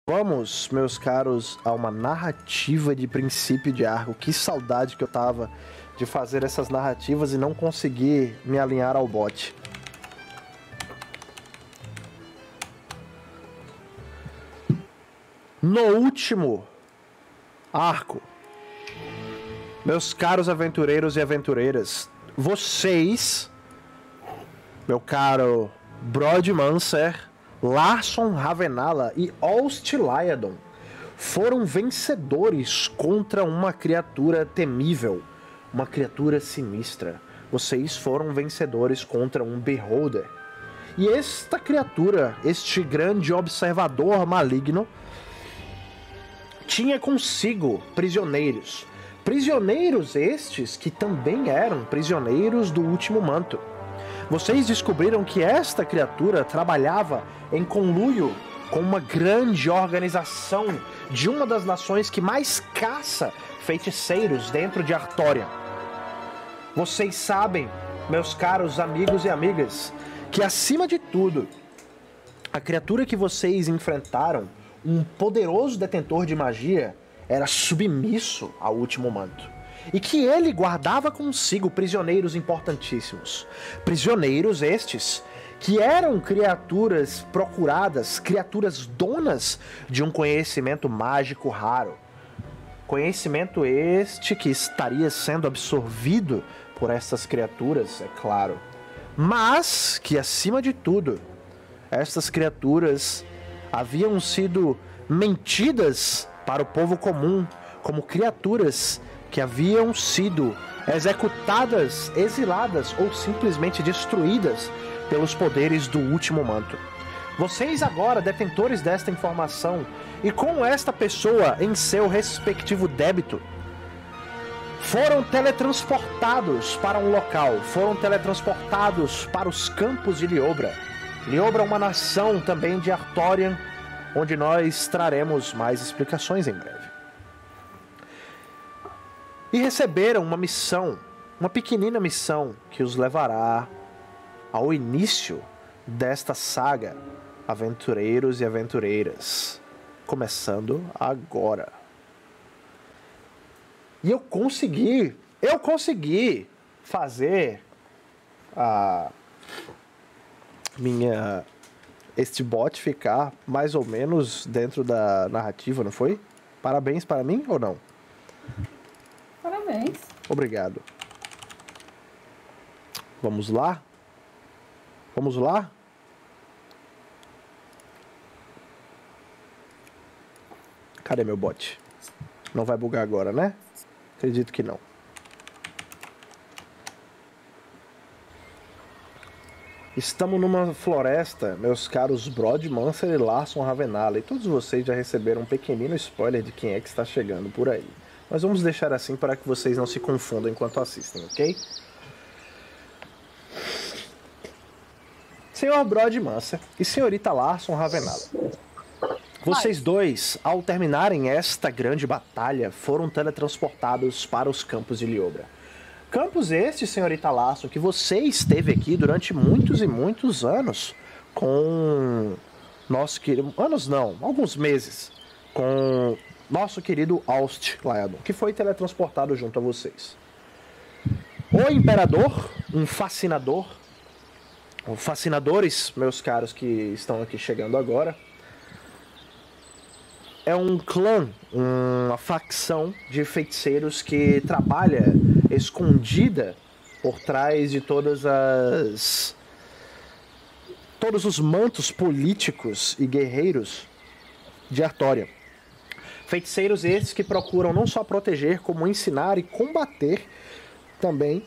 Vamos, meus caros, a uma narrativa de princípio de arco. Que saudade que eu tava de fazer essas narrativas e não conseguir me alinhar ao bot. No último arco, meus caros aventureiros e aventureiras, vocês, meu caro Brodmancer, Larson Ravenala e Olst Lyadon foram vencedores contra uma criatura temível, uma criatura sinistra. Vocês foram vencedores contra um Beholder. E esta criatura, este grande observador maligno, tinha consigo prisioneiros. Prisioneiros estes que também eram prisioneiros do último manto. Vocês descobriram que esta criatura trabalhava em conluio com uma grande organização de uma das nações que mais caça feiticeiros dentro de Artória. Vocês sabem, meus caros amigos e amigas, que acima de tudo, a criatura que vocês enfrentaram, um poderoso detentor de magia, era submisso ao último manto. E que ele guardava consigo prisioneiros importantíssimos. Prisioneiros estes que eram criaturas procuradas, criaturas donas de um conhecimento mágico raro. Conhecimento este que estaria sendo absorvido por essas criaturas, é claro. Mas que, acima de tudo, estas criaturas haviam sido mentidas para o povo comum como criaturas que haviam sido executadas, exiladas ou simplesmente destruídas pelos poderes do último manto. Vocês agora, detentores desta informação, e com esta pessoa em seu respectivo débito, foram teletransportados para um local, foram teletransportados para os campos de Liobra. Liobra é uma nação também de Artorian, onde nós traremos mais explicações em breve. E receberam uma missão, uma pequenina missão, que os levará ao início desta saga, aventureiros e aventureiras, começando agora. E eu consegui fazer este bot ficar mais ou menos dentro da narrativa, não foi? Parabéns para mim ou não? Parabéns. Obrigado. Vamos lá? Vamos lá? Cadê meu bot? Não vai bugar agora, né? Acredito que não. Estamos numa floresta, meus caros Brodmancer e Larson Ravenala, e todos vocês já receberam um pequenino spoiler de quem é que está chegando por aí. Mas vamos deixar assim para que vocês não se confundam enquanto assistem, ok? Senhor Brodmancer e senhorita Larson Ravenala, vocês dois, ao terminarem esta grande batalha, foram teletransportados para os campos de Liobra. Campos estes, senhorita Larson, que você esteve aqui durante muitos e muitos anos com nosso querido... Anos não, alguns meses. Com nosso querido Olst Lyadon, que foi teletransportado junto a vocês. O Imperador, um fascinador... Fascinadores, meus caros que estão aqui chegando agora, é um clã, uma facção de feiticeiros que trabalha escondida por trás de todos os mantos políticos e guerreiros de Artória. Feiticeiros esses que procuram não só proteger, como ensinar e combater também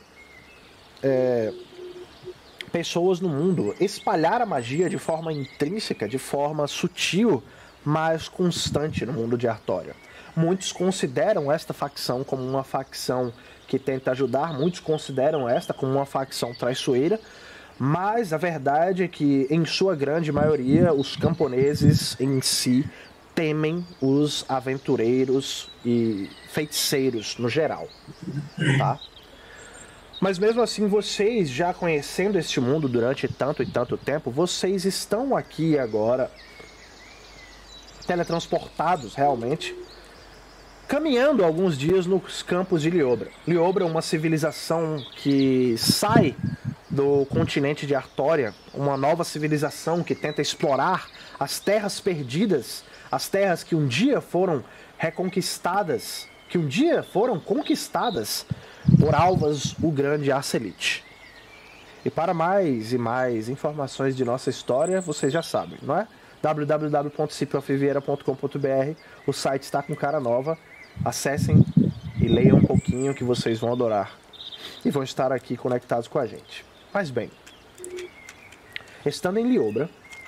pessoas no mundo, espalhar a magia de forma intrínseca, de forma sutil, mas constante no mundo de Artória. Muitos consideram esta facção como uma facção que tenta ajudar, muitos consideram esta como uma facção traiçoeira, mas a verdade é que, em sua grande maioria, os camponeses em si temem os aventureiros e feiticeiros no geral, tá? Mas mesmo assim, vocês já conhecendo este mundo durante tanto e tanto tempo, vocês estão aqui agora teletransportados realmente, caminhando alguns dias nos campos de Liobra. Liobra é uma civilização que sai do continente de Artória, uma nova civilização que tenta explorar as terras perdidas, as terras que um dia foram reconquistadas, que um dia foram conquistadas por Alvas, o Grande Arcelite. E para mais e mais informações de nossa história, vocês já sabem, não é? www.ciprofivieira.com.br. O site está com cara nova. Acessem e leiam um pouquinho que vocês vão adorar. E vão estar aqui conectados com a gente. Mas bem, estando em Liobra,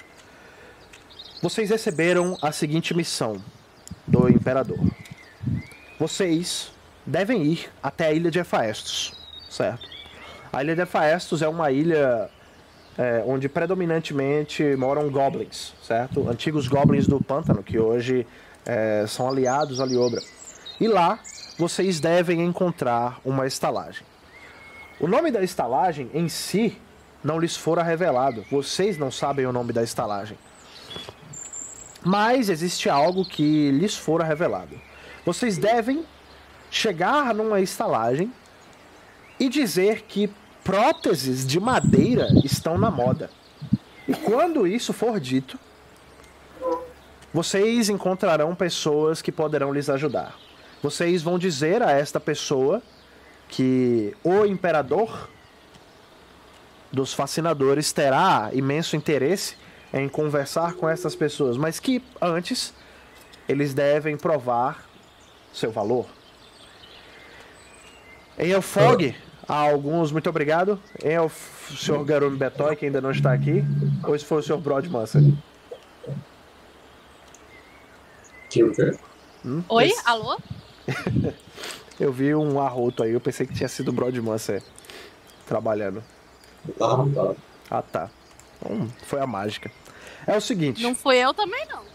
vocês receberam a seguinte missão do Imperador. Vocês devem ir até a ilha de Efaestos, certo? A ilha de Efaestos é uma ilha onde predominantemente moram goblins, certo? Antigos goblins do pântano, que hoje são aliados a Liobra. E lá vocês devem encontrar uma estalagem. O nome da estalagem em si não lhes fora revelado. Vocês não sabem o nome da estalagem. Mas existe algo que lhes fora revelado. Vocês devem chegar numa estalagem e dizer que próteses de madeira estão na moda. E quando isso for dito, vocês encontrarão pessoas que poderão lhes ajudar. Vocês vão dizer a esta pessoa que o imperador dos fascinadores terá imenso interesse em conversar com essas pessoas, mas que antes eles devem provar seu valor. Em Elfog, há alguns, muito obrigado. É o Sr. Garumi Betoy, que ainda não está aqui, ou se for o Sr. Broadmancer? Oi, alô? Eu vi um arroto aí, eu pensei que tinha sido o Broadmancer trabalhando. Ah, tá. Então, foi a mágica. É o seguinte... Não fui eu também, não.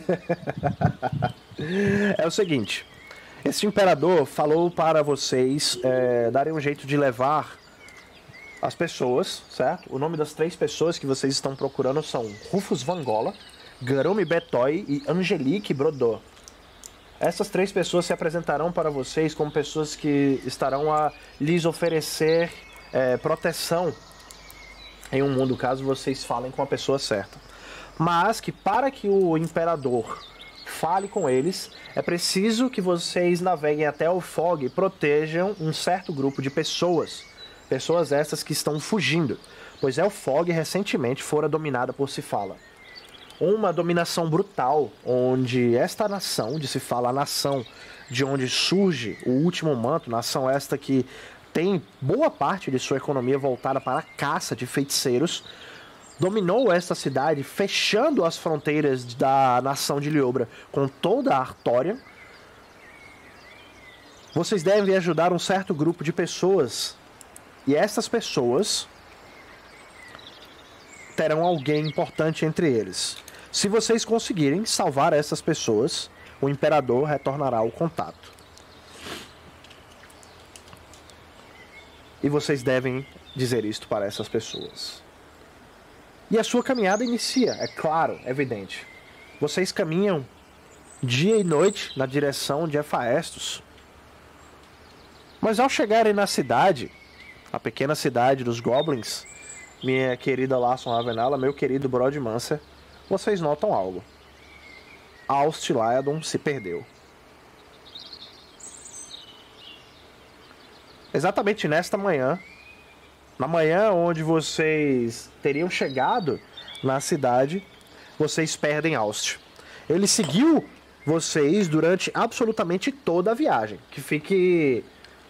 É o seguinte... Esse imperador falou para vocês darem um jeito de levar as pessoas, certo? O nome das 3 pessoas que vocês estão procurando são Rufus Vangola, Garumi Betoy e Angelique Brodor. Essas 3 pessoas se apresentarão para vocês como pessoas que estarão a lhes oferecer proteção em um mundo, caso vocês falem com a pessoa certa. Mas que para que o imperador fale com eles, é preciso que vocês naveguem até o Fog e protejam um certo grupo de pessoas. Pessoas essas que estão fugindo, pois Elfog recentemente fora dominada por Sifala. Uma dominação brutal, onde esta nação, de Sifala, a nação de onde surge o último manto, nação esta que tem boa parte de sua economia voltada para a caça de feiticeiros, dominou esta cidade, fechando as fronteiras da nação de Liobra com toda a Artória. Vocês devem ajudar um certo grupo de pessoas. E essas pessoas terão alguém importante entre eles. Se vocês conseguirem salvar essas pessoas, o imperador retornará o contato. E vocês devem dizer isto para essas pessoas. E a sua caminhada inicia, é claro, é evidente. Vocês caminham dia e noite na direção de Efaestos. Mas ao chegarem na cidade, a pequena cidade dos Goblins, minha querida Larson Ravenala, meu querido Broadmancer, vocês notam algo. Aust Laedon se perdeu. Exatamente nesta manhã, na manhã onde vocês teriam chegado na cidade, vocês perdem Aust. Ele seguiu vocês durante absolutamente toda a viagem. Que fique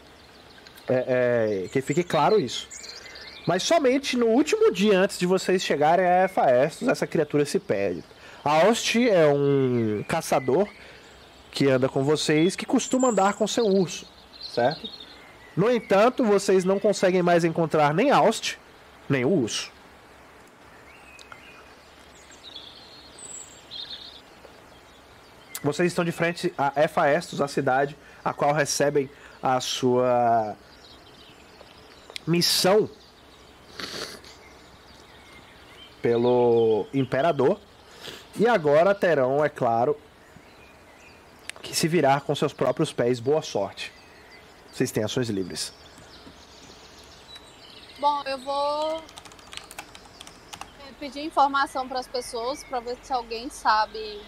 claro isso. Mas somente no último dia antes de vocês chegarem a Efaestos, essa criatura se perde. Aust é um caçador que anda com vocês, que costuma andar com seu urso, certo? No entanto, vocês não conseguem mais encontrar nem Aust, nem o urso. Vocês estão de frente a Efaestos, a cidade a qual recebem a sua missão pelo imperador. E agora terão, é claro, que se virar com seus próprios pés. Boa sorte. Vocês têm ações livres. Bom, eu vou pedir informação para as pessoas para ver se alguém sabe.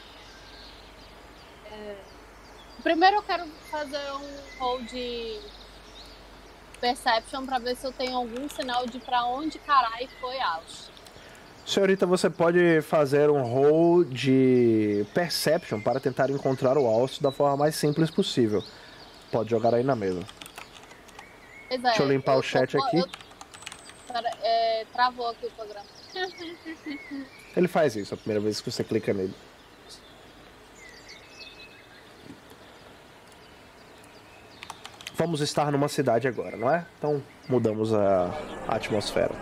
Primeiro eu quero fazer um roll de Perception para ver se eu tenho algum sinal de para onde caralho foi Aus. Senhorita, você pode fazer um roll de Perception para tentar encontrar o Alce da forma mais simples possível. Pode jogar aí na mesa. Deixa eu limpar o chat aqui. Travou aqui o programa. Ele faz isso a primeira vez que você clica nele. Vamos estar numa cidade agora, não é? Então mudamos a atmosfera.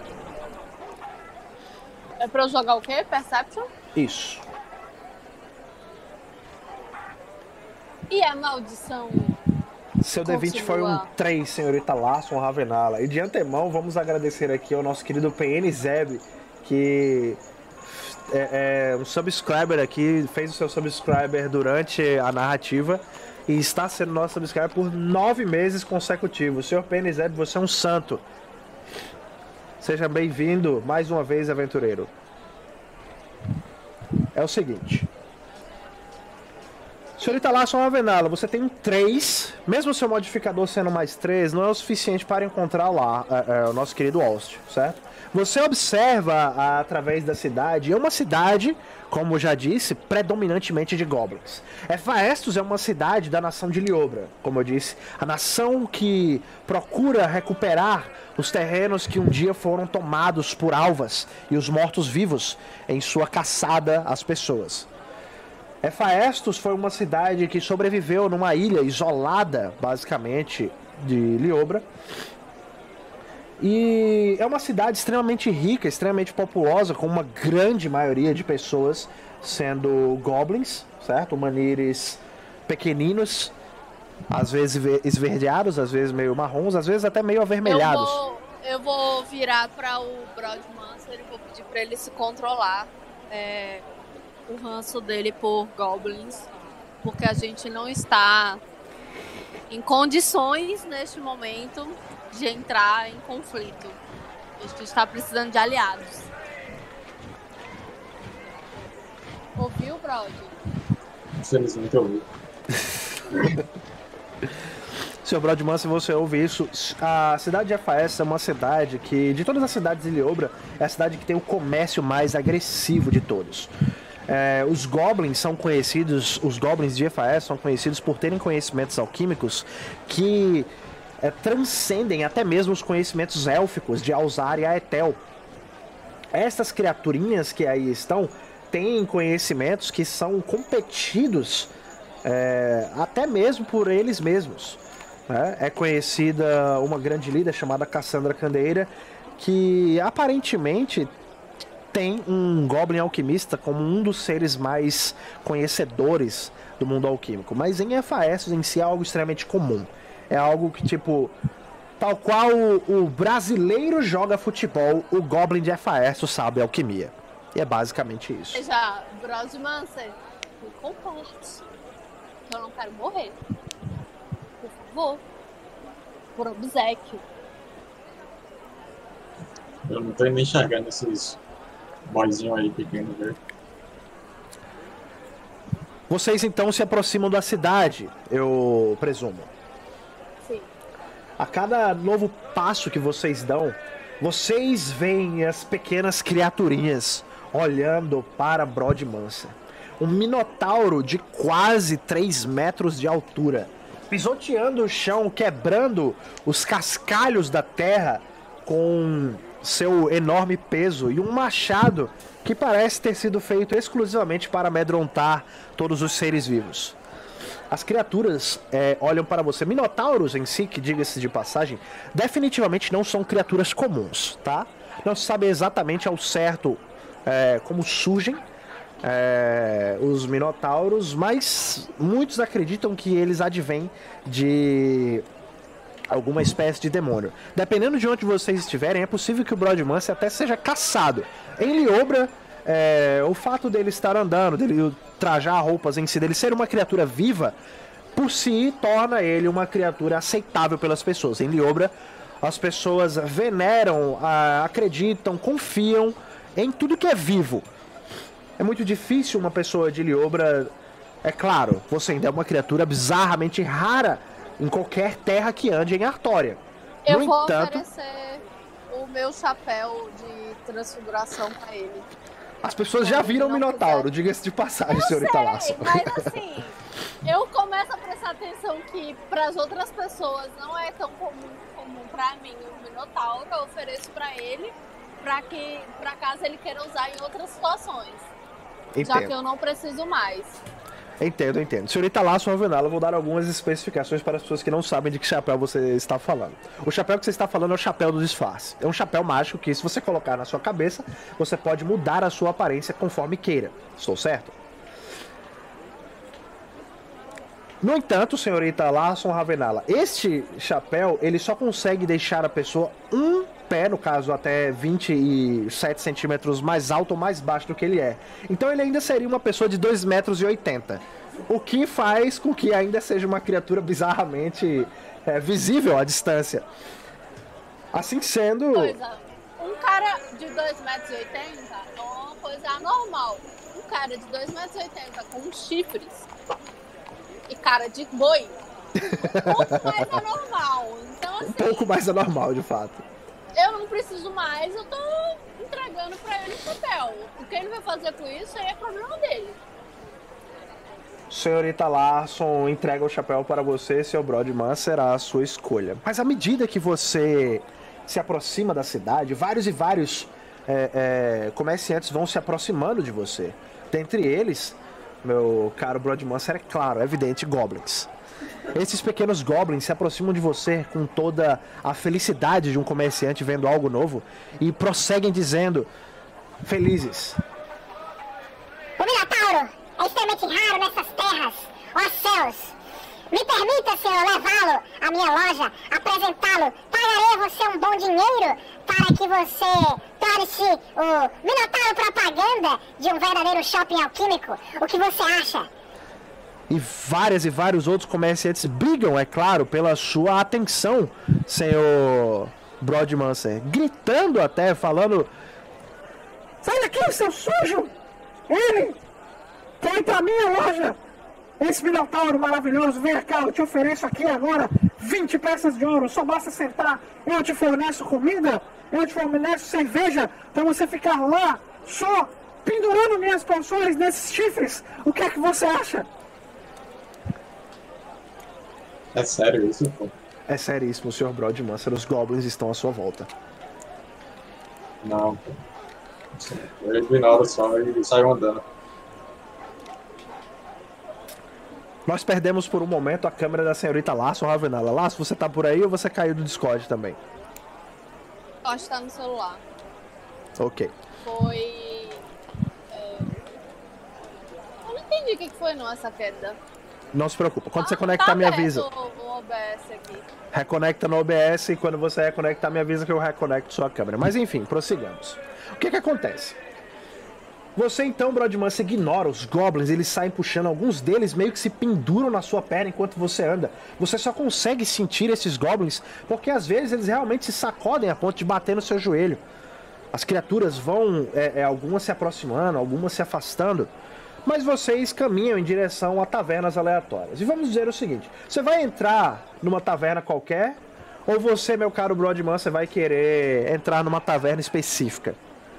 É pra eu jogar o quê? Perception? Isso. E a maldição? Seu D20 foi um 3, senhorita Larson Ravenala. E de antemão, vamos agradecer aqui ao nosso querido PN Zeb, que é um subscriber aqui, fez o seu subscriber durante a narrativa e está sendo nosso subscriber por 9 meses consecutivos. Senhor PN Zeb, você é um santo. Seja bem-vindo mais uma vez, aventureiro. É o seguinte. Senhorita Larson Ravenala, você tem um 3. Mesmo o seu modificador sendo mais 3, não é o suficiente para encontrar lá o nosso querido Alst, certo? Você observa através da cidade. É uma cidade, como já disse, predominantemente de goblins. Efaestos é uma cidade da nação de Liobra, como eu disse. A nação que procura recuperar os terrenos que um dia foram tomados por alvas e os mortos-vivos em sua caçada às pessoas. Efaestos foi uma cidade que sobreviveu numa ilha isolada, basicamente, de Liobra. E é uma cidade extremamente rica, extremamente populosa, com uma grande maioria de pessoas sendo goblins, certo? Humanires pequeninos, às vezes esverdeados, às vezes meio marrons, às vezes até meio avermelhados. Eu vou virar para o Broadmancer e vou pedir para ele se controlar o ranço dele por goblins, porque a gente não está em condições neste momento de entrar em conflito. A gente está precisando de aliados. Ouviu, Brody? Infelizmente eu ouvi. Seu Broadmancer, você ouve isso. A cidade de Efaestos é uma cidade que, de todas as cidades de Liobra, é a cidade que tem o comércio mais agressivo de todos. Os goblins são conhecidos, os goblins de Efaestos são conhecidos por terem conhecimentos alquímicos que transcendem até mesmo os conhecimentos élficos de Alzar e Aetel. Estas criaturinhas que aí estão têm conhecimentos que são competidos até mesmo por eles mesmos. É conhecida uma grande líder chamada Cassandra Candeeira, que aparentemente tem um Goblin alquimista como um dos seres mais conhecedores do mundo alquímico. Mas em Efaestos em si é algo extremamente comum. É algo que, tipo, tal qual o brasileiro joga futebol, o Goblin de Efaestos sabe alquimia. E é basicamente isso. Seja, Broadmancer, me comporte. Eu não quero morrer. Por favor. Por obséquio. Eu não tô nem enxergando esses boizinhos aí pequenos, velho. Vocês então se aproximam da cidade, eu presumo. Sim. A cada novo passo que vocês dão, vocês veem as pequenas criaturinhas olhando para Broadmancer. Um minotauro de quase 3 metros de altura, pisoteando o chão, quebrando os cascalhos da terra com seu enorme peso, e um machado que parece ter sido feito exclusivamente para amedrontar todos os seres vivos. As criaturas olham para você. Minotauros em si, que diga-se de passagem, definitivamente não são criaturas comuns, tá? Não se sabe exatamente ao certo como surgem os minotauros, mas muitos acreditam que eles advêm de alguma espécie de demônio. Dependendo de onde vocês estiverem, é possível que o Broadmancer até seja caçado. Em Liobra, o fato dele estar andando, dele trajar roupas em si, dele ser uma criatura viva, por si torna ele uma criatura aceitável pelas pessoas. Em Liobra, as pessoas veneram, acreditam, confiam em tudo que é vivo. É muito difícil uma pessoa de Liobra... É claro, você ainda é uma criatura bizarramente rara em qualquer terra que ande em Artória. Eu vou oferecer o meu chapéu de transfiguração pra ele. As pessoas já viram o Minotauro, diga-se de passagem, senhorita Lasso. Mas assim, eu começo a prestar atenção que para as outras pessoas não é tão comum pra mim o Minotauro. Eu ofereço pra ele, pra caso ele queira usar em outras situações. Entendo. Já que eu não preciso mais. Entendo. Senhorita Lasso Ravenala, eu vou dar algumas especificações para as pessoas que não sabem de que chapéu você está falando. O chapéu que você está falando é o chapéu do disfarce. É um chapéu mágico que, se você colocar na sua cabeça, você pode mudar a sua aparência conforme queira. Estou certo? No entanto, senhorita Lasso Ravenala, este chapéu, ele só consegue deixar a pessoa um pé, no caso até 27 centímetros mais alto ou mais baixo do que ele é. Então ele ainda seria uma pessoa de 2,80 metros, o que faz com que ainda seja uma criatura bizarramente visível à distância. Assim sendo... Um cara de 2,80 metros é uma coisa anormal. Um cara de 2,80 metros com chifres e cara de boi, um pouco mais anormal. Então, assim, um pouco mais anormal, de fato. Eu não preciso mais, eu tô entregando pra ele o papel. O que ele vai fazer com isso aí é problema dele. Senhorita Larson entrega o chapéu para você, seu Broadman será a sua escolha. Mas à medida que você se aproxima da cidade, vários e vários comerciantes vão se aproximando de você. Dentre eles, meu caro Broadmancer, é claro, é evidente, goblins. Esses pequenos goblins se aproximam de você com toda a felicidade de um comerciante vendo algo novo e prosseguem dizendo, felizes: o Minotauro é extremamente raro nessas terras, ó céus. Me permita, senhor, levá-lo à minha loja, apresentá-lo. Pagarei a você um bom dinheiro para que você torne-se o Minotauro propaganda de um verdadeiro shopping alquímico. O que você acha? E vários outros comerciantes brigam, é claro, pela sua atenção, senhor Broadmancer, gritando até, falando: sai daqui, seu sujo! Ele quer ir pra minha loja! Esse Minotauro maravilhoso, vem cá, eu te ofereço aqui agora 20 peças de ouro, só basta sentar, eu te forneço comida, eu te forneço cerveja, pra você ficar lá, só pendurando minhas poções nesses chifres. O que é que você acha? É sério isso, pô? É seríssimo, Sr. Broadmancer. Os goblins estão à sua volta. Não, pô. Eu ignoro só e saio andando. Nós perdemos por um momento a câmera da senhorita Lasso Ravenala. Lasso, você tá por aí ou você caiu do Discord também? Acho que tá no celular. Ok. Foi... Eu não entendi o que foi não, essa queda. Não se preocupa. Quando você conectar, me avisa. O OBS aqui. Reconecta no OBS e quando você reconectar, me avisa que eu reconecto sua câmera. Mas enfim, prossigamos. O que acontece? Você então, Broadmancer, ignora os goblins, eles saem puxando, alguns deles meio que se penduram na sua perna enquanto você anda. Você só consegue sentir esses goblins porque às vezes eles realmente se sacodem a ponto de bater no seu joelho. As criaturas vão, algumas se aproximando, algumas se afastando. Mas vocês caminham em direção a tavernas aleatórias. E vamos dizer o seguinte: você vai entrar numa taverna qualquer, ou você, meu caro Broadmancer, vai querer entrar numa taverna específica?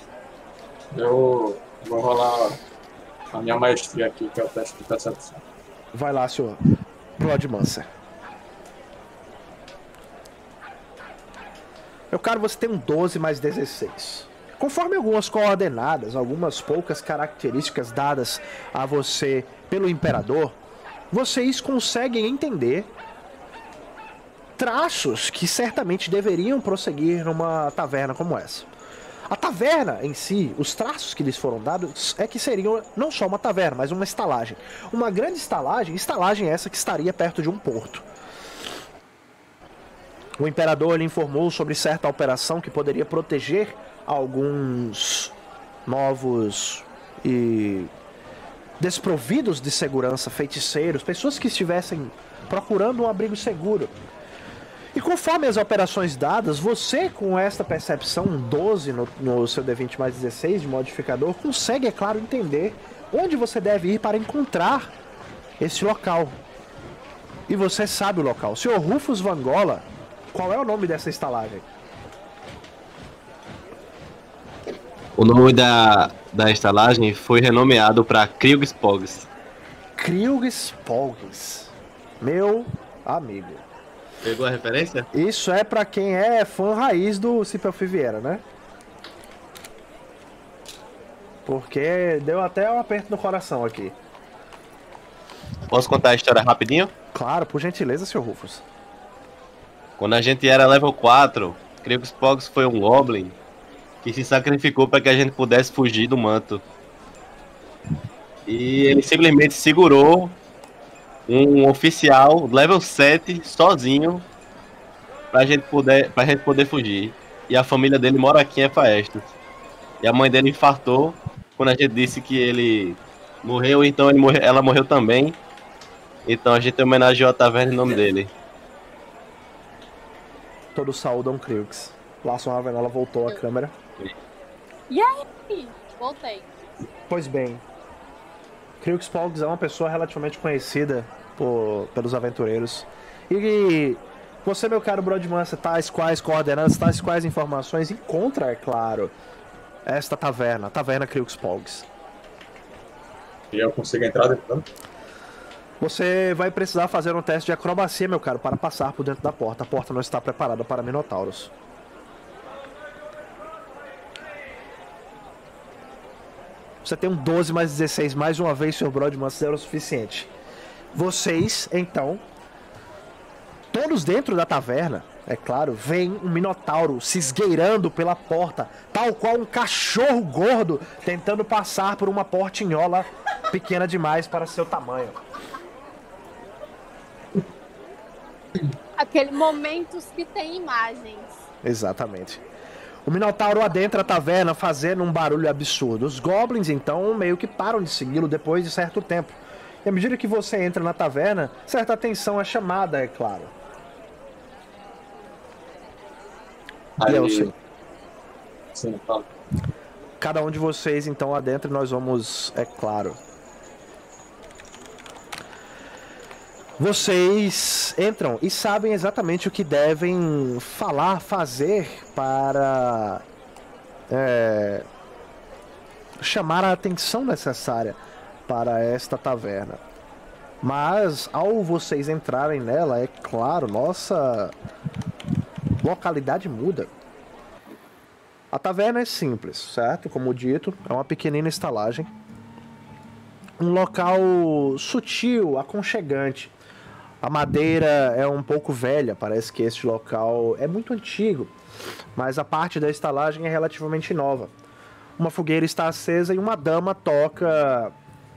Eu vou rolar a minha maestria aqui, que é o teste de percepção. Vai lá, senhor Broadmancer. Meu caro, você tem um 12 mais 16. Conforme algumas coordenadas, algumas poucas características dadas a você pelo Imperador, vocês conseguem entender traços que certamente deveriam prosseguir numa taverna como essa. A taverna em si, os traços que lhes foram dados é que seriam não só uma taverna, mas uma estalagem. Uma grande estalagem essa que estaria perto de um porto. O Imperador lhe informou sobre certa operação que poderia proteger alguns novos e desprovidos de segurança, feiticeiros, pessoas que estivessem procurando um abrigo seguro. E conforme as operações dadas, você com esta percepção 12 no seu D20 mais 16 de modificador, consegue, é claro, entender onde você deve ir para encontrar esse local. E você sabe o local. Sr. Rufus Vangola, qual é o nome dessa estalagem? O nome da estalagem foi renomeado para Kriegspoggs. Kriegspoggs. Meu amigo. Pegou a referência? Isso é pra quem é fã raiz do Cipelfi Vieira, né? Porque deu até um aperto no coração aqui. Posso contar a história rapidinho? Claro, por gentileza, Sr. Rufus. Quando a gente era level 4, Kriegspoggs foi um Goblin que se sacrificou para que a gente pudesse fugir do manto. E ele simplesmente segurou um oficial level 7 sozinho pra gente poder fugir. E a família dele mora aqui em Efaestus. E a mãe dele infartou quando a gente disse que ele morreu, então ela morreu também. Então a gente homenageou a taverna em nome dele. Todos saudam Kriegs. Larson Ravenala voltou à câmera. E aí? Voltei. Pois bem, Kriegspoggs é uma pessoa relativamente conhecida pelos aventureiros. E você, meu caro Brodmancer, tais quais coordenadas, tais quais informações, encontra, é claro, esta taverna, a Taverna Kriegspoggs. E eu consigo entrar dentro? Você vai precisar fazer um teste de acrobacia, meu caro, para passar por dentro da porta. A porta não está preparada para minotauros. Você tem um 12 mais 16, mais uma vez, Sr. Brodmancer, era o suficiente. Vocês, então, todos dentro da taverna, é claro, veem um minotauro se esgueirando pela porta, tal qual um cachorro gordo tentando passar por uma portinhola pequena demais para seu tamanho. Aquele momentos que tem imagens. Exatamente. O Minotauro adentra a taverna fazendo um barulho absurdo. Os Goblins, então, meio que param de segui-lo depois de certo tempo. E à medida que você entra na taverna, certa atenção é chamada, é claro. Aí... E eu sei. Sim, fala. Cada um de vocês, então, adentra e nós vamos, é claro. Vocês entram e sabem exatamente o que devem falar, fazer para chamar a atenção necessária para esta taverna. Mas ao vocês entrarem nela, é claro, nossa localidade muda. A taverna é simples, certo? Como dito, é uma pequenina estalagem. Um local sutil, aconchegante. A madeira é um pouco velha, parece que este local é muito antigo, mas a parte da estalagem é relativamente nova. Uma fogueira está acesa e uma dama toca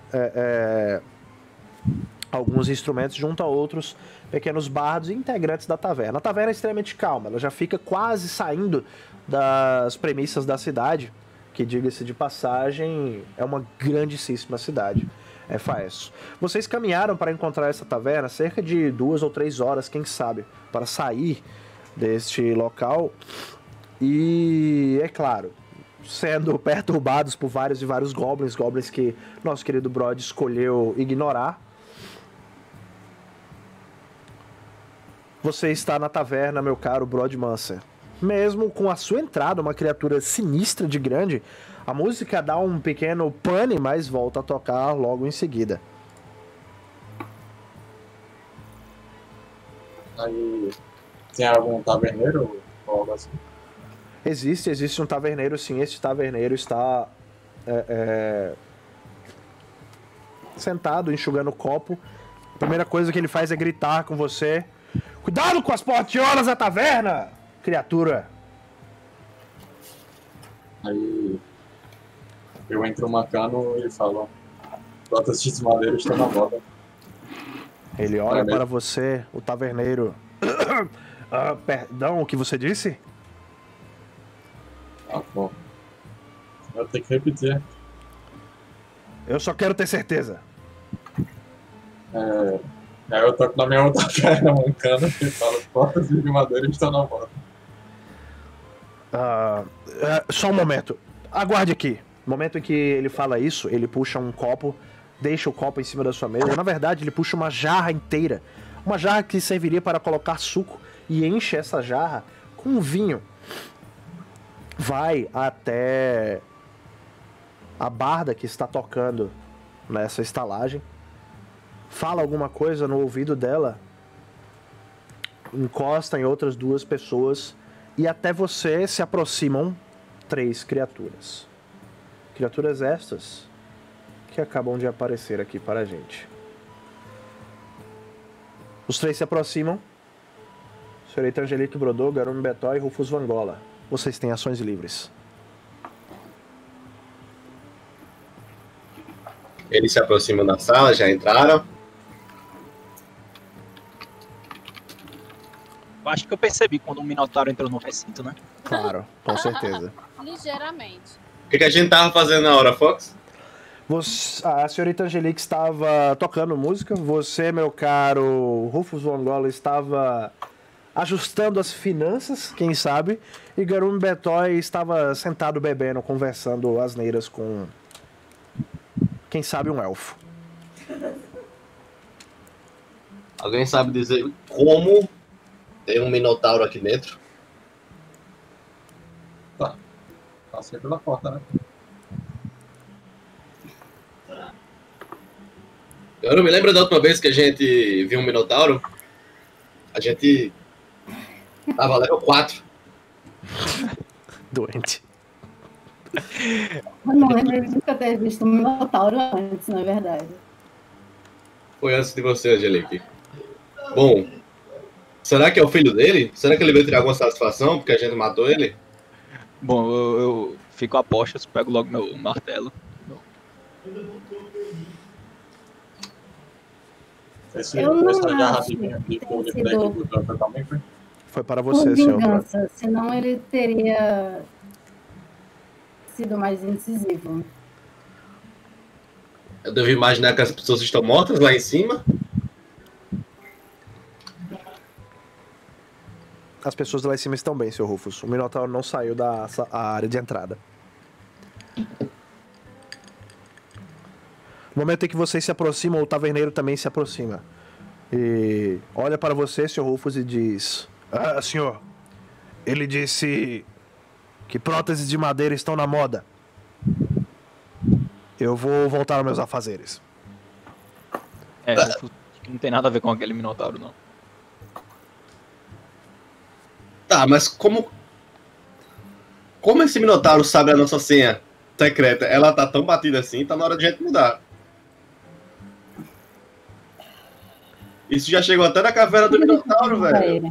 alguns instrumentos junto a outros pequenos bardos e integrantes da taverna. A taverna é extremamente calma, ela já fica quase saindo das premissas da cidade, que, diga-se de passagem, é uma grandíssima cidade. Efaestus. Vocês caminharam para encontrar essa taverna cerca de 2 ou 3 horas, quem sabe, para sair deste local. E, é claro, sendo perturbados por vários e vários goblins que nosso querido Brod escolheu ignorar. Você está na taverna, meu caro Brodmancer. Mesmo com a sua entrada, uma criatura sinistra de grande, a música dá um pequeno pane, mas volta a tocar logo em seguida. Aí tem algum taverneiro ou algo assim? Existe um taverneiro, sim. Este taverneiro está sentado, enxugando o copo. A primeira coisa que ele faz é gritar com você: cuidado com as portiolas da taverna, criatura! Aí eu entro mancando e falo: botas de madeira estão na moda. Ele olha para você, o taverneiro. Perdão, o que você disse? Ah, bom. Eu tenho que repetir. Eu só quero ter certeza. Aí eu toco na minha outra perna, mancando, e falo, portas de madeira estão na moda. Só um momento. Aguarde aqui. No momento em que ele fala isso, ele puxa um copo, deixa o copo em cima da sua mesa. Na verdade, ele puxa uma jarra inteira. Uma jarra que serviria para colocar suco e enche essa jarra com vinho. Vai até a barda que está tocando nessa estalagem. Fala alguma coisa no ouvido dela. Encosta em outras 2 pessoas. E até você se aproximam 3 criaturas. Criaturas estas que acabam de aparecer aqui para a gente. Os 3 se aproximam. Senhorita Angelique Brodô, Garume Betó e Rufus Vangola. Vocês têm ações livres. Eles se aproximam da sala, já entraram. Eu acho que eu percebi quando um Minotauro entrou no recinto, né? Claro, com certeza. Ligeiramente. O que a gente tava fazendo na hora, Fox? A senhorita Angelique estava tocando música. Você, meu caro Rufus Vangola, estava ajustando as finanças, quem sabe. E Garume Betói estava sentado bebendo, conversando asneiras com, quem sabe, um elfo. Alguém sabe dizer como tem um Minotauro aqui dentro? Passei pela porta, né? Eu não me lembro da última vez que a gente viu um Minotauro. A gente tava level 4. Doente. Eu não lembro de nunca ter visto um Minotauro antes, na verdade. Foi antes de você, Angelique. Bom, será que é o filho dele? Será que ele veio tirar alguma satisfação porque a gente matou ele? Bom, eu fico a postos, pego logo meu martelo. Essa jarra de vinho de folha que eu também foi. Foi para Por você, senhor. vingança, senão ele teria sido mais incisivo. Eu devo imaginar que as pessoas estão mortas lá em cima. As pessoas lá em cima estão bem, seu Rufus. O Minotauro não saiu da área de entrada. No momento em que vocês se aproximam, o taverneiro também se aproxima. E olha para você, seu Rufus, e diz: senhor, ele disse que próteses de madeira estão na moda. Eu vou voltar aos meus afazeres. Não tem nada a ver com aquele Minotauro, não. Tá, mas como esse Minotauro sabe a nossa senha secreta? Ela tá tão batida assim, tá na hora de a gente mudar. Isso já chegou até na caverna do Minotauro, velho.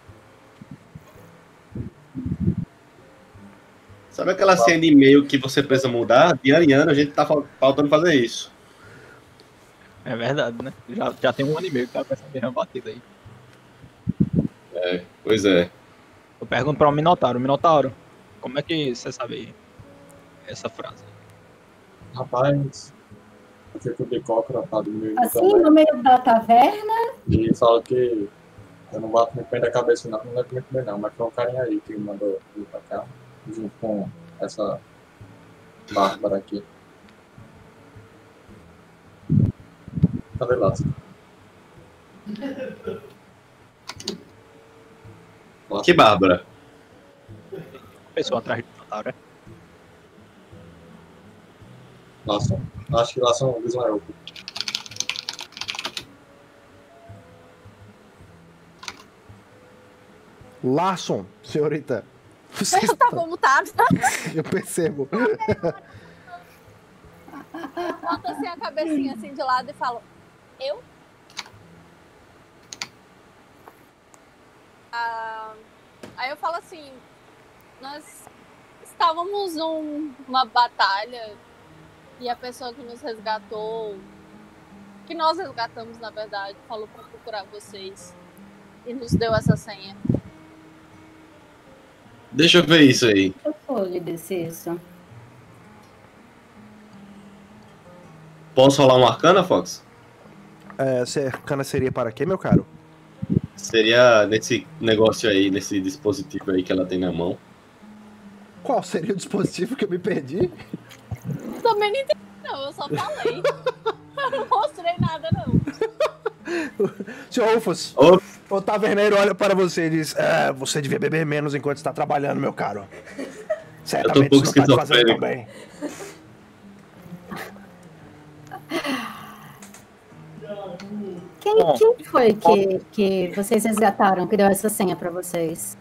Sabe aquela senha de e-mail que você precisa mudar? De ano em ano a gente tá faltando fazer isso. É verdade, né? Já tem 1 ano e meio que tá com essa mesma batida aí. Pois é. Eu pergunto para o Minotauro. Minotauro, como é que você sabe essa frase? Rapaz, eu fico de cócora, tá do meio Assim, no meio da taverna? E fala que eu não bato muito bem da cabeça, não lembro muito bem não, mas foi um carinha aí que me mandou ir pra cá, junto com essa Bárbara aqui. Cadê Lázaro? Que Bárbara? Pessoa atrás do Minotauro, é? Nossa, acho que lá são Ismael. Larson, senhorita. Você Eu tava mutada. Eu percebo. Bota assim a cabecinha assim de lado e falo: eu? Aí eu falo assim: nós estávamos numa batalha e a pessoa que nos resgatou, que nós resgatamos na verdade, falou para procurar vocês e nos deu essa senha. Deixa eu ver isso aí. Eu vou lhe dizer isso. Posso rolar uma arcana, Fox? Arcana seria para quê, meu caro? Seria nesse negócio aí, nesse dispositivo aí que ela tem na mão. Qual seria o dispositivo que eu me perdi? Também não entendi, não. Eu só falei. Eu não mostrei nada, não. Senhor Rufus, o taverneiro olha para você e diz: você devia beber menos enquanto está trabalhando, meu caro. Certamente pouco isso não está te fazendo tão esquizofrênico. bem. Quem foi que vocês resgataram, que deu essa senha pra vocês?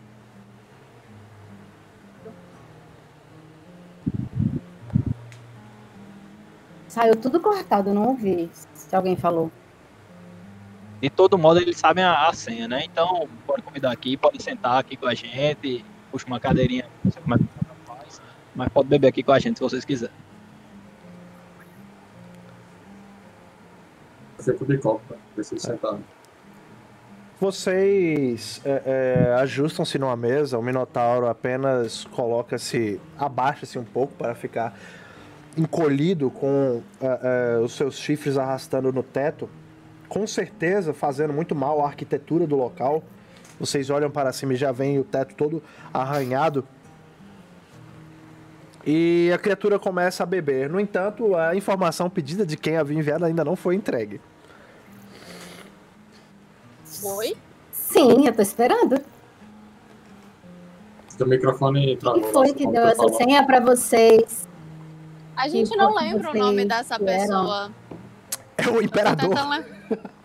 Saiu tudo cortado, eu não ouvi se alguém falou. De todo modo, eles sabem a senha, né? Então, pode convidar aqui, pode sentar aqui com a gente, puxa uma cadeirinha, não sei como é que faz, mas pode beber aqui com a gente se vocês quiserem. Eu fico de copo, pra vocês sentarem. Vocês ajustam-se numa mesa, o Minotauro apenas coloca-se, abaixa-se um pouco para ficar encolhido com os seus chifres arrastando no teto, com certeza fazendo muito mal à arquitetura do local. Vocês olham para cima e já veem o teto todo arranhado. E a criatura começa a beber. No entanto, a informação pedida de quem havia enviado ainda não foi entregue. Foi? Sim, eu tô esperando. Seu microfone travou. Quem foi nossa, que como deu eu essa falo. senha pra vocês? A gente Que não bom que lembra o vocês nome dessa vieram. pessoa. É o Imperador. Tentando lembrar.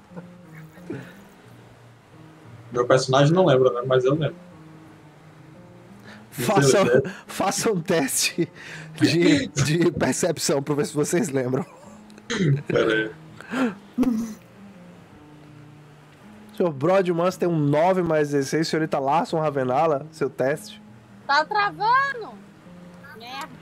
Meu personagem não lembra, né? Mas eu lembro. Faça um teste de percepção para ver se vocês lembram. Pera aí. Senhor Brodmans tem um 9 mais 16. Senhorita Larson Ravenala, seu teste. Tá travando! Merda.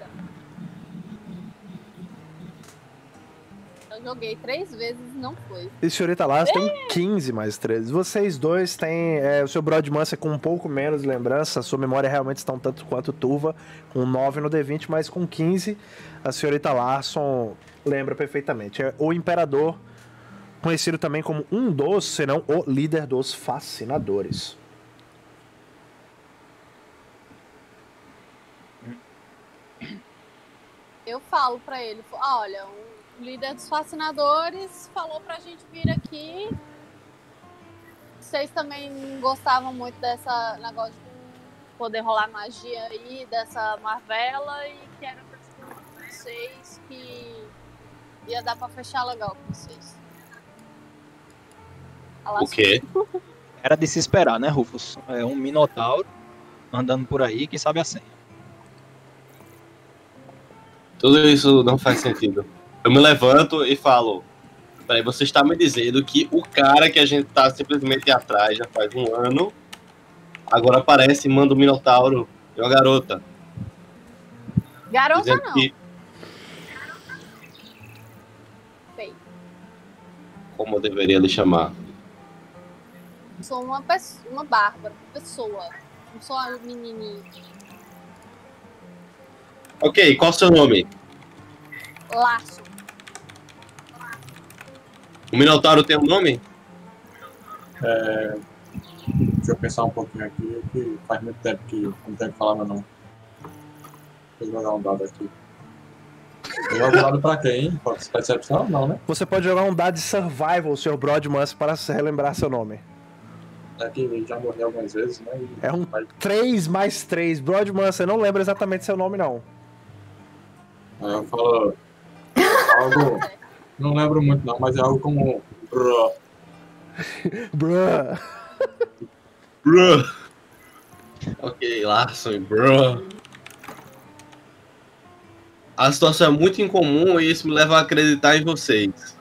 Eu joguei 3 vezes e não foi. E senhorita Larson tem 15 mais 13. Vocês dois têm. O seu Brodmans é com um pouco menos de lembrança. A sua memória realmente está um tanto quanto turva. Com 9 no D20, mas com 15, a senhorita Larson lembra perfeitamente. É o Imperador, conhecido também como um dos, se não o líder dos fascinadores. Eu falo pra ele, olha, o líder dos fascinadores falou pra gente vir aqui. Vocês também gostavam muito dessa negócio de poder rolar magia aí, dessa Marvela, e que era pra vocês que ia dar pra fechar legal com vocês. O quê? Era de se esperar, né, Rufus? É um minotauro andando por aí que sabe a senha. Tudo isso não faz sentido. Eu me levanto e falo: peraí, você está me dizendo que o cara que a gente tá simplesmente atrás já faz um ano, agora aparece e manda um minotauro e uma garota. Garota dizendo não. que, Feio. como eu deveria lhe chamar? Sou uma pessoa, uma bárbara, pessoa. Não sou uma menininha. Ok, qual o seu nome? Laço. O minotauro tem um nome? Deixa eu pensar um pouquinho aqui, que faz muito tempo que não tenho que falar meu nome. Deixa eu jogar um dado aqui. Eu jogo um dado pra quem? Percepção? Não, né? Você pode jogar um dado de survival, Sr. Brodmans, para se relembrar seu nome. É que já morri algumas vezes, né? E É um vai- 3 mais 3. Brodmans, você não lembra exatamente seu nome, não. Aí eu falo algo. Não lembro muito não, mas é algo como. Bro. Bruh. Bruh. Ok, Larson e bruh. A situação é muito incomum e isso me leva a acreditar em vocês.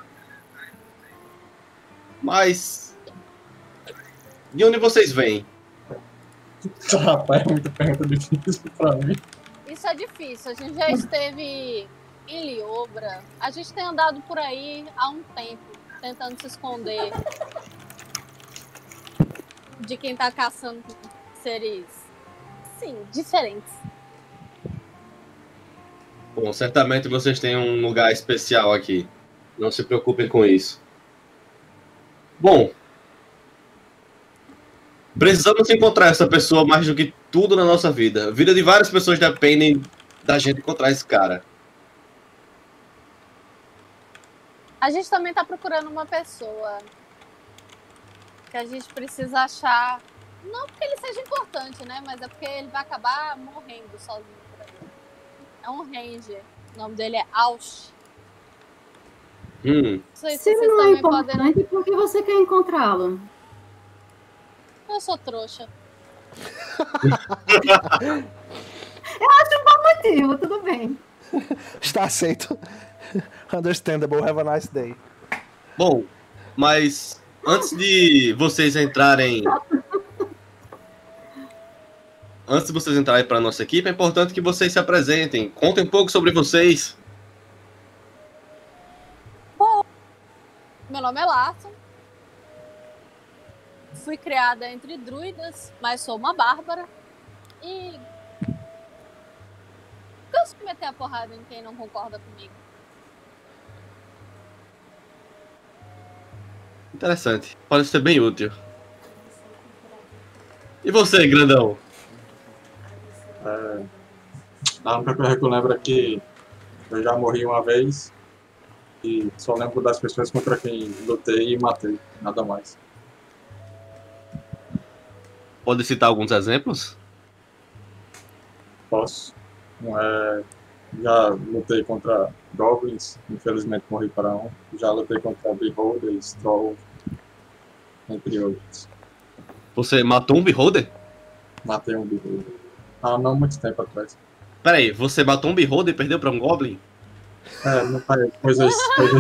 Mas... de onde vocês vêm? Rapaz, é muita pergunta difícil pra mim. Isso é difícil. A gente já esteve em Liobra. A gente tem andado por aí há um tempo, tentando se esconder de quem tá caçando seres, sim, diferentes. Bom, certamente vocês têm um lugar especial aqui. Não se preocupem com isso. Bom, precisamos encontrar essa pessoa mais do que tudo na nossa vida. A vida de várias pessoas dependem da gente encontrar esse cara. A gente também tá procurando uma pessoa que a gente precisa achar. Não porque ele seja importante, né? Mas é porque ele vai acabar morrendo sozinho por aí. É um ranger. O nome dele é Aush. Não sei Se ele não é importante, por que você quer encontrá-lo? Eu sou trouxa. Eu acho um bom motivo, tudo bem. Está aceito. Understandable. Have a nice day. Bom, mas antes de vocês entrarem... Antes de vocês entrarem para a nossa equipe, é importante que vocês se apresentem. Contem um pouco sobre vocês. Meu nome é Larson. Fui criada entre druidas, mas sou uma bárbara. E gosto de meter a porrada em quem não concorda comigo. Interessante. Parece ser bem útil. E você, grandão? A única coisa que eu lembro é que eu já morri uma vez e só lembro das pessoas contra quem lutei e matei, nada mais. Pode citar alguns exemplos? Posso. Já lutei contra goblins, infelizmente morri para um. Já lutei contra beholders, trolls, entre outros. Você matou um beholder? Matei um beholder. Não muito tempo atrás. Peraí, você matou um beholder e perdeu pra um goblin? Não faz coisas.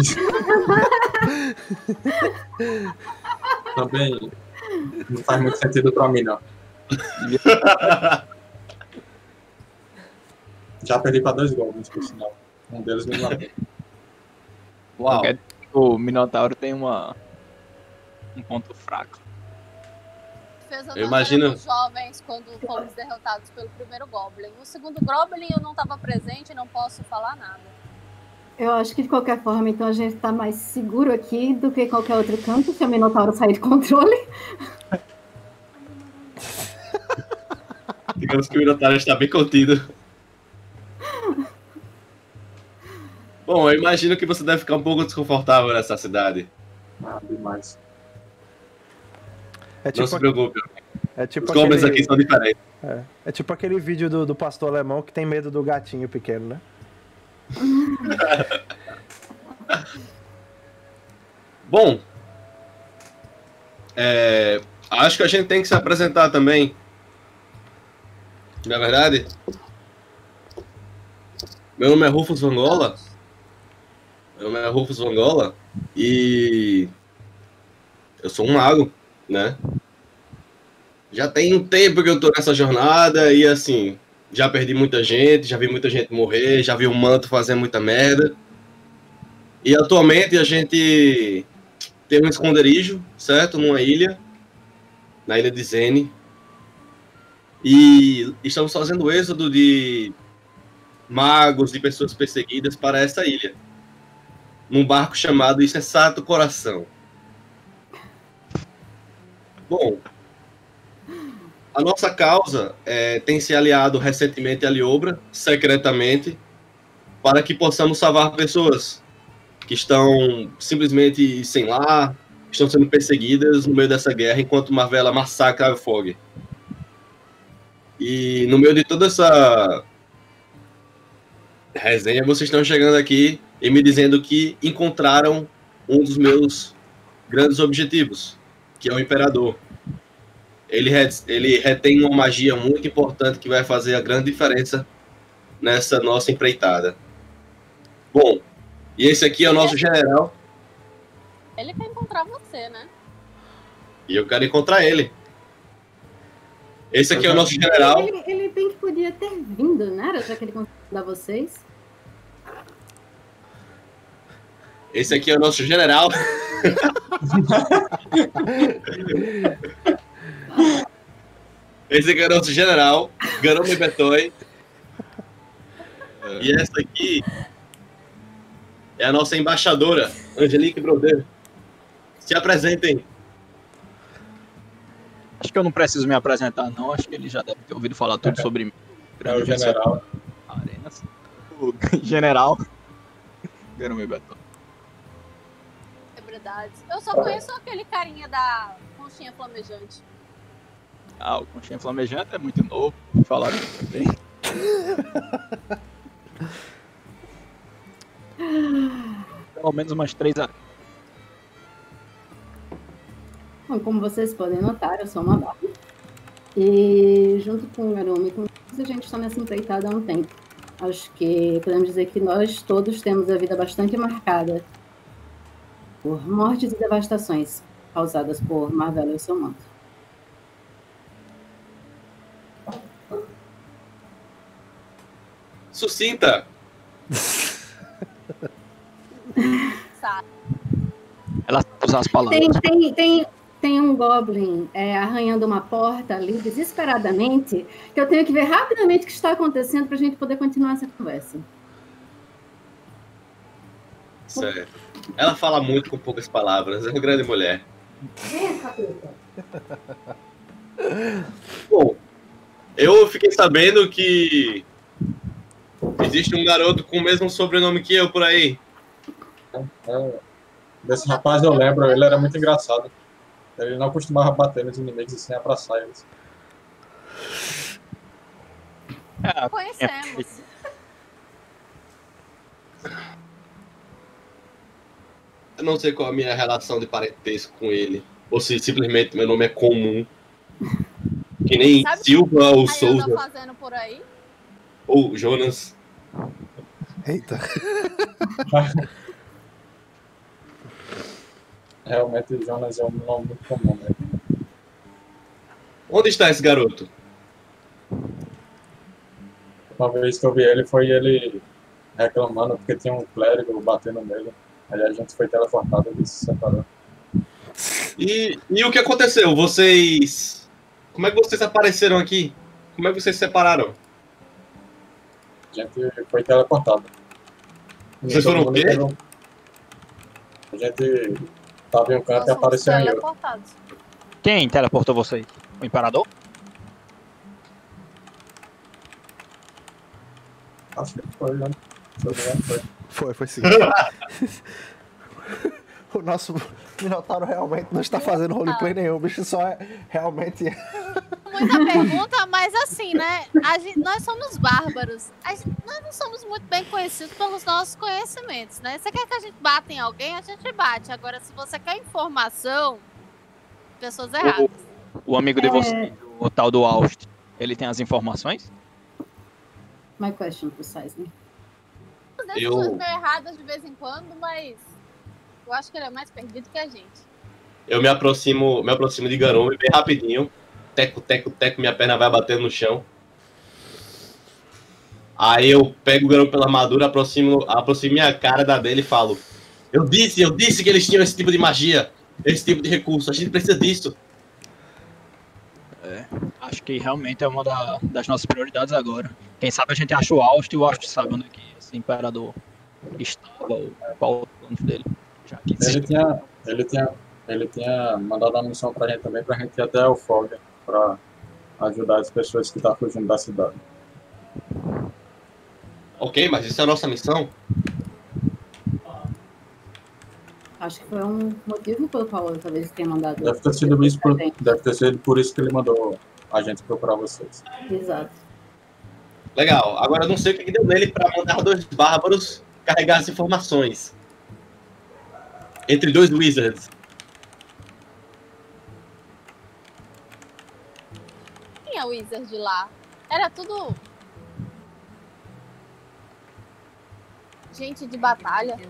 Também não faz muito sentido pra mim, não. Já perdi pra 2 goblins, por sinal. Um deles me matou. Uau. O Minotauro tem um ponto fraco. Eu imagino... Os jovens quando fomos derrotados pelo primeiro Goblin. O segundo Goblin eu não estava presente e não posso falar nada. Eu acho que de qualquer forma, então a gente tá mais seguro aqui do que qualquer outro canto, se o Minotauro sair de controle. Digamos que o Minotauro está bem contido. Bom, eu imagino que você deve ficar um pouco desconfortável nessa cidade. Demais. É tipo, não se preocupe. É tipo os goblins aqui são diferentes. É tipo aquele vídeo do pastor alemão que tem medo do gatinho pequeno, né? Bom, acho que a gente tem que se apresentar também. Não é verdade? Meu nome é Rufus Vangola. E eu sou um mago, né? Já tem um tempo que eu tô nessa jornada e assim, já perdi muita gente, já vi muita gente morrer, já vi o manto fazer muita merda. E atualmente a gente tem um esconderijo, certo? Numa ilha, na ilha de Zene. E estamos fazendo o êxodo de magos, de pessoas perseguidas para essa ilha. Num barco chamado Insensato Coração. Bom, a nossa causa tem se aliado recentemente a Liobra, secretamente, para que possamos salvar pessoas que estão simplesmente sem lar, estão sendo perseguidas no meio dessa guerra, enquanto Marvella massacra a Fog. E no meio de toda essa resenha, vocês estão chegando aqui e me dizendo que encontraram um dos meus grandes objetivos, que é o Imperador. Ele retém uma magia muito importante que vai fazer a grande diferença nessa nossa empreitada. Bom, e esse aqui é o nosso general. Ele quer encontrar você, né? E eu quero encontrar ele. Esse aqui é o nosso general. Ele bem que podia ter vindo, né? Já que ele conseguiu dar vocês. Esse aqui é o nosso general. Esse aqui é o nosso general, Garome Betoy. E essa aqui é a nossa embaixadora, Angelique Broder. Se apresentem. Acho que eu não preciso me apresentar, não. Acho que ele já deve ter ouvido falar tudo sobre mim. É o general. Arenas. O general. Garumi Beto. É verdade. Eu só conheço aquele carinha da conchinha flamejante. Ah, o conchinha flamejante é muito novo. Falaram bem. Pelo menos umas 3 anos. Bom, como vocês podem notar, eu sou uma Barbie. E junto com o Garumi, a gente está nessa empreitada há um tempo. Acho que podemos dizer que nós todos temos a vida bastante marcada por mortes e devastações causadas por Marvel e o seu manto. Sucinta. Sabe? Ela usa as palavras. Tem um Goblin arranhando uma porta ali desesperadamente, que eu tenho que ver rapidamente o que está acontecendo para a gente poder continuar essa conversa. Certo. Ela fala muito com poucas palavras, é uma grande mulher. Bom, eu fiquei sabendo que existe um garoto com o mesmo sobrenome que eu por aí. Desse rapaz eu lembro, ele era muito engraçado. Ele não costumava bater nos inimigos e sim abraçar eles. Conhecemos. Eu não sei qual a minha relação de parentesco com ele. Ou se simplesmente meu nome é comum. Que nem Sabe Silva ou Aí Souza anda fazendo por aí? ou Jonas. Eita. Realmente, Jonas é um nome muito comum, né? Onde está esse garoto? Uma vez que eu vi ele, foi ele reclamando porque tinha um clérigo batendo nele. Aí a gente foi teleportado e se separou. E o que aconteceu? Vocês... Como é que vocês apareceram aqui? Como é que vocês se separaram? A gente foi teleportado. Vocês foram o quê? A gente tava em um canto Nós e fomos apareceu em outro. teleportados. Quem teleportou vocês? O Imperador? Acho que foi, né? Se eu não me engano, foi. Foi sim. O nosso Minotauro realmente não está fazendo roleplay nenhum. O bicho só é realmente... Muita pergunta, mas assim, né? Nós somos bárbaros. Nós não somos muito bem conhecidos pelos nossos conhecimentos, né? Você quer que a gente bata em alguém, a gente bate. Agora, se você quer informação, pessoas erradas. O amigo de vocês, o tal do Aust, ele tem as informações? My question precisely. As pessoas meio erradas de vez em quando, mas eu acho que ele é mais perdido que a gente. Eu me aproximo de Garumi bem rapidinho. Teco, teco, teco, minha perna vai batendo no chão. Aí eu pego o Garumi pela armadura, aproximo minha cara da dele e falo: Eu disse que eles tinham esse tipo de magia, esse tipo de recurso, a gente precisa disso. Acho que realmente é uma das nossas prioridades agora. Quem sabe a gente acha o Aust e o Aust sabe onde é que esse imperador estava, ou qual o plano dele. Já que Ele tinha mandado uma missão pra gente também, pra gente ir até o Fog, pra ajudar as pessoas que estão fugindo da cidade. Ok, mas isso é a nossa missão? Acho que foi um motivo pelo qual talvez tenha mandado. Deve ter sido por isso que ele mandou a gente procurar vocês. Exato. Legal, agora eu não sei o que deu nele pra mandar 2 bárbaros carregar as informações. Entre 2 wizards. Quem é o Wizard de lá? Era tudo gente de batalha.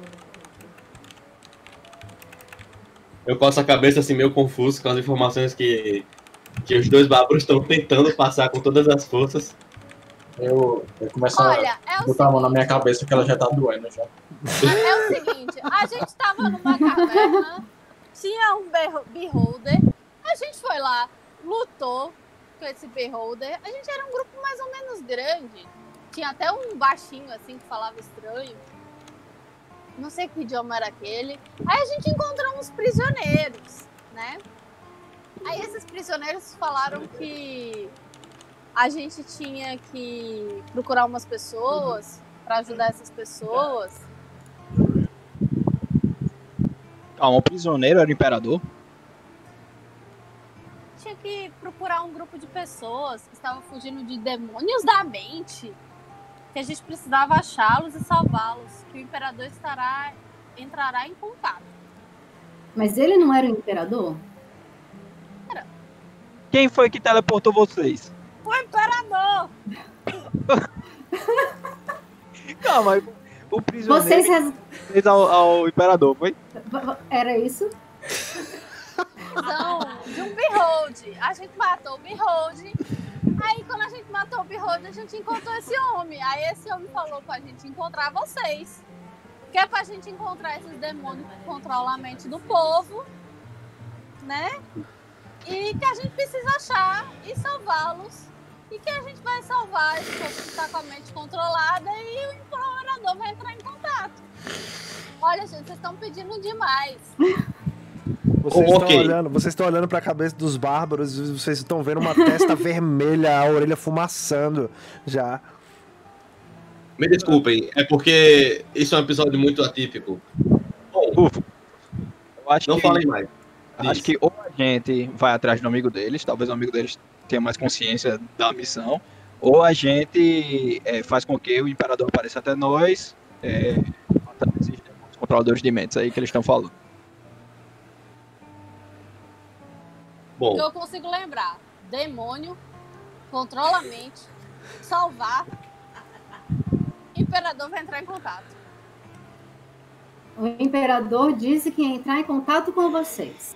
Eu coço a cabeça assim meio confuso com as informações que os 2 bárbaros estão tentando passar com todas as forças. Eu começo Olha, a botar a mão na minha cabeça que ela já tá doendo já. É o seguinte, a gente tava numa caverna, tinha um beholder, a gente foi lá, lutou com esse beholder, a gente era um grupo mais ou menos grande, tinha até um baixinho assim que falava estranho. não sei que idioma era aquele. Aí a gente encontrou uns prisioneiros, né? Aí esses prisioneiros falaram que a gente tinha que procurar umas pessoas para ajudar essas pessoas. Um prisioneiro era o imperador? Tinha que procurar um grupo de pessoas que estavam fugindo de demônios da mente. Que a gente precisava achá-los e salvá-los. Que o imperador entrará em contato. Mas ele não era o imperador? Quem foi que teleportou vocês? O imperador! Calma, o prisioneiro Vocês fez ao imperador, foi? Era isso? Não, de um Behold. A gente matou o Behold. Aí quando a gente matou o Behold, a gente encontrou esse homem. Aí esse homem falou pra gente encontrar vocês. Que é pra gente encontrar esses demônios que controlam a mente do povo, né? E que a gente precisa achar e salvá-los. E que a gente vai salvar esse povo que tá com a mente controlada e o imperador vai entrar em contato. Olha, gente, vocês estão pedindo demais. Vocês estão olhando pra cabeça dos bárbaros e vocês estão vendo uma testa vermelha, a orelha fumaçando já. Me desculpem, é porque isso é um episódio muito atípico. Bom, eu acho não falem mais. Acho que ou a gente vai atrás do amigo deles, talvez o amigo deles tenha mais consciência da missão, ou a gente faz com que o imperador apareça até nós, matando esses demônios controladores de mentes aí que eles estão falando. Bom, Que eu consigo lembrar. Demônio, controla a mente, salvar, imperador vai entrar em contato. O imperador disse que ia entrar em contato com vocês.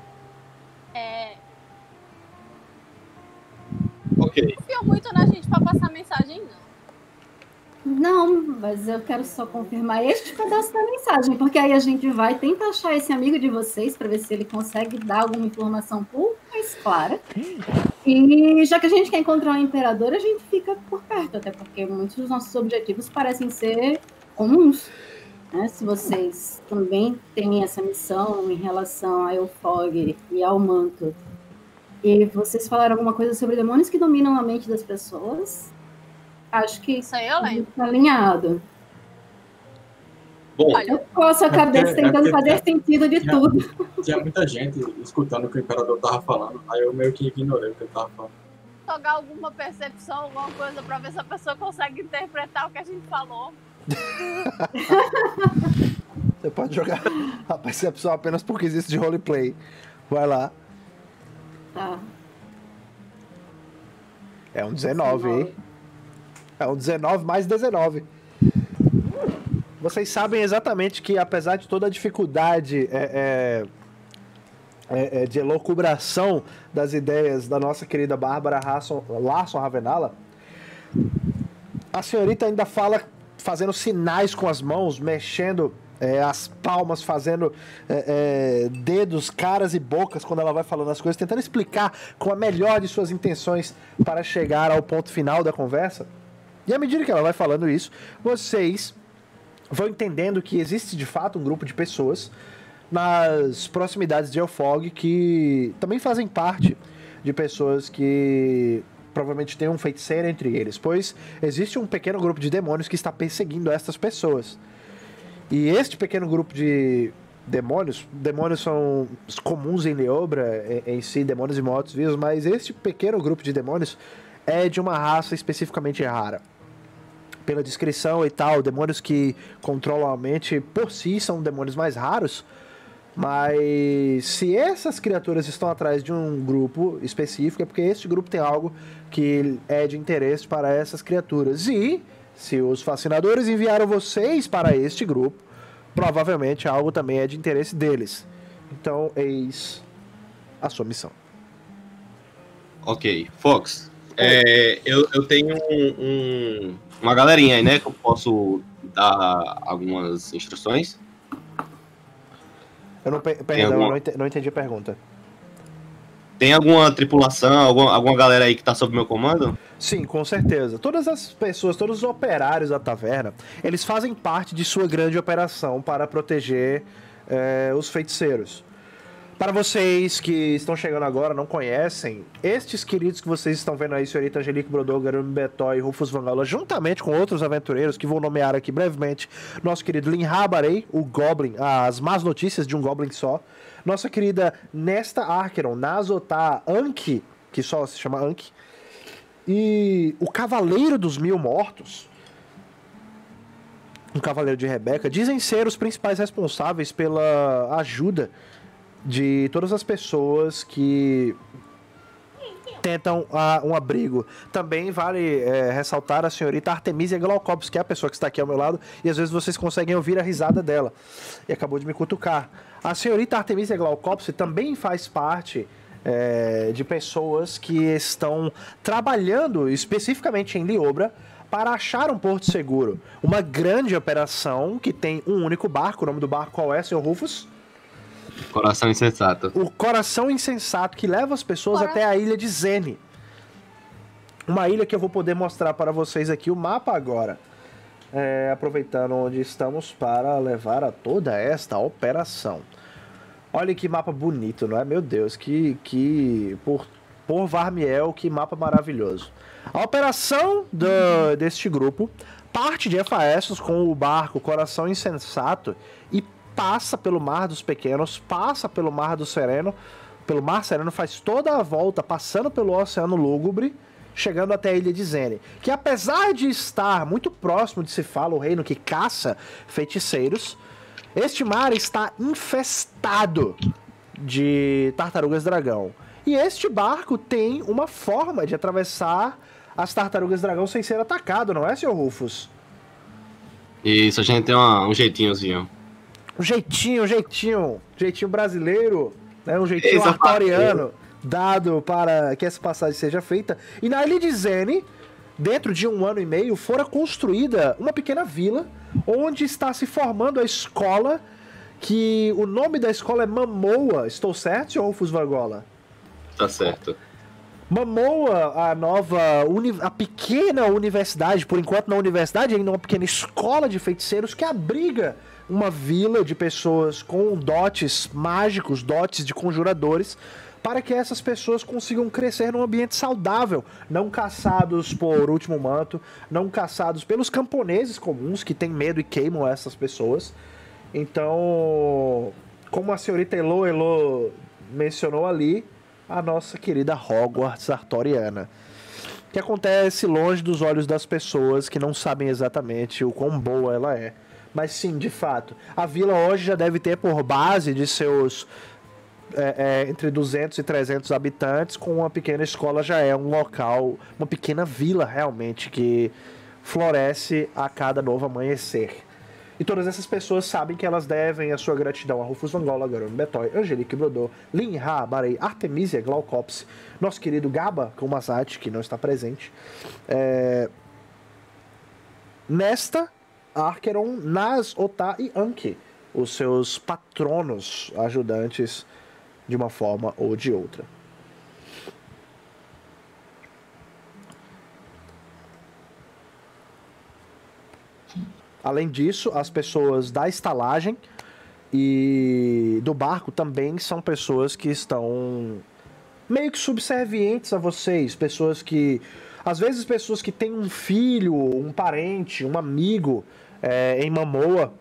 ok. Não confio muito na gente pra passar mensagem, não. Não, mas eu quero só confirmar este pedaço da mensagem, porque aí a gente vai tentar achar esse amigo de vocês para ver se ele consegue dar alguma informação um pouco mais clara. E já que a gente quer encontrar um imperador, a gente fica por perto, até porque muitos dos nossos objetivos parecem ser comuns. Né? Se vocês também têm essa missão em relação a Eufog e ao manto, e vocês falaram alguma coisa sobre demônios que dominam a mente das pessoas, acho que isso aí eu lembro. está alinhado. Bom, Eu coço a cabeça tentando fazer sentido de tudo. Tinha muita gente escutando o que o imperador tava falando, aí eu meio que ignorei o que ele tava falando. Jogar alguma percepção, alguma coisa pra ver se a pessoa consegue interpretar o que a gente falou. Você pode jogar a percepção apenas porque existe de roleplay. Vai lá. Tá. É um 19, hein? É um 19 mais 19. Vocês sabem exatamente que, apesar de toda a dificuldade de elucubração das ideias da nossa querida Bárbara Larson Ravenala, a senhorita ainda fala fazendo sinais com as mãos, mexendo as palmas, fazendo dedos, caras e bocas quando ela vai falando as coisas, tentando explicar com a melhor de suas intenções para chegar ao ponto final da conversa. E à medida que ela vai falando isso, vocês vão entendendo que existe de fato um grupo de pessoas nas proximidades de Eufog que também fazem parte de pessoas que provavelmente tem um feiticeiro entre eles, pois existe um pequeno grupo de demônios que está perseguindo estas pessoas. E este pequeno grupo de demônios são comuns em Leobra, em si, demônios e mortos-vivos, mas este pequeno grupo de demônios é de uma raça especificamente rara. Pela descrição e tal, demônios que controlam a mente por si são demônios mais raros, mas se essas criaturas estão atrás de um grupo específico, é porque este grupo tem algo que é de interesse para essas criaturas. E se os fascinadores enviaram vocês para este grupo, provavelmente algo também é de interesse deles. Então, eis a sua missão. Ok, Fox, eu tenho uma galerinha aí, né, que eu posso dar algumas instruções. Eu não, perdão, eu não entendi a pergunta. Tem alguma tripulação, alguma galera aí que tá sob meu comando? Sim, com certeza. Todas as pessoas, todos os operários da taverna, eles fazem parte de sua grande operação para proteger os feiticeiros. Para vocês que estão chegando agora, não conhecem, estes queridos que vocês estão vendo aí, senhorita Angelique Brodou, Garume Betói e Rufus Vangola, juntamente com outros aventureiros que vou nomear aqui brevemente, nosso querido Lin Habarei, o Goblin, as más notícias de um Goblin só, nossa querida Nesta Archeron, Nazotá Anki, que só se chama Anki, e o Cavaleiro dos Mil Mortos, um Cavaleiro de Rebeca, dizem ser os principais responsáveis pela ajuda de todas as pessoas que tentam um abrigo. Também vale ressaltar a senhorita Artemisia Glaucopis, que é a pessoa que está aqui ao meu lado, e às vezes vocês conseguem ouvir a risada dela. E acabou de me cutucar. A senhorita Artemisia Glaucopis também faz parte de pessoas que estão trabalhando especificamente em Liobra para achar um porto seguro. Uma grande operação que tem um único barco. O nome do barco qual é, Sr. Rufus? Coração Insensato. O Coração Insensato, que leva as pessoas até a ilha de Zene. Uma ilha que eu vou poder mostrar para vocês aqui o mapa agora. Aproveitando onde estamos para levar a toda esta operação. Olha que mapa bonito, não é? Meu Deus, por Varmiel, que mapa maravilhoso. A operação deste grupo parte de Efaestos com o barco Coração Insensato e passa pelo Mar dos Pequenos, passa pelo Mar do Sereno, pelo Mar Sereno, faz toda a volta, passando pelo Oceano Lúgubre, chegando até a Ilha de Zene, que apesar de estar muito próximo de Cefalo, o reino que caça feiticeiros, este mar está infestado de tartarugas dragão. E este barco tem uma forma de atravessar as tartarugas dragão sem ser atacado, não é, Sr. Rufus? Isso, a gente tem um jeitinhozinho. Um jeitinho brasileiro, né? Um jeitinho artoriano, dado para que essa passagem seja feita. E na Ilha de Zene, dentro de 1 ano e meio, fora construída uma pequena vila, onde está se formando a escola, que o nome da escola é Mamoa. Estou certo, Sr. Rufus Vangola? Tá certo. Mamoa, a pequena universidade, por enquanto não universidade, ainda uma pequena escola de feiticeiros que abriga uma vila de pessoas com dotes mágicos, dotes de conjuradores, para que essas pessoas consigam crescer num ambiente saudável, não caçados por Último Manto, não caçados pelos camponeses comuns que têm medo e queimam essas pessoas. Então, como a senhorita Elo mencionou ali, a nossa querida Hogwarts artoriana, que acontece longe dos olhos das pessoas que não sabem exatamente o quão boa ela é. Mas sim, de fato, a vila hoje já deve ter por base de seus entre 200 e 300 habitantes, com uma pequena escola já é um local, uma pequena vila realmente que floresce a cada novo amanhecer. E todas essas pessoas sabem que elas devem a sua gratidão a Rufus Vangola, Garume Betói, Angelique Brodou, Lin Habarei, Artemisia Glaucopis, nosso querido Gaba Kumazati, que não está presente, Nesta Archeron, Nas, Otá e Anki, os seus patronos ajudantes de uma forma ou de outra. Além disso, as pessoas da estalagem e do barco também são pessoas que estão meio que subservientes a vocês, pessoas que, às vezes, pessoas que têm um filho, um parente, um amigo em Mamoa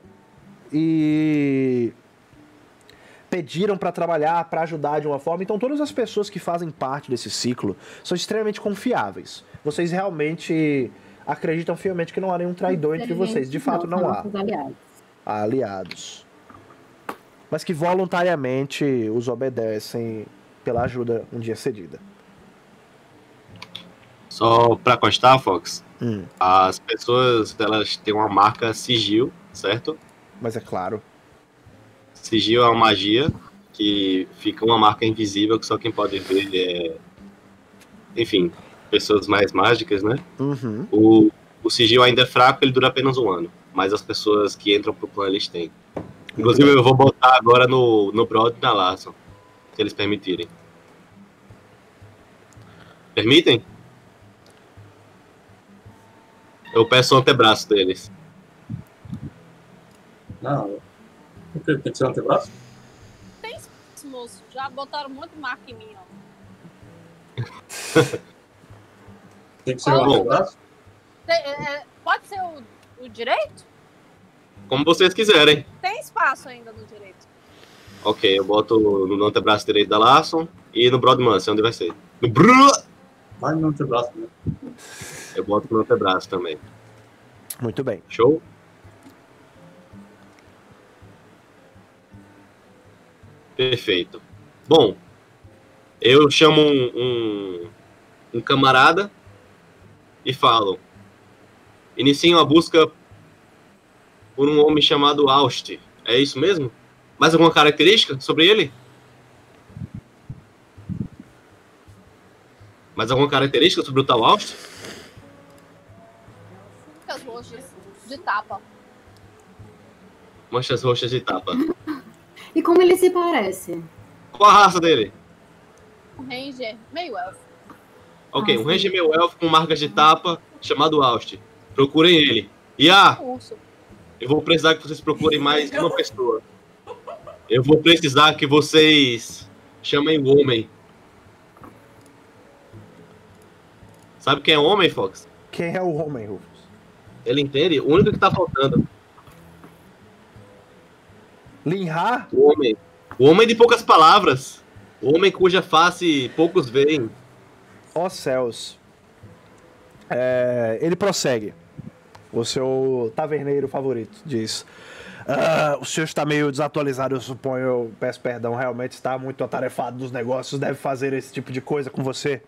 e pediram para trabalhar, para ajudar de uma forma. Então todas as pessoas que fazem parte desse ciclo são extremamente confiáveis. Vocês realmente acreditam fielmente que não há nenhum traidor entre vocês. De fato não há. Há aliados. Mas que voluntariamente os obedecem pela ajuda um dia cedida. Só para constar, Fox, as pessoas, elas têm uma marca sigil, certo? Mas é claro. Sigil é uma magia que fica uma marca invisível que só quem pode ver é... Enfim, pessoas mais mágicas, né? Uhum. O sigil ainda é fraco, ele dura apenas 1 ano. Mas as pessoas que entram pro clã, eles têm. Inclusive, eu vou botar agora no Brod e na Larson, se eles permitirem. Permitem? Eu peço o antebraço deles. Não. Por que tem que ser um antebraço? Tem espaço, moço. Já botaram muito marca em mim, ó. Tem que ser um antebraço? Pode ser o direito? Como vocês quiserem. Tem espaço ainda no direito. Ok, eu boto no antebraço direito da Larson e no Broadmancer, onde vai ser? No Bru! Vai no antebraço, né? Eu boto no antebraço também. Muito bem. Show? Perfeito. Bom, eu chamo um camarada e falo: iniciem a busca por um homem chamado Aust. É isso mesmo? Mais alguma característica sobre ele? Mais alguma característica sobre o tal Aust? Manchas roxas de tapa. Manchas roxas de tapa. E como ele se parece? Qual a raça dele? Um ranger meio elfo. Ok, Ah, um sim. Ranger meio elfo com marcas de tapa chamado Aust. Procurem ele. E Urso. eu vou precisar que vocês procurem mais uma pessoa. Eu vou precisar que vocês chamem o homem. Sabe quem é o homem, Fox? Quem é o homem, Rufus? Ele entende? O único que tá faltando. Linha? O homem. O homem de poucas palavras. O homem cuja face poucos veem. Ó céus. Ele prossegue. O seu taverneiro favorito diz: o senhor está meio desatualizado, eu suponho. Eu peço perdão, realmente está muito atarefado dos negócios, deve fazer esse tipo de coisa com você.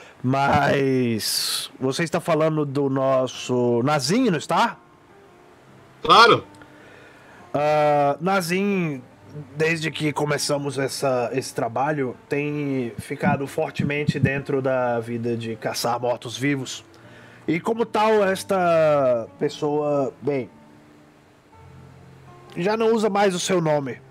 Mas você está falando do nosso Nazim, não está? Claro. Nazim, desde que começamos esse trabalho, tem ficado fortemente dentro da vida de caçar mortos-vivos. E como tal, esta pessoa, bem, já não usa mais o seu nome.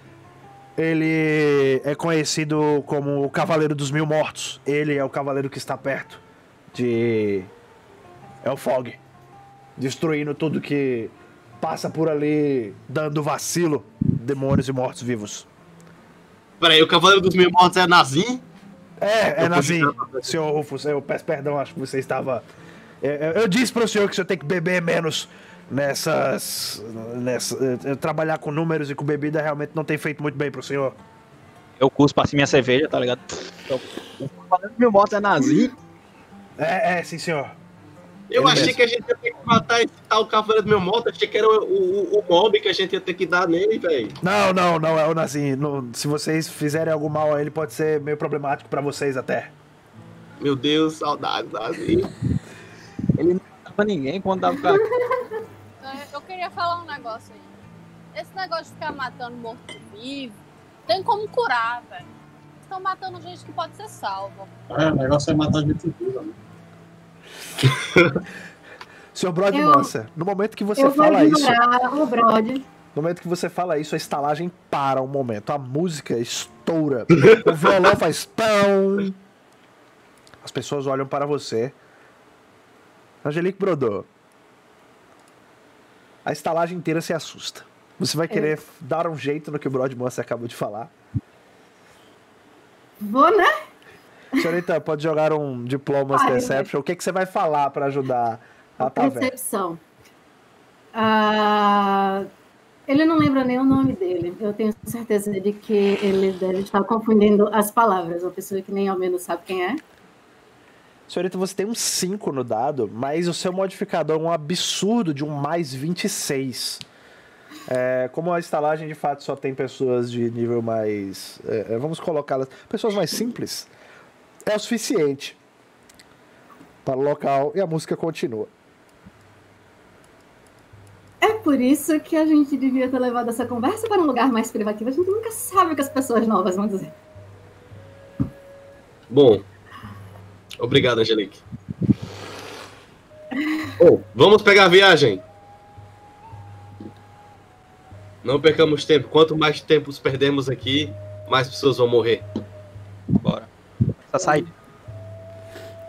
Ele é conhecido como o Cavaleiro dos Mil Mortos. Ele é o cavaleiro que está perto de Elfog, destruindo tudo que passa por ali, dando vacilo, demônios e mortos-vivos. Peraí, o Cavaleiro dos Mil Mortos é Nazim? É Nazim, senhor Rufus, eu peço perdão, acho que você estava... Eu disse para o senhor que o senhor tem que beber menos trabalhar com números e com bebida realmente não tem feito muito bem pro senhor. Eu cuspo assim minha cerveja, tá ligado? O Cavaleiro dos Mil Mortos é Nazim. Sim, senhor. Eu Ele achei mesmo. que a gente ia ter que matar esse tal Cavaleiro do Meu Morto. Achei que era o mob que a gente ia ter que dar nele, velho. Não, é o Nazim. Se vocês fizerem algum mal a ele, pode ser meio problemático pra vocês até. Meu Deus, saudades, Nazim. Ele não matava ninguém quando dava pra... Eu queria falar um negócio aí. Esse negócio de ficar matando morto-vivo, tem como curar, velho. Estão matando gente que pode ser salva. O negócio é matar gente viva, né? Senhor Broadmancer, no momento que você Eu vou fala isso, ignorar o Brod. no momento que você fala isso, a estalagem para um momento. A música estoura. O violão faz pão. As pessoas olham para você. Angelique Brodô. A estalagem inteira se assusta. Você vai querer dar um jeito no que o Broadmancer acabou de falar. Vou, né? Senhorita, pode jogar um Diplomas Ai, Deception. O que você vai falar para ajudar a taverna? Percepção. Ele não lembra nem o nome dele. Eu tenho certeza de que ele deve estar confundindo as palavras. Uma pessoa que nem ao menos sabe quem é. Senhorita, você tem um 5 no dado, mas o seu modificador é um absurdo de um mais 26. Como a estalagem de fato só tem pessoas de nível mais... vamos colocá-las... pessoas mais simples. É o suficiente para o local e a música continua. É por isso que a gente devia ter levado essa conversa para um lugar mais privativo. A gente nunca sabe o que as pessoas novas vão dizer. Bom, obrigado, Angelique. Bom, vamos pegar a viagem. Não percamos tempo. Quanto mais tempo perdemos aqui, mais pessoas vão morrer. Bora. Essa saída.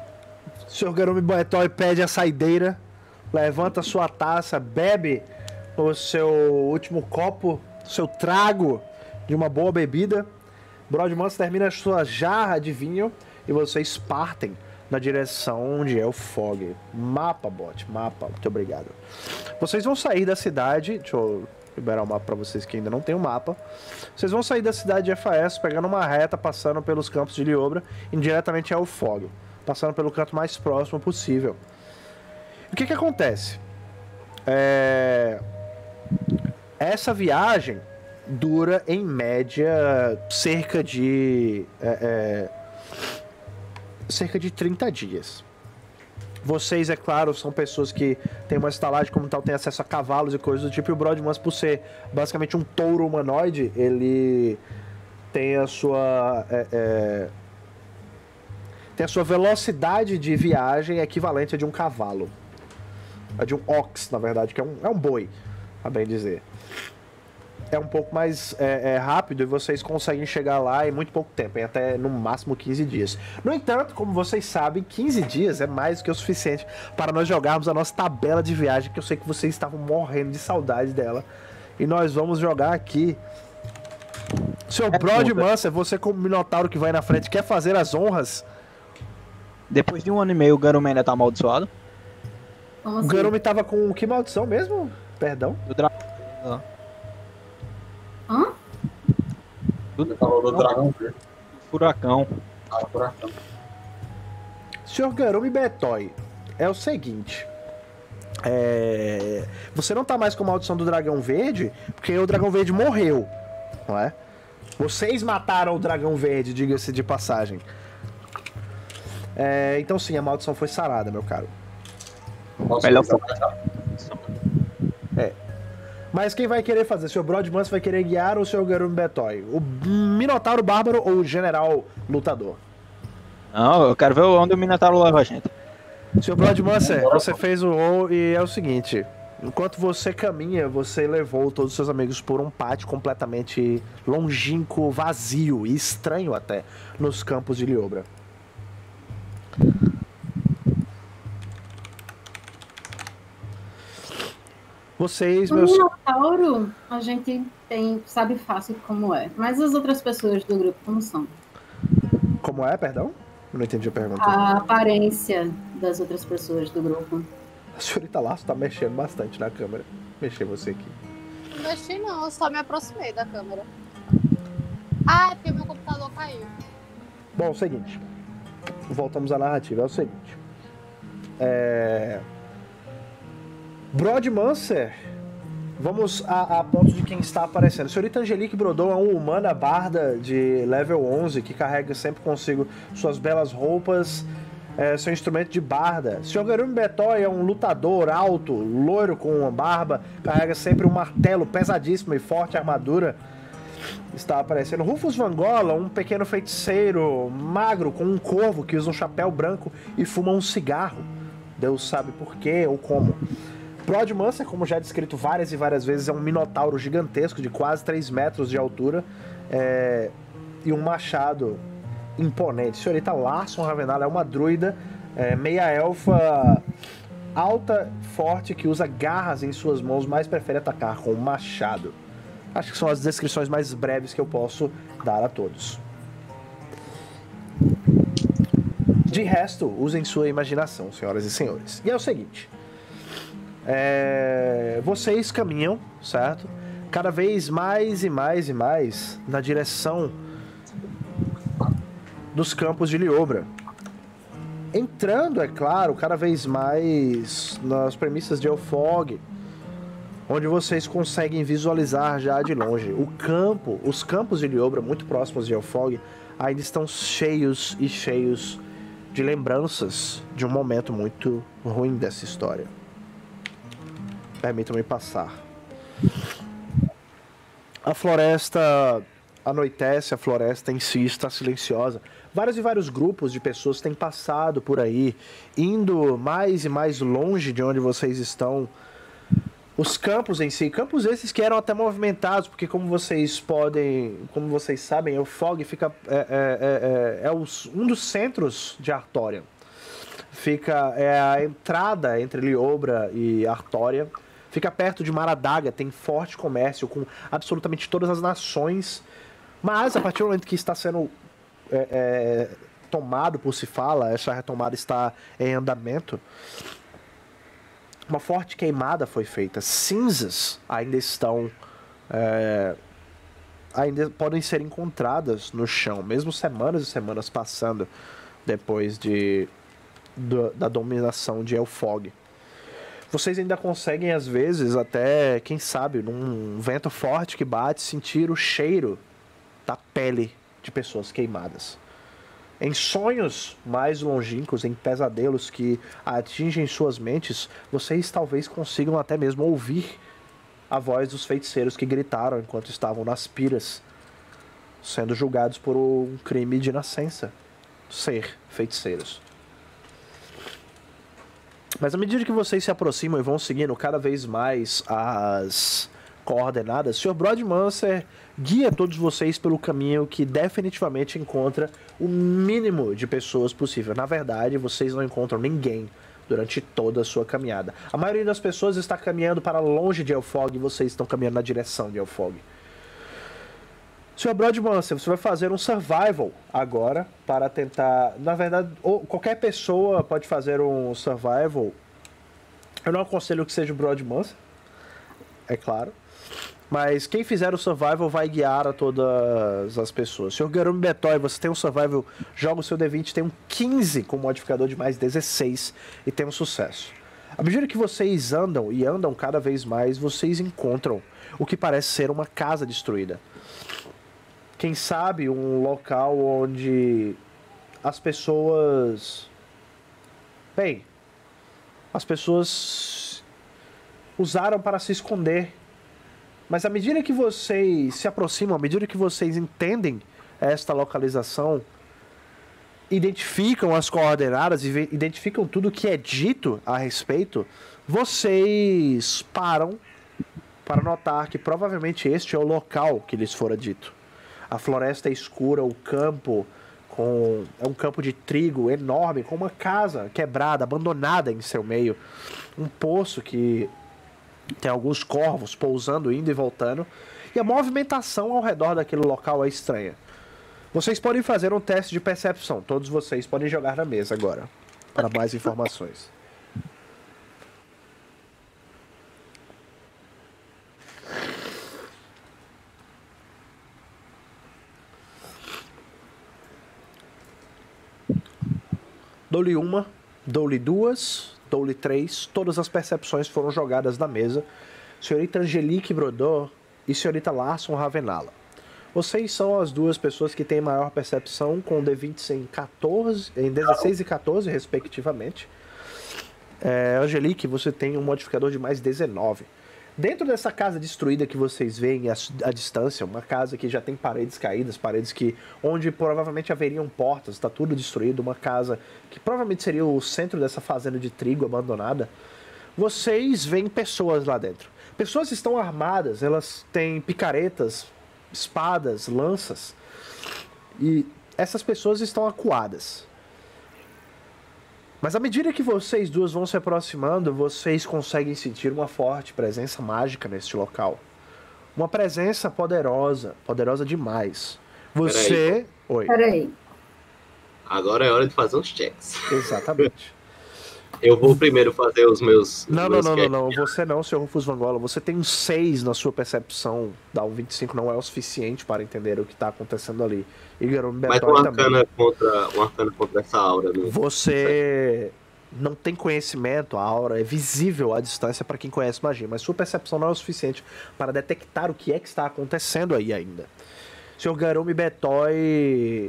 Sr. Garumi Boetói pede a saideira, levanta sua taça, bebe o seu último copo, seu trago de uma boa bebida. Brodmancer termina a sua jarra de vinho e vocês partem na direção de Elfog. Mapa, bot, mapa, muito obrigado. Vocês vão sair da cidade, deixa eu liberar o mapa pra vocês que ainda não tem o mapa. Vocês vão sair da cidade de FAS, pegando uma reta, passando pelos campos de Liobra, indo diretamente a Elfog, passando pelo canto mais próximo possível. O que acontece? Essa viagem dura, em média, cerca de 30 dias. Vocês, é claro, são pessoas que têm uma estalagem como tal, têm acesso a cavalos e coisas do tipo, e o Brodmancer, por ser basicamente um touro humanoide, ele tem a sua velocidade de viagem equivalente a de um cavalo. A de um ox, na verdade, que é um boi, a bem dizer. É um pouco mais rápido e vocês conseguem chegar lá em muito pouco tempo, em até no máximo 15 dias. No entanto, como vocês sabem, 15 dias é mais do que o suficiente para nós jogarmos a nossa tabela de viagem, que eu sei que vocês estavam morrendo de saudade dela. E nós vamos jogar aqui. Seu Brodmancer, você como Minotauro que vai na frente, quer fazer as honras? Depois de 1 ano e meio, o Garumi ainda tá amaldiçoado? Como O assim? Garumi tava com que maldição mesmo? Perdão? Do dragão. Hã? Ele falou do dragão verde. Furacão. Ah, furacão. Sr. Garumi Boetói, é o seguinte. Você não tá mais com a maldição do dragão verde, porque o dragão verde morreu, não é? Vocês mataram o dragão verde, diga-se de passagem. Então sim, a maldição foi sarada, meu caro. Posso Melhor usar? Mas quem vai querer fazer? O Sr. Brodmancer vai querer guiar ou o Sr. Garumi Boetói? O Minotauro Bárbaro ou o General Lutador? Não, eu quero ver onde o Minotauro leva a gente. Sr. Brodmancer, você fez o roll e é o seguinte. Enquanto você caminha, você levou todos os seus amigos por um pátio completamente longínquo, vazio e estranho até, nos campos de Liobra. Vocês, O meus... Minotauro, a gente sabe fácil como é. Mas as outras pessoas do grupo, como são? Como é, perdão? Eu não entendi a pergunta. A aparência das outras pessoas do grupo. A senhorita Laço tá mexendo bastante na câmera. Mexer você aqui. Não mexi não, eu só me aproximei da câmera. Ah, é porque meu computador caiu. Bom, é o seguinte. Voltamos à narrativa. É o seguinte. Brodmancer. Vamos a ponto de quem está aparecendo. Senhorita Angelique Brodon é uma humana barda de level 11 que carrega sempre consigo suas belas roupas, seu instrumento de barda. Sr. Garumi Boetói é um lutador alto, loiro com uma barba, carrega sempre um martelo pesadíssimo e forte armadura. Está aparecendo Rufus Vangola, um pequeno feiticeiro magro com um corvo que usa um chapéu branco e fuma um cigarro. Deus sabe por quê ou como. Brodmancer, como já descrito várias e várias vezes, é um minotauro gigantesco de quase 3 metros de altura e um machado imponente. Senhorita Larson Ravenal é uma druida meia-elfa alta, forte, que usa garras em suas mãos, mas prefere atacar com um machado. Acho que são as descrições mais breves que eu posso dar a todos. De resto, usem sua imaginação, senhoras e senhores. E é o seguinte. Vocês caminham, certo? Cada vez mais e mais e mais na direção dos campos de Liobra. Entrando, é claro, cada vez mais nas premissas de Elfog, onde vocês conseguem visualizar já de longe. Os campos de Liobra, muito próximos de Elfog, ainda estão cheios e cheios de lembranças de um momento muito ruim dessa história. Permitam-me passar. A floresta anoitece, a floresta em si está silenciosa. Vários e vários grupos de pessoas têm passado por aí, indo mais e mais longe de onde vocês estão. Os campos em si, campos esses que eram até movimentados, porque como vocês sabem, o Fog fica um dos centros de Artorian. é a entrada entre Liobra e Artória. Fica perto de Maradaga, tem forte comércio com absolutamente todas as nações. Mas a partir do momento que está sendo tomado por se fala, essa retomada está em andamento. Uma forte queimada foi feita. Cinzas ainda estão... ainda podem ser encontradas no chão, mesmo semanas e semanas passando depois da dominação de Elfog. Vocês ainda conseguem, às vezes, até, quem sabe, num vento forte que bate, sentir o cheiro da pele de pessoas queimadas. Em sonhos mais longínquos, em pesadelos que atingem suas mentes, vocês talvez consigam até mesmo ouvir a voz dos feiticeiros que gritaram enquanto estavam nas piras, sendo julgados por um crime de nascença, ser feiticeiros. Mas à medida que vocês se aproximam e vão seguindo cada vez mais as coordenadas, o Sr. Broadmancer guia todos vocês pelo caminho que definitivamente encontra o mínimo de pessoas possível. Na verdade, vocês não encontram ninguém durante toda a sua caminhada. A maioria das pessoas está caminhando para longe de Elfog e vocês estão caminhando na direção de Elfog. Sr. Broadmancer, você vai fazer um survival agora para tentar... Na verdade, qualquer pessoa pode fazer um survival. Eu não aconselho que seja o Broadmancer, é claro. Mas quem fizer o survival vai guiar a todas as pessoas. Sr. Garumi Betoy, você tem um survival, joga o seu D20, tem um 15 com modificador de mais 16 e tem um sucesso. À medida que vocês andam e andam cada vez mais, vocês encontram o que parece ser uma casa destruída. Quem sabe um local onde as pessoas... Bem, as pessoas usaram para se esconder. Mas à medida que vocês se aproximam, à medida que vocês entendem esta localização, identificam as coordenadas e identificam tudo o que é dito a respeito, vocês param para notar que provavelmente este é o local que lhes fora dito. A floresta é escura, o campo é um campo de trigo enorme, com uma casa quebrada, abandonada em seu meio. Um poço que tem alguns corvos pousando, indo e voltando. E a movimentação ao redor daquele local é estranha. Vocês podem fazer um teste de percepção. Todos vocês podem jogar na mesa agora, para mais informações. Dou-lhe uma, dou-lhe duas, dou-lhe três. Todas as percepções foram jogadas na mesa. Senhorita Angelique Brodor e Senhorita Larson Ravenala. Vocês são as duas pessoas que têm maior percepção, com D20 em 16 e 14, respectivamente. Angelique, você tem um modificador de mais 19. Dentro dessa casa destruída que vocês veem à distância, uma casa que já tem paredes caídas, onde provavelmente haveriam portas, está tudo destruído, uma casa que provavelmente seria o centro dessa fazenda de trigo abandonada, vocês veem pessoas lá dentro. Pessoas estão armadas, elas têm picaretas, espadas, lanças, e essas pessoas estão acuadas. Mas à medida que vocês duas vão se aproximando, vocês conseguem sentir uma forte presença mágica neste local. Uma presença poderosa, poderosa demais. Você... Oi. Peraí. Agora é hora de fazer uns checks. Exatamente. Eu vou primeiro fazer os meus... Não. Você não, Sr. Rufus Vangola. Você tem um 6 na sua percepção. Dar um 25 não é o suficiente para entender o que está acontecendo ali. E mas um arcana contra essa aura. Né? Você não tem conhecimento, a aura é visível à distância para quem conhece magia, mas sua percepção não é o suficiente para detectar o que é que está acontecendo aí ainda. Sr. Garumi Betoy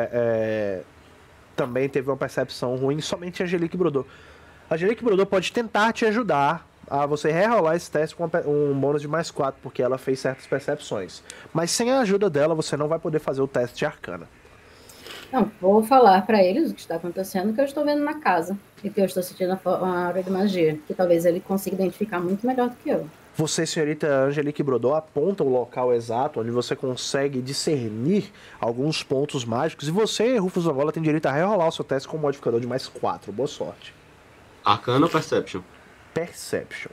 também teve uma percepção ruim, somente Angelique Brodor. Angelique Brodor pode tentar te ajudar a você rerolar esse teste com um bônus de mais 4, porque ela fez certas percepções. Mas sem a ajuda dela, você não vai poder fazer o teste de arcana. Não, vou falar pra eles o que está acontecendo, que eu estou vendo na casa. E que eu estou sentindo a aura de magia. Que talvez ele consiga identificar muito melhor do que eu. Você, senhorita Angelique Brodot, aponta o local exato onde você consegue discernir alguns pontos mágicos. E você, Rufus Vangola, tem direito a rerolar o seu teste com um modificador de mais 4. Boa sorte. Arcana ou Perception? Perception.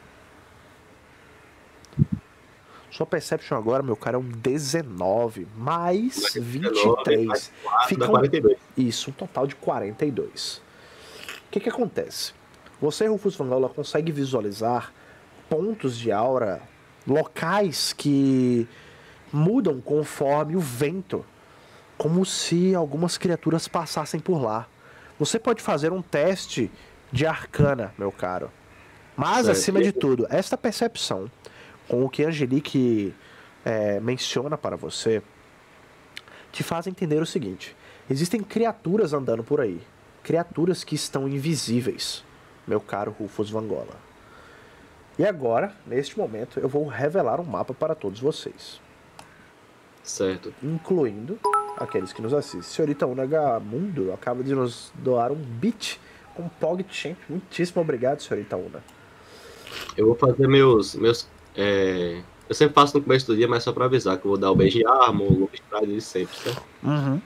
Sua Perception agora, meu cara, é um 19 mais 23. Mais 4, Fica dá 42. Isso, um total de 42. O que acontece? Você, Rufus Vangola, consegue visualizar pontos de aura, locais que mudam conforme o vento, como se algumas criaturas passassem por lá. Você pode fazer um teste de arcana, meu caro. Mas, certo. Acima de tudo, esta percepção, com o que Angelique menciona para você, te faz entender o seguinte: existem criaturas andando por aí. Criaturas que estão invisíveis, meu caro Rufus Vangola. E agora, neste momento, eu vou revelar um mapa para todos vocês. Certo. Incluindo aqueles que nos assistem. Senhorita Una Mundo acaba de nos doar um bit com PogChamp. Muitíssimo obrigado, senhorita Una. Eu vou fazer meus eu sempre faço no começo do dia, mas só pra avisar que eu vou dar o beijo de arma, o Luke Stride de sempre, certo? Uhum.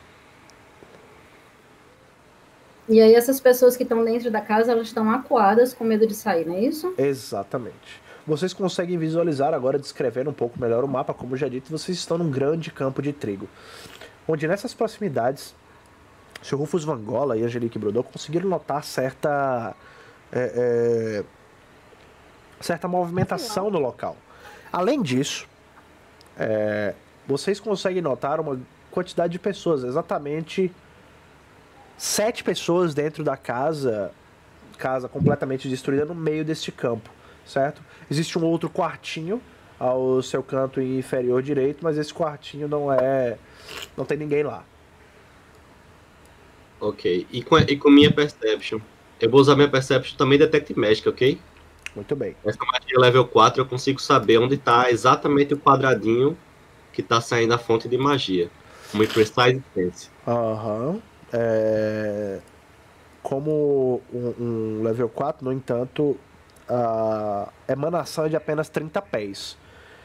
E aí essas pessoas que estão dentro da casa, elas estão acuadas com medo de sair, não é isso? Exatamente. Vocês conseguem visualizar agora, descrevendo um pouco melhor o mapa, como já dito, vocês estão num grande campo de trigo, onde nessas proximidades, o Sr. Rufus Vangola e Angelique Brodot conseguiram notar certa movimentação no local. Além disso, vocês conseguem notar uma quantidade de pessoas, exatamente 7 pessoas dentro da casa completamente destruída no meio deste campo, certo? Existe um outro quartinho ao seu canto inferior direito, mas esse quartinho não tem ninguém lá. Ok. E com minha Perception? Eu vou usar minha Perception também Detect Magic, ok? Muito bem. Essa magia level 4 eu consigo saber onde está exatamente o quadradinho que está saindo da fonte de magia. Muito Precise Sense. Aham. Como um level 4, no entanto, a emanação é de apenas 30 pés.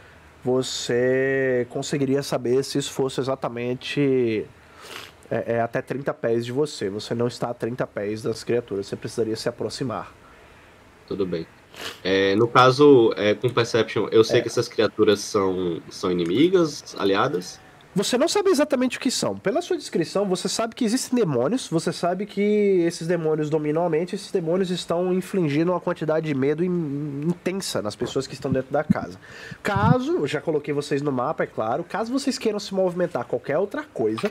Você conseguiria saber se isso fosse exatamente até 30 pés de você. Você não está a 30 pés das criaturas, você precisaria se aproximar. Tudo bem. No caso, com Perception, eu sei que essas criaturas são inimigas, aliadas? Você não sabe exatamente o que são. Pela sua descrição, você sabe que existem demônios, você sabe que esses demônios dominam a mente, esses demônios estão infligindo uma quantidade de medo intensa nas pessoas que estão dentro da casa. Caso, eu já coloquei vocês no mapa, é claro, caso vocês queiram se movimentar qualquer outra coisa,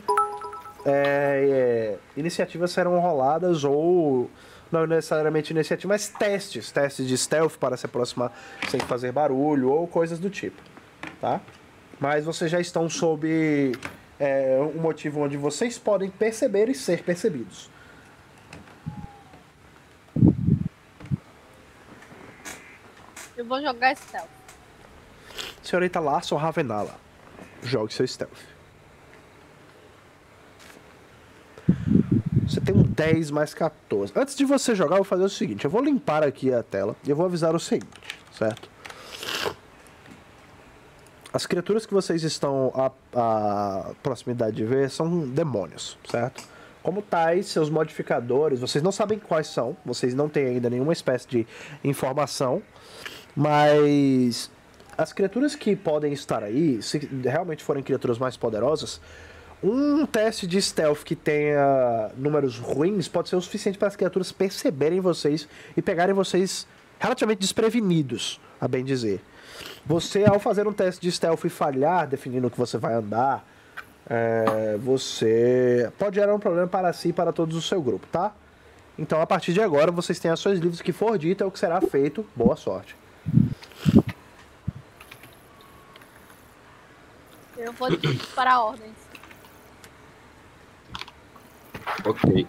iniciativas serão roladas ou... não necessariamente iniciativa, mas testes de stealth para se aproximar sem fazer barulho ou coisas do tipo, tá? Mas vocês já estão sob um motivo onde vocês podem perceber e ser percebidos. Eu vou jogar stealth. Senhorita Larson Ravenala, jogue seu stealth. Você tem um 10 mais 14. Antes de você jogar, eu vou fazer o seguinte. Eu vou limpar aqui a tela e eu vou avisar o seguinte, certo? As criaturas que vocês estão à proximidade de ver são demônios, certo? Como tais, seus modificadores, vocês não sabem quais são, vocês não têm ainda nenhuma espécie de informação, mas as criaturas que podem estar aí, se realmente forem criaturas mais poderosas, um teste de stealth que tenha números ruins pode ser o suficiente para as criaturas perceberem vocês e pegarem vocês relativamente desprevenidos, a bem dizer. Você, ao fazer um teste de stealth e falhar, definindo o que você vai andar, você pode gerar um problema para si e para todos do seu grupo, tá? Então, a partir de agora, vocês têm ações livres que for dito é o que será feito. Boa sorte. Eu vou disparar ordens. Ok.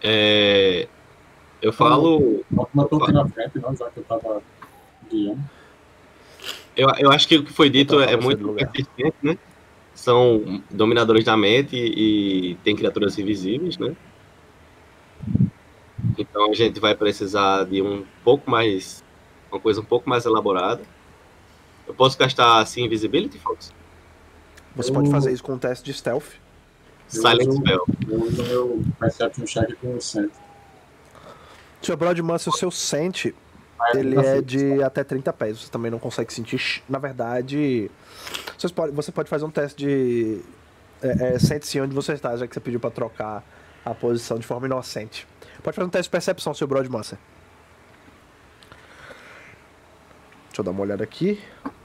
Eu falo... Eu tô aqui na frente, não, já que eu tava guiando. Eu acho que o que foi dito é muito eficiente, né? São dominadores da mente e tem criaturas invisíveis, né? Então a gente vai precisar de uma coisa um pouco mais elaborada. Eu posso gastar assim Invisibility, Fox? Você pode fazer isso com um teste de stealth. Silent Spell. Eu uso meu Perception Check com o centro. Seu Broadmancer, o seu sente, ele é de até 30 pés. Você também não consegue sentir. Na verdade, você pode fazer um teste de. Sente-se onde você está, já que você pediu pra trocar a posição de forma inocente. Pode fazer um teste de percepção, seu Broadmancer. Deixa eu dar uma olhada aqui.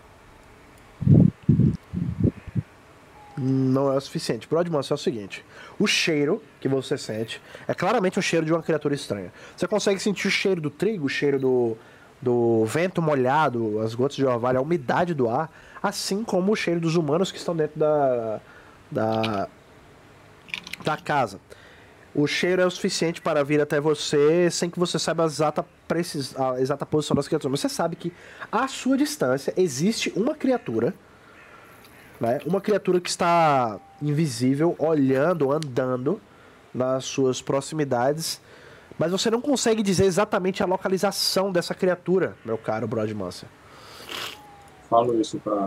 Não é o suficiente. Broadmancer é o seguinte: o cheiro que você sente é claramente o cheiro de uma criatura estranha. Você consegue sentir o cheiro do trigo, o cheiro do vento molhado, as gotas de orvalho, a umidade do ar, assim como o cheiro dos humanos que estão dentro da casa. O cheiro é o suficiente para vir até você sem que você saiba a exata posição das criaturas. Mas você sabe que à sua distância existe uma criatura, né? Uma criatura que está invisível, olhando, andando nas suas proximidades, mas você não consegue dizer exatamente a localização dessa criatura, meu caro Broadmancer. Falo isso pra...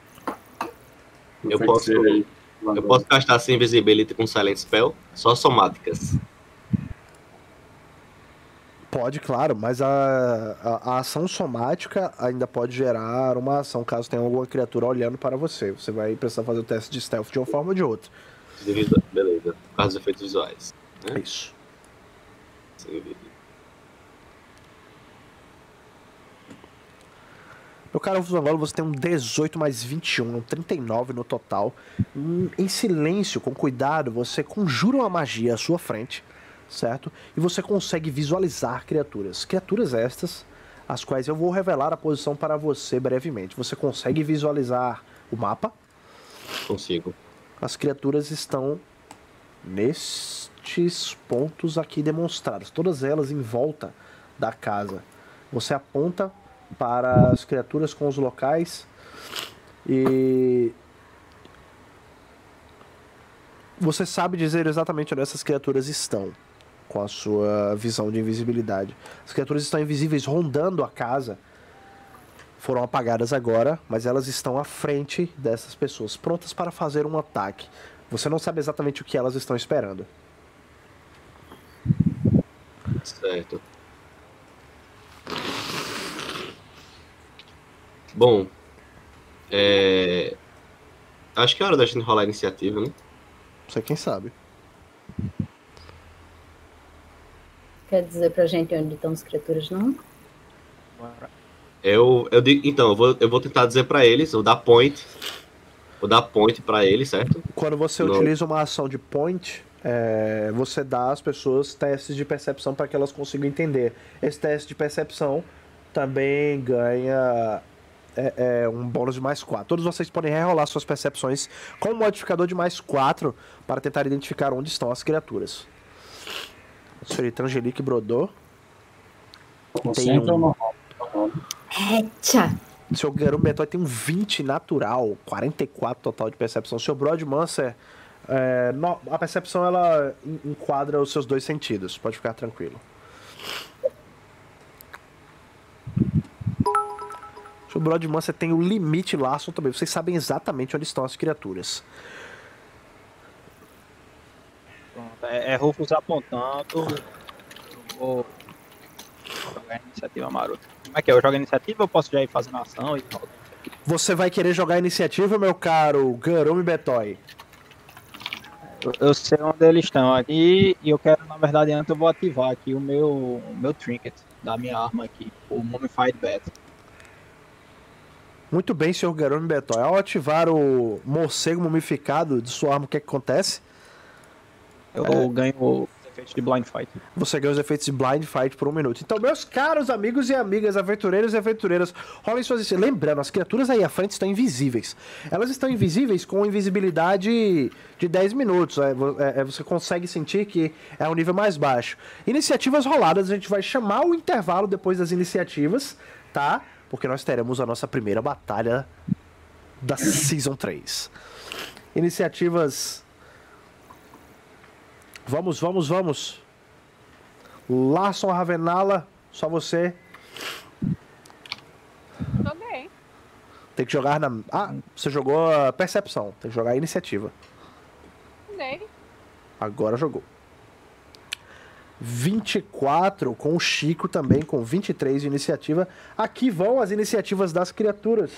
Eu posso gastar assim Invisibility com Silent Spell, só somáticas. Pode, claro, mas a ação somática ainda pode gerar uma ação caso tenha alguma criatura olhando para você. Você vai precisar fazer o teste de stealth de uma forma ou de outra. Beleza, por causa dos efeitos visuais. Né? Isso. Meu caro Fusangolo, você tem um 18 mais 21, um 39 no total. Em silêncio, com cuidado, você conjura uma magia à sua frente, certo? E você consegue visualizar criaturas. Criaturas estas, as quais eu vou revelar a posição para você brevemente. Você consegue visualizar o mapa? Consigo. As criaturas estão nestes pontos aqui demonstrados. Todas elas em volta da casa. Você aponta para as criaturas com os locais e você sabe dizer exatamente onde essas criaturas estão com a sua visão de invisibilidade. As criaturas estão invisíveis rondando a casa, foram apagadas agora, mas elas estão à frente dessas pessoas, prontas para fazer um ataque. Você não sabe exatamente o que elas estão esperando. Certo. Bom, acho que é hora da gente rolar a iniciativa, né? Não sei quem sabe. Quer dizer pra gente onde estão as criaturas, não? Eu digo, então, eu vou tentar dizer pra eles, vou dar point pra eles, certo? Quando você utiliza uma ação de point, você dá às pessoas testes de percepção para que elas consigam entender. Esse teste de percepção também ganha um bônus de mais 4. Todos vocês podem rerolar suas percepções com um modificador de mais 4 para tentar identificar onde estão as criaturas. Senhorita Angelique Brodô. Tem um... Tchá. Seu Garoto Betoy tem um 20 natural, 44 total de percepção. Seu Broadmancer, a percepção ela enquadra os seus dois sentidos. Pode ficar tranquilo. Seu Broadmancer tem o limite laço também. Vocês sabem exatamente onde estão as criaturas. É Rufus apontando. Vou jogar a iniciativa marota. Como é que é? Eu jogo a iniciativa ou eu posso já ir fazendo ação e tal? Você vai querer jogar a iniciativa, meu caro Garume Betoy? Eu sei onde eles estão aqui e eu quero, na verdade, antes eu vou ativar aqui o meu trinket da minha arma aqui, o Mummified Bat. Muito bem, senhor Garume Betoy. Ao ativar o morcego mumificado de sua arma, o que acontece? Eu ganho os efeitos de Blind Fight. Você ganha os efeitos de Blind Fight por 1 minuto. Então, meus caros amigos e amigas, aventureiros e aventureiras, rolem suas... Lembrando, as criaturas aí à frente estão invisíveis. Elas estão invisíveis com invisibilidade de 10 minutos. Você consegue sentir que é um nível mais baixo. Iniciativas roladas, a gente vai chamar o intervalo depois das iniciativas, tá? Porque nós teremos a nossa primeira batalha da Season 3. Iniciativas... Vamos. Larson Ravenala, só você. Tô bem. Tem que jogar na... Ah, você jogou a percepção. Tem que jogar a iniciativa. Ok. Agora jogou. 24 com o Chico também, com 23 de iniciativa. Aqui vão as iniciativas das criaturas.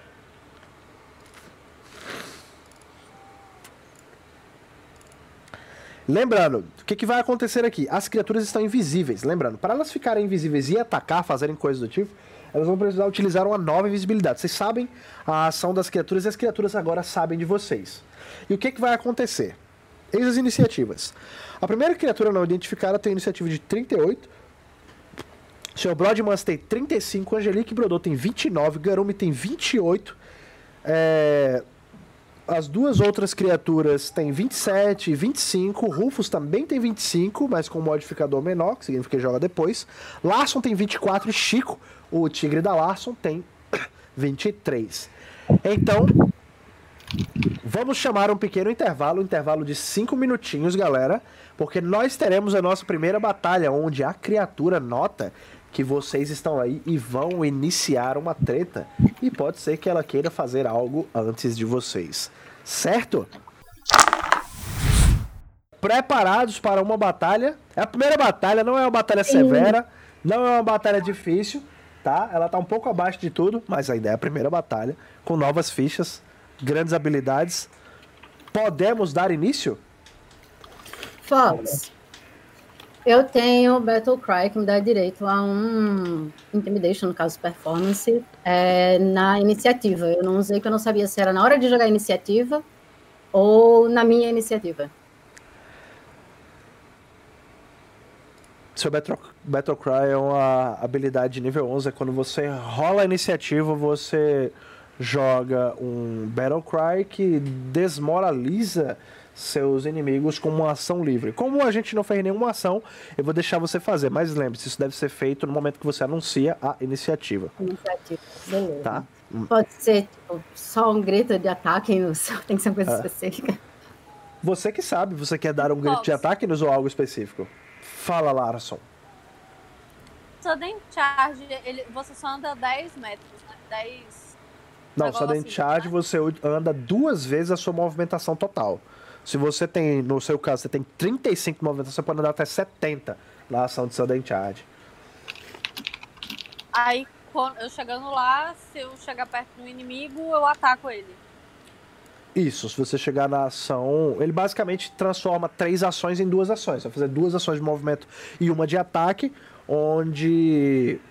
Lembrando, o que vai acontecer aqui? As criaturas estão invisíveis. Lembrando, para elas ficarem invisíveis e atacar, fazerem coisas do tipo, elas vão precisar utilizar uma nova invisibilidade. Vocês sabem a ação das criaturas e as criaturas agora sabem de vocês. E o que vai acontecer? Eis as iniciativas. A primeira criatura não identificada tem iniciativa de 38. Sr. Brodmans tem 35. Angelique Brodô tem 29. Garumi tem 28. As duas outras criaturas têm 27 e 25. Rufus também tem 25, mas com um modificador menor, que significa que joga depois. Larson tem 24 e Chico, o tigre da Larson, tem 23. Então, vamos chamar um pequeno intervalo de 5 minutinhos, galera, porque nós teremos a nossa primeira batalha, onde a criatura nota que vocês estão aí e vão iniciar uma treta. E pode ser que ela queira fazer algo antes de vocês. Certo? Preparados para uma batalha. É a primeira batalha, não é uma batalha severa, não é uma batalha difícil, tá? Ela tá um pouco abaixo de tudo, mas ainda é a primeira batalha, com novas fichas, grandes habilidades. Podemos dar início? Fox, eu tenho Battle Cry, que me dá direito a um Intimidation, no caso Performance, na iniciativa. Eu não usei, porque eu não sabia se era na hora de jogar a iniciativa ou na minha iniciativa. Seu Battle Cry é uma habilidade de nível 11. É quando você rola a iniciativa, você joga um Battle Cry que desmoraliza seus inimigos com uma ação livre. Como a gente não fez nenhuma ação, eu vou deixar você fazer. Mas lembre-se, isso deve ser feito no momento que você anuncia a iniciativa. Iniciativa, beleza. Tá? Pode ser tipo, só um grito de ataque, tem que ser uma coisa específica. Você que sabe, você quer dar um grito de ataque ou algo específico? Fala, Larson. Sudden Charge, você só anda 10 metros, né? 10... Não, Sudden Charge você anda 2 vezes a sua movimentação total. Se você tem, no seu caso, você tem 35 de movimentação, você pode andar até 70 na ação de Sudden Charge. Aí, eu chegando lá, se eu chegar perto do inimigo, eu ataco ele. Isso, se você chegar na ação... Ele basicamente transforma 3 ações em 2 ações. Você vai fazer 2 ações de movimento e uma de ataque, onde...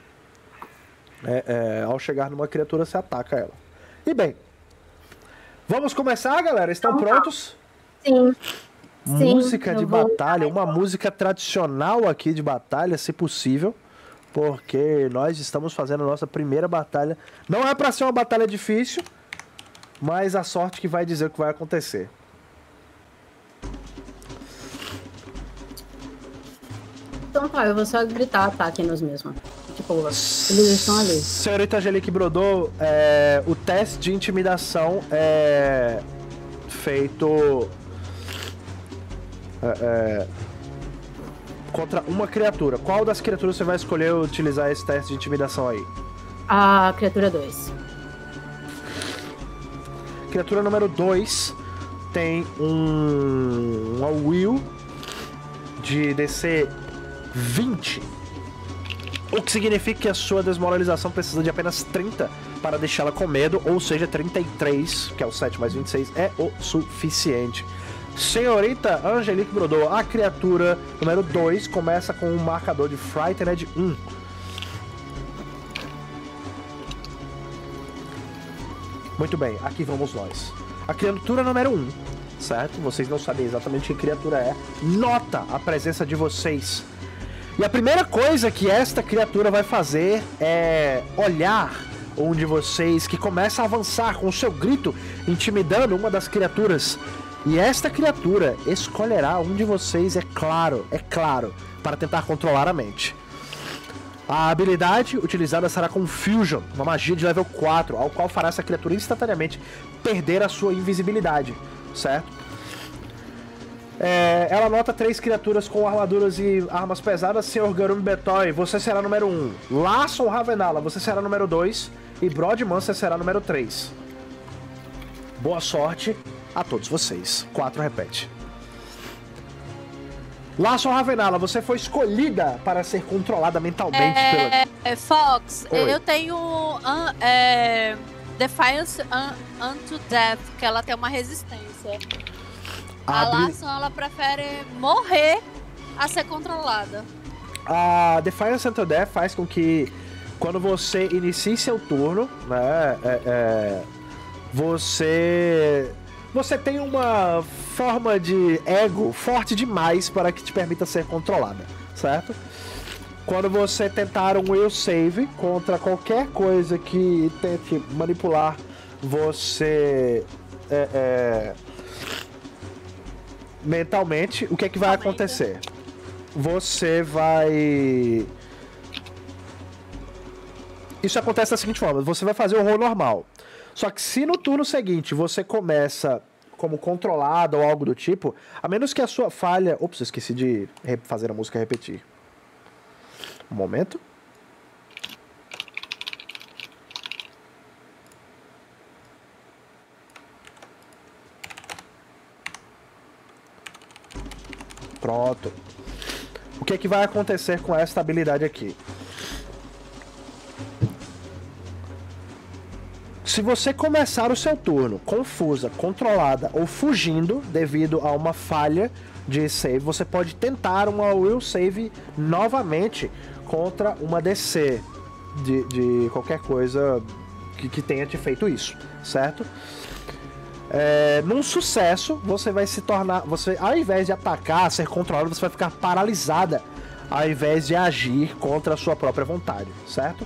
ao chegar numa criatura, você ataca ela. E bem, vamos começar, galera? Estão prontos? Sim. Música de batalha, uma música tradicional aqui de batalha, se possível, porque nós estamos fazendo a nossa primeira batalha. Não é pra ser uma batalha difícil, mas a sorte que vai dizer o que vai acontecer. Então tá, eu vou só gritar ataque nos mesmos. Tipo, eles estão ali. Senhorita Angelique Brodô, o teste de intimidação é feito contra uma criatura. Qual das criaturas você vai escolher utilizar esse teste de intimidação aí? A criatura 2. Criatura número 2 tem uma will de DC 20. O que significa que a sua desmoralização precisa de apenas 30 para deixá-la com medo, ou seja, 33, que é o 7 mais 26, é o suficiente. Senhorita Angelique Brodô, a criatura número 2 começa com um marcador de Frightened 1. Muito bem, aqui vamos nós. A criatura número 1, certo? Vocês não sabem exatamente que criatura é. Nota a presença de vocês. E a primeira coisa que esta criatura vai fazer é olhar um de vocês que começa a avançar com o seu grito, intimidando uma das criaturas. E esta criatura escolherá um de vocês, é claro, para tentar controlar a mente. A habilidade utilizada será Confusion, uma magia de level 4, ao qual fará essa criatura instantaneamente perder a sua invisibilidade, certo? Ela nota 3 criaturas com armaduras e armas pesadas. Sr. Garumi Betoy, você será número 1. Larson Ravenala, você será número 2. e Broadmancer será número 3. Boa sorte a todos vocês. 4 repete. Laço Ravenala, você foi escolhida para ser controlada mentalmente pela... Fox, Oi. eu tenho Defiance Unto Death, que ela tem uma resistência. A Laço, ela prefere morrer a ser controlada. A Defiance Unto Death faz com que quando você inicie seu turno, né, você tem uma forma de ego forte demais para que te permita ser controlada, certo? Quando você tentar um will save contra qualquer coisa que tente manipular você mentalmente, o que é que vai acontecer? Você vai... Isso acontece da seguinte forma, você vai fazer o roll normal. Só que se no turno seguinte você começa como controlado ou algo do tipo, a menos que a sua falha... Ops, eu esqueci de fazer a música repetir. Um momento. Pronto. O que é que vai acontecer com esta habilidade aqui? Se você começar o seu turno confusa, controlada ou fugindo devido a uma falha de save, você pode tentar uma will save novamente contra uma DC de qualquer coisa que tenha te feito isso, certo? Num sucesso, você vai se tornar... Você, ao invés de atacar, ser controlado, você vai ficar paralisada ao invés de agir contra a sua própria vontade, certo?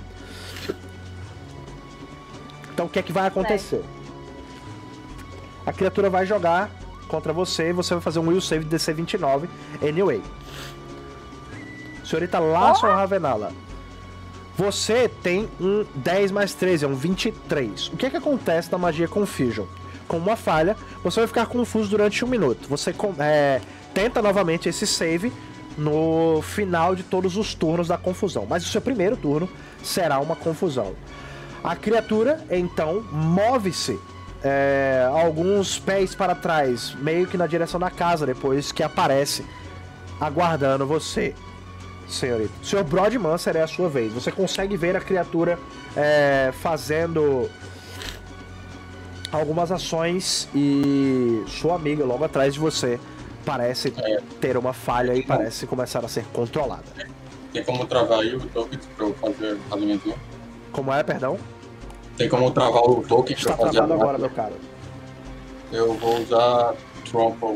Então o que é que vai acontecer? A criatura vai jogar contra você e você vai fazer um will save de DC 29 anyway. Senhorita Laço Ravenala, você tem um 10 mais 13, é um 23. O que é que acontece na magia Confusion? Com uma falha, você vai ficar confuso durante 1 minuto. Você tenta novamente esse save no final de todos os turnos da confusão. Mas o seu primeiro turno será uma confusão. A criatura, então, move-se alguns pés para trás, meio que na direção da casa, depois que aparece, aguardando você, senhorita. Senhor Broadmancer, é a sua vez. Você consegue ver a criatura fazendo algumas ações e sua amiga, logo atrás de você, parece ter uma falha e parece começar a ser controlada. Tem como travar aí o token pra eu fazer a alimentinho? Como é, perdão? Tem como travar o token pra Está fazer travado a agora, meu caro. Eu vou usar Trample.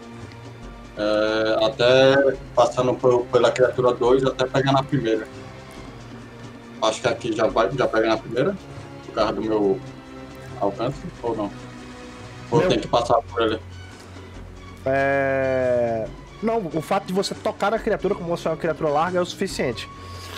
Até passando pela criatura 2 até pegar na primeira. Acho que aqui já pega na primeira, por causa do meu alcance, ou não? Ou tem que passar por ele? Não, o fato de você tocar na criatura como você é uma criatura larga é o suficiente.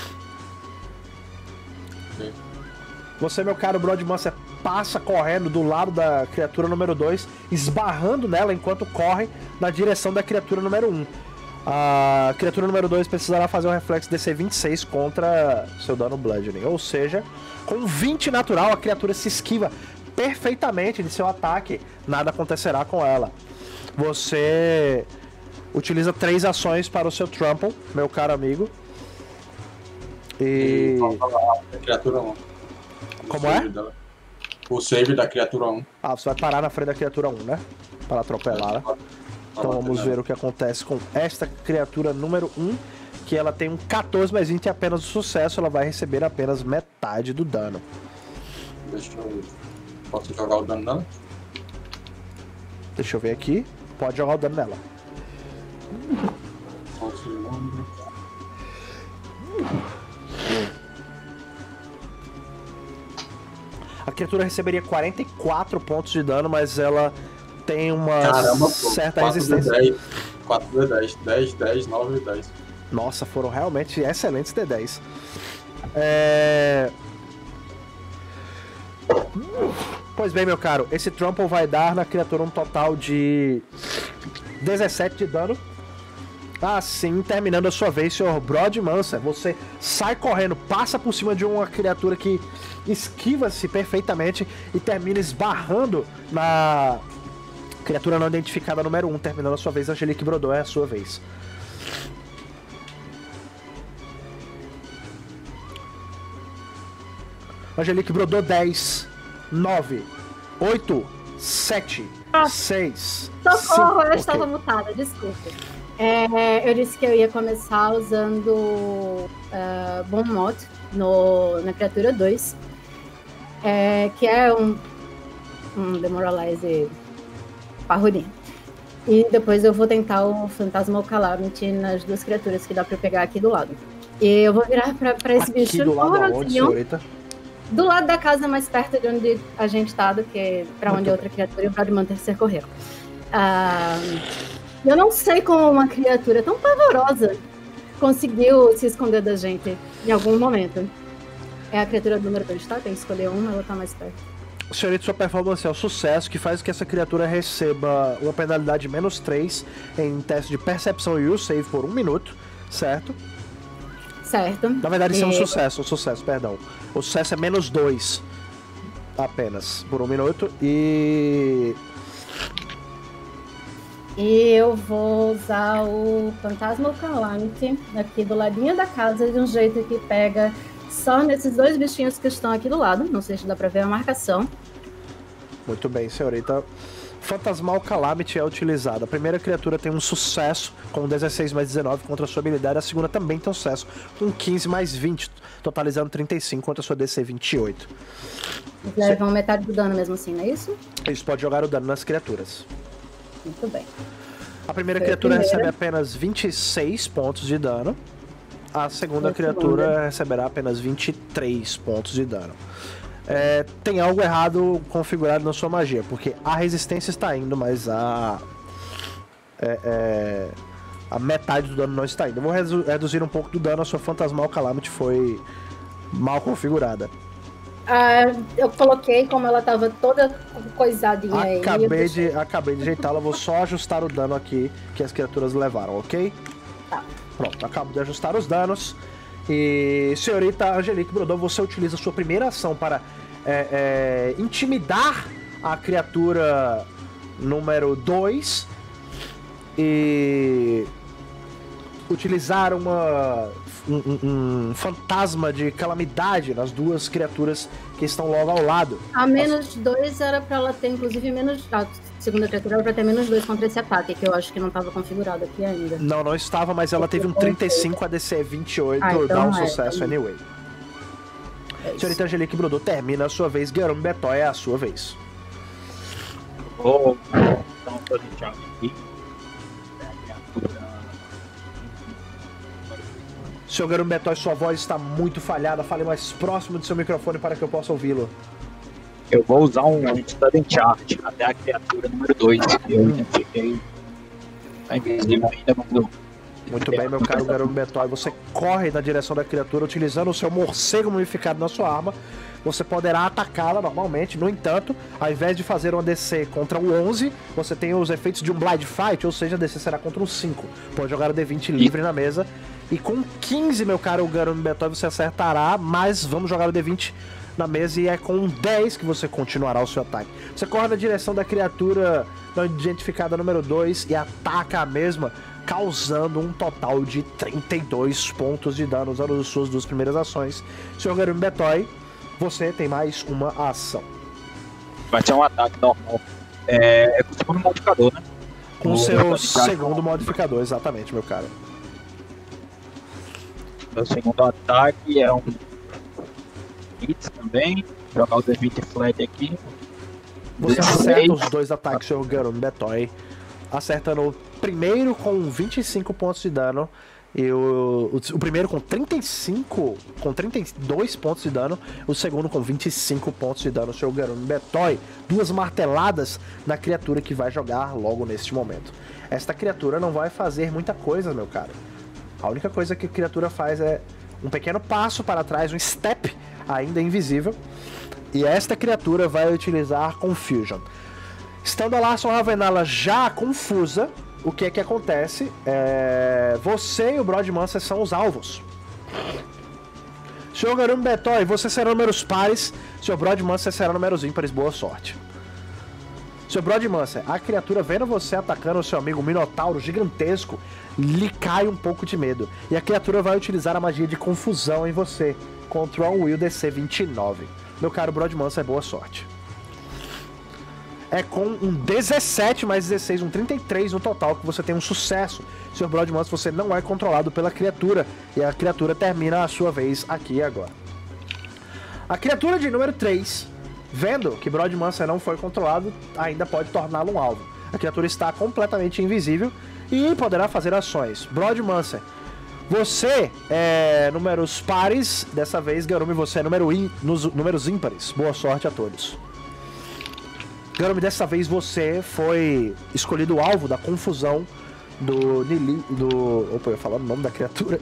Sim. Você, meu caro Broadmancer, passa correndo do lado da criatura número 2, esbarrando nela enquanto corre na direção da criatura número 1. A criatura número 2 precisará fazer um reflexo DC 26 contra seu dano bludgeoning. Ou seja, com 20 natural, a criatura se esquiva perfeitamente de seu ataque. Nada acontecerá com ela. Você utiliza 3 ações para o seu Trample, meu caro amigo. E... a criatura 1. Como é? O save da criatura 1. Ah, você vai parar na frente da criatura 1, né? Para atropelá-la. Então vamos ver o que acontece com esta criatura número 1, que ela tem um 14 mais 20 e apenas o sucesso, ela vai receber apenas metade do dano. Deixa eu... Posso jogar o dano nela? Deixa eu ver aqui. Pode jogar o dano nela. A criatura receberia 44 pontos de dano, mas ela tem uma certa resistência. 4d10, 10, 10, 9 e 10. Nossa, foram realmente excelentes D10. Pois bem, meu caro, esse Trample vai dar na criatura um total de 17 de dano. Assim, terminando a sua vez, Sr. Broadmancer, você sai correndo, passa por cima de uma criatura que esquiva-se perfeitamente e termina esbarrando na criatura não identificada número 1. Terminando a sua vez, Angelique Brodot, é a sua vez. Angelique Brodot, 10, 9, 8, 7, 6, Socorro, 5, eu estava mutada, desculpa. Eu disse que eu ia começar usando Bon Mot na criatura 2, que é um Demoralize parrudinho. E depois eu vou tentar o Phantasmal Calamity nas duas criaturas que dá pra eu pegar aqui do lado. E eu vou virar pra esse aqui bicho do lado aonde, senhorita? do lado da casa mais perto de onde a gente tá do que pra onde a outra criatura e o Broadmancer correu. Eu não sei como uma criatura tão pavorosa conseguiu se esconder da gente em algum momento. É a criatura do número 2, tá? Tem que escolher uma, ela tá mais perto. Senhorita, sua performance é o sucesso, que faz com que essa criatura receba uma penalidade de -3 em teste de percepção e will save por 1 minuto, certo? Certo. Na verdade, isso é um sucesso, perdão. O sucesso é -2 apenas por 1 minuto e eu vou usar o Phantasmal Calamity aqui do ladinho da casa de um jeito que pega só nesses dois bichinhos que estão aqui do lado. Não sei se dá pra ver a marcação. Muito bem, senhorita. Phantasmal Calamity é utilizado. A primeira criatura tem um sucesso com 16 mais 19 contra a sua habilidade. A segunda também tem um sucesso com 15 mais 20, totalizando 35 contra a sua DC 28. Levam metade do dano mesmo assim, não é isso? Isso pode jogar o dano nas criaturas. Muito bem. A primeira criatura recebe apenas 26 pontos de dano. A segunda criatura receberá apenas 23 pontos de dano. Tem algo errado configurado na sua magia, porque a resistência está indo, mas a metade do dano não está indo. Eu vou reduzir um pouco do dano. A sua Phantasmal Calamity foi mal configurada. Eu coloquei como ela estava toda coisadinha aí. Acabei de ajeitá-la. Vou só ajustar o dano aqui que as criaturas levaram, ok? Tá. Pronto, acabo de ajustar os danos. E, senhorita Angelique Brodot, você utiliza a sua primeira ação para intimidar a criatura número 2 e utilizar um fantasma de calamidade nas duas criaturas que estão logo ao lado. A -2 era pra ela ter, inclusive, a segunda criatura era pra ter -2 contra esse ataque, que eu acho que não estava configurado aqui ainda. Não estava, mas ela teve um 35 ADC 28, então dá um sucesso anyway. Senhorita Angelique Brodot, termina a sua vez. Garum Betoy, é a sua vez. Vou dar um projeto aqui. Seu Garum Betoy, sua voz está muito falhada. Fale mais próximo do seu microfone para que eu possa ouvi-lo. Eu vou usar um Sudden Charge até a criatura número 2. Eu identifiquei. Tá invisível ainda, mas muito bem, meu caro Garum Betoy. Você corre na direção da criatura utilizando o seu morcego mumificado na sua arma. Você poderá atacá-la normalmente. No entanto, ao invés de fazer uma DC contra o 11, você tem os efeitos de um Blind Fight, ou seja, a DC será contra o 5. Pode jogar o D20 livre na mesa. E com 15, meu caro Garum Betoy, você acertará, mas vamos jogar o D20 na mesa e é com 10 que você continuará o seu ataque. Você corre na direção da criatura não identificada número 2 e ataca a mesma, causando um total de 32 pontos de dano usando as suas duas primeiras ações. Sr. Garum Betoy, você tem mais uma ação. Vai ser um ataque normal. É com o segundo modificador, né? Com o seu segundo modificador, exatamente, meu cara. O segundo ataque é um hit também. Jogar o D20 flat aqui. Você acerta os dois ataques, Sr. Garum Betoy. Acertando o primeiro com 25 pontos de dano e o primeiro com 32 pontos de dano, o segundo com 25 pontos de dano. Seu Garum Betoy, duas marteladas na criatura que vai jogar logo neste momento. Esta criatura não vai fazer muita coisa, meu cara. A única coisa que a criatura faz é um pequeno passo para trás, um step ainda invisível, e esta criatura vai utilizar Confusion. Estando a Larson Ravenala já confusa, o que é que acontece? Você e o Broadmancer são os alvos. Senhor Garumi Betoy, você será números pares. Senhor Broadmancer será números ímpares. Boa sorte. Senhor Broadmancer, a criatura vendo você atacando o seu amigo Minotauro gigantesco, lhe cai um pouco de medo. E a criatura vai utilizar a magia de confusão em você. Control Will DC 29. Meu caro Broadmancer, boa sorte. É com um 17 mais 16, um 33 no total, que você tem um sucesso. Senhor Broadmancer, você não é controlado pela criatura. E a criatura termina a sua vez aqui e agora. A criatura de número 3, vendo que Broadmancer não foi controlado, ainda pode torná-lo um alvo. A criatura está completamente invisível e poderá fazer ações. Broadmancer, você é números pares. Dessa vez, Garumi, você é nos números ímpares. Boa sorte a todos. Garumi, dessa vez você foi escolhido o alvo da confusão do Nili... Opa, eu ia falar o nome da criatura.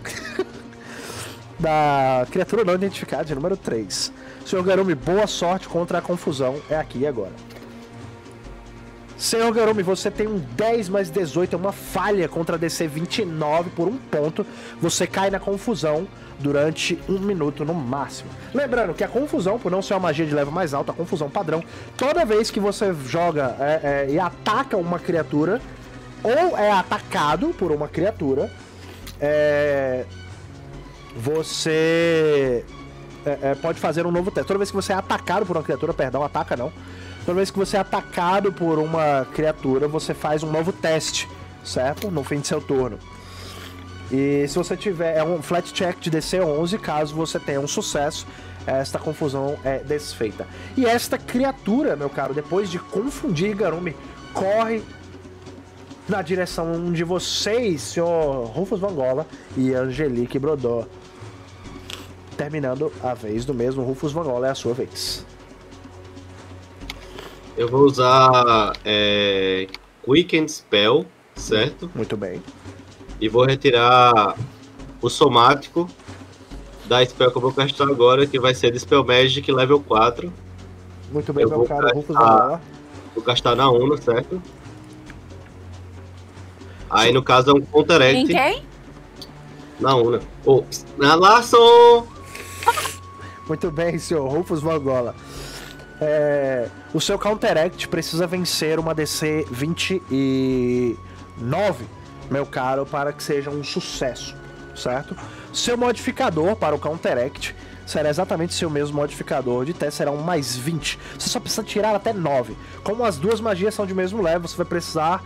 Da criatura não identificada, de número 3. Senhor Garumi, boa sorte contra a confusão. É aqui e agora. Senhor Garumi, você tem um 10 mais 18, é uma falha contra a DC 29 por 1 ponto. Você cai na confusão durante 1 minuto no máximo. Lembrando que a confusão, por não ser uma magia de level mais alto, a confusão padrão, toda vez que você joga e ataca uma criatura, ou é atacado por uma criatura, você pode fazer um novo teste. Toda vez que você é atacado por uma criatura, perdão, ataca não. Toda vez que você é atacado por uma criatura, você faz um novo teste, certo? No fim de seu turno. E se você tiver um flat check de DC 11, caso você tenha um sucesso, esta confusão é desfeita. E esta criatura, meu caro, depois de confundir Garumi, corre na direção de vocês, senhor Rufus Vangola e Angelique Brodó. Terminando a vez do mesmo Rufus Vangola, é a sua vez. Eu vou usar Quicken Spell, certo? Muito bem. E vou retirar o somático da spell que eu vou castar agora, que vai ser Dispel Magic level 4. Muito bem, meu caro Rufus Vangola. Vou castar na Una, certo? Aí no caso é um Counteract. Em quem? Na Una. Na Larson! Muito bem, senhor Rufus Vangola. O seu Counteract precisa vencer uma DC 29, meu caro, para que seja um sucesso, certo? Seu modificador para o Counteract será exatamente seu mesmo modificador de teste, será um mais 20. Você só precisa tirar até 9. Como as duas magias são de mesmo level, você vai precisar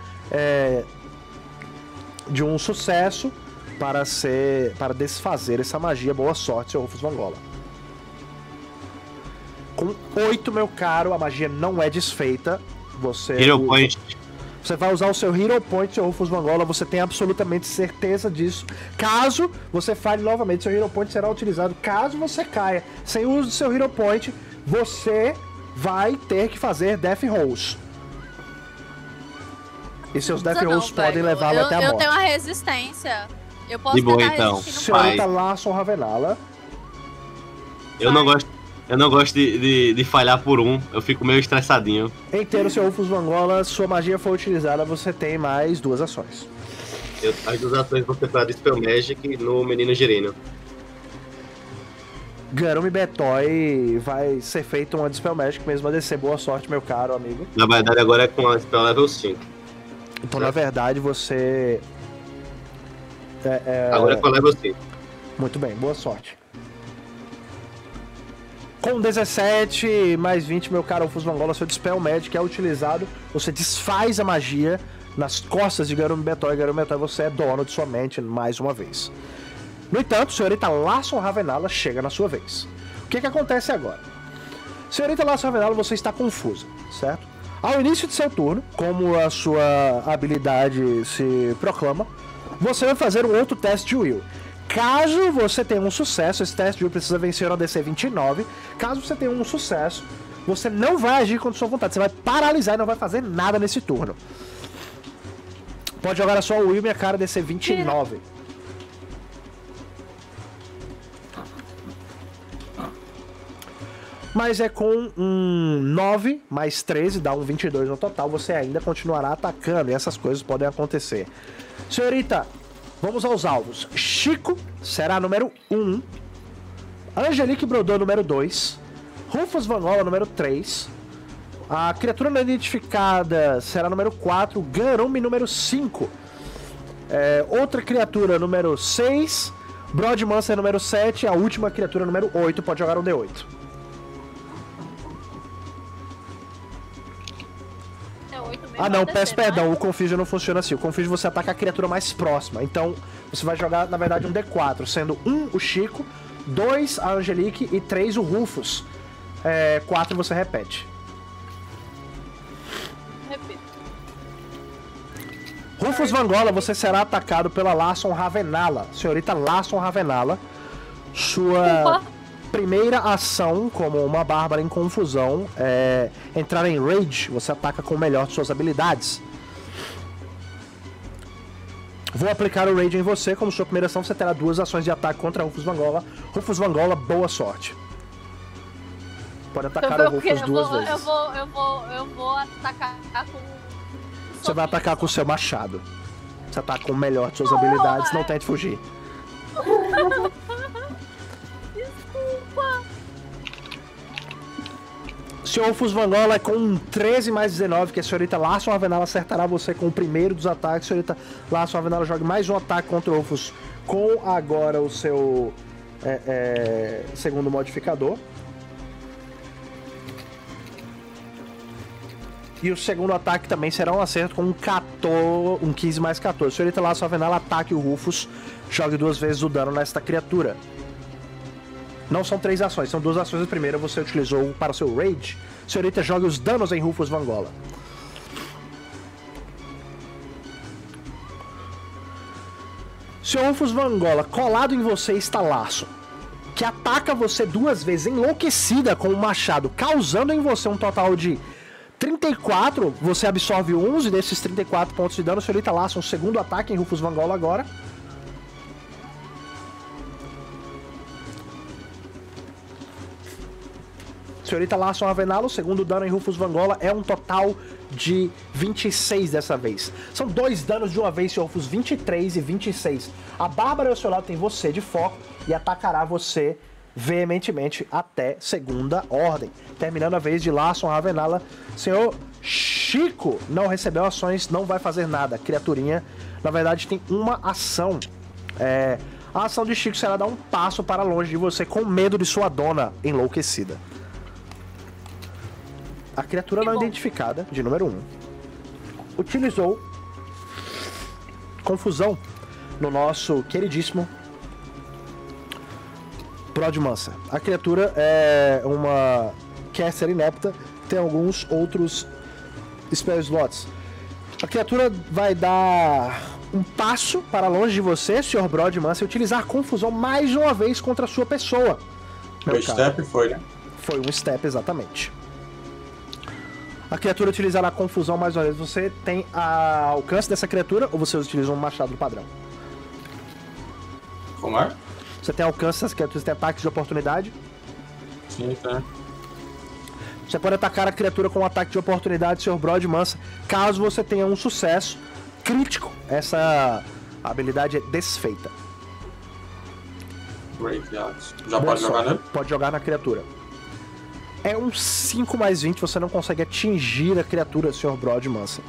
de um sucesso para desfazer essa magia. Boa sorte, seu Rufus Vangola. Com 8, meu caro, a magia não é desfeita. Hero Point. Você vai usar o seu Hero Point, seu Rufus Vangola. Você tem absolutamente certeza disso. Caso você falhe novamente, seu Hero Point será utilizado. Caso você caia sem uso do seu Hero Point, você vai ter que fazer Death Rolls. E seus Death Rolls podem levá-lo até a morte. Eu tenho uma resistência. Eu posso de boa, tentar então. resistir no Senhorita Larson Ravenala. Eu não gosto de falhar por 1. Eu fico meio estressadinho. Inteiro, seu Rufus Vangola, sua magia foi utilizada, você tem mais 2 ações. As 2 ações vão ser para Dispel Magic no Menino Girino. Garumi Betoy vai ser feito uma Dispel Magic mesmo a descer. Boa sorte, meu caro amigo. Na verdade, agora é com a Dispel Level 5. Então, na verdade, você... Agora é com a Level 5. Muito bem, boa sorte. Com 17 mais 20, meu caro Rufus Vangola, seu Dispel Magic é utilizado. Você desfaz a magia nas costas de Garumi Betoy. Garumi Betoy, você é dono de sua mente mais uma vez. No entanto, senhorita Larson Ravenala chega na sua vez. O que acontece agora? Senhorita Larson Ravenala, você está confusa, certo? Ao início de seu turno, como a sua habilidade se proclama, você vai fazer um outro teste de Will. Caso você tenha um sucesso, esse teste de Will precisa vencer uma DC 29. Caso você tenha um sucesso, você não vai agir contra sua vontade. Você vai paralisar e não vai fazer nada nesse turno. Pode jogar a sua Will, minha cara, DC 29. Mas é com um 9 mais 13, dá um 22 no total, você ainda continuará atacando, e essas coisas podem acontecer. Senhorita, vamos aos alvos. Chico será número 1, Angelique Brodô número 2, Rufus Vangola número 3, a criatura não identificada será número 4, Garumi número 5, outra criatura número 6, Broadmancer número 7, a última criatura número 8, pode jogar um D8. Ah não, peço perdão, o Confusion não funciona assim. O Confusion você ataca a criatura mais próxima. Então, você vai jogar, na verdade, um D4, sendo 1 o Chico, 2 a Angelique e 3 o Rufus. 4 você repete. Repito. Rufus Vangola, você será atacado pela Larson Ravenala. Senhorita Larson Ravenala. Sua primeira ação, como uma bárbara em confusão, é entrar em Rage. Você ataca com o melhor de suas habilidades. Vou aplicar o Rage em você. Como sua primeira ação, você terá 2 ações de ataque contra Rufus Vangola. Rufus Vangola, boa sorte. Pode atacar o Rufus 2 vezes. Eu vou atacar com... Você vai atacar com o seu machado. Você ataca com o melhor de suas habilidades, não tente fugir. Desculpa. Senhor Rufus Vangola é com um 13 mais 19, que a senhorita Larson Ravenala acertará você com o primeiro dos ataques. Senhorita Larson Ravenala joga mais um ataque contra o Rufus com agora o seu segundo modificador. E o segundo ataque também será um acerto com um 15 mais 14. Senhorita Larson Ravenala ataque o Rufus, jogue 2 vezes o dano nesta criatura. Não são 3 ações, são 2 ações. A primeira você utilizou para o seu Rage. Senhorita, jogue os danos em Rufus Vangola. Senhor Rufus Vangola, colado em você está Larson, que ataca você 2 vezes enlouquecida com o machado, causando em você um total de 34. Você absorve 11 desses 34 pontos de dano. Senhorita Larson, segundo ataque em Rufus Vangola agora. Senhorita Larson Ravenala, o segundo dano em Rufus Vangola é um total de 26 dessa vez. São 2 danos de uma vez, Senhor Rufus, 23 e 26. A Bárbara ao seu lado tem você de foco e atacará você veementemente até segunda ordem. Terminando a vez de Larson Ravenala. Senhor Chico não recebeu ações, não vai fazer nada. Criaturinha, na verdade, tem uma ação. A ação de Chico será dar um passo para longe de você com medo de sua dona enlouquecida. A criatura não identificada, de número 1, utilizou confusão no nosso queridíssimo Broadmancer. A criatura é uma caster inepta, tem alguns outros spell slots. A criatura vai dar um passo para longe de você, Sr. Broadmancer, e utilizar confusão mais uma vez contra a sua pessoa. O step foi, né? Foi um step, exatamente. A criatura utilizará confusão mais uma vez. Você tem alcance dessa criatura ou você utiliza um machado padrão? Como é? Você tem alcance dessas criaturas, tem ataques de oportunidade? Sim, tá. Você pode atacar a criatura com um ataque de oportunidade, Sr. Broadmancer, caso você tenha um sucesso crítico. Essa habilidade é desfeita. Já pode jogar nele? Pode jogar na criatura. É um 5 mais 20, você não consegue atingir a criatura, Sr. Broadmancer.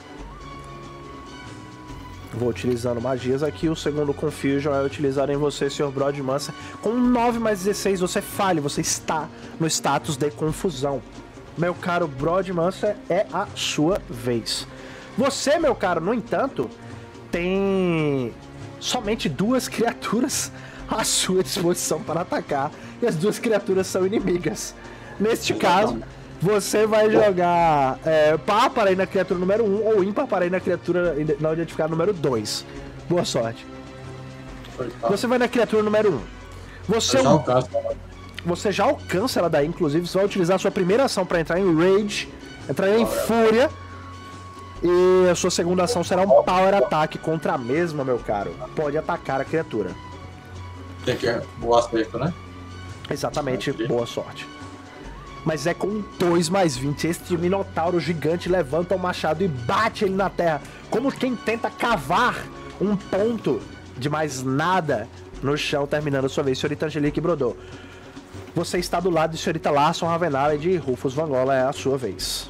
Vou utilizando magias aqui. O segundo Confusion é utilizado em você, Sr. Broadmancer. Com um 9 mais 16 você falha, você está no status de confusão. Meu caro Broadmancer, é a sua vez. Você, meu caro, no entanto, tem somente 2 criaturas à sua disposição para atacar. E as 2 criaturas são inimigas. Neste caso, você vai jogar par para ir na criatura número 1 ou ímpar para ir na criatura não identificada número 2. Boa sorte. Você vai na criatura número 1. Você já alcança ela daí, inclusive. Você vai utilizar a sua primeira ação para entrar em Rage, entrar em Fúria. E a sua segunda ação será um Power Attack contra a mesma, meu caro. Pode atacar a criatura. Tem que boa acerto, né? Exatamente, boa sorte. Mas é com 2+20. Este minotauro gigante levanta o machado e bate ele na terra, como quem tenta cavar um ponto de mais nada no chão, terminando a sua vez. Senhorita Angelique Brodô, você está do lado de senhorita Larson Ravenala e de Rufus Van Gola, é a sua vez.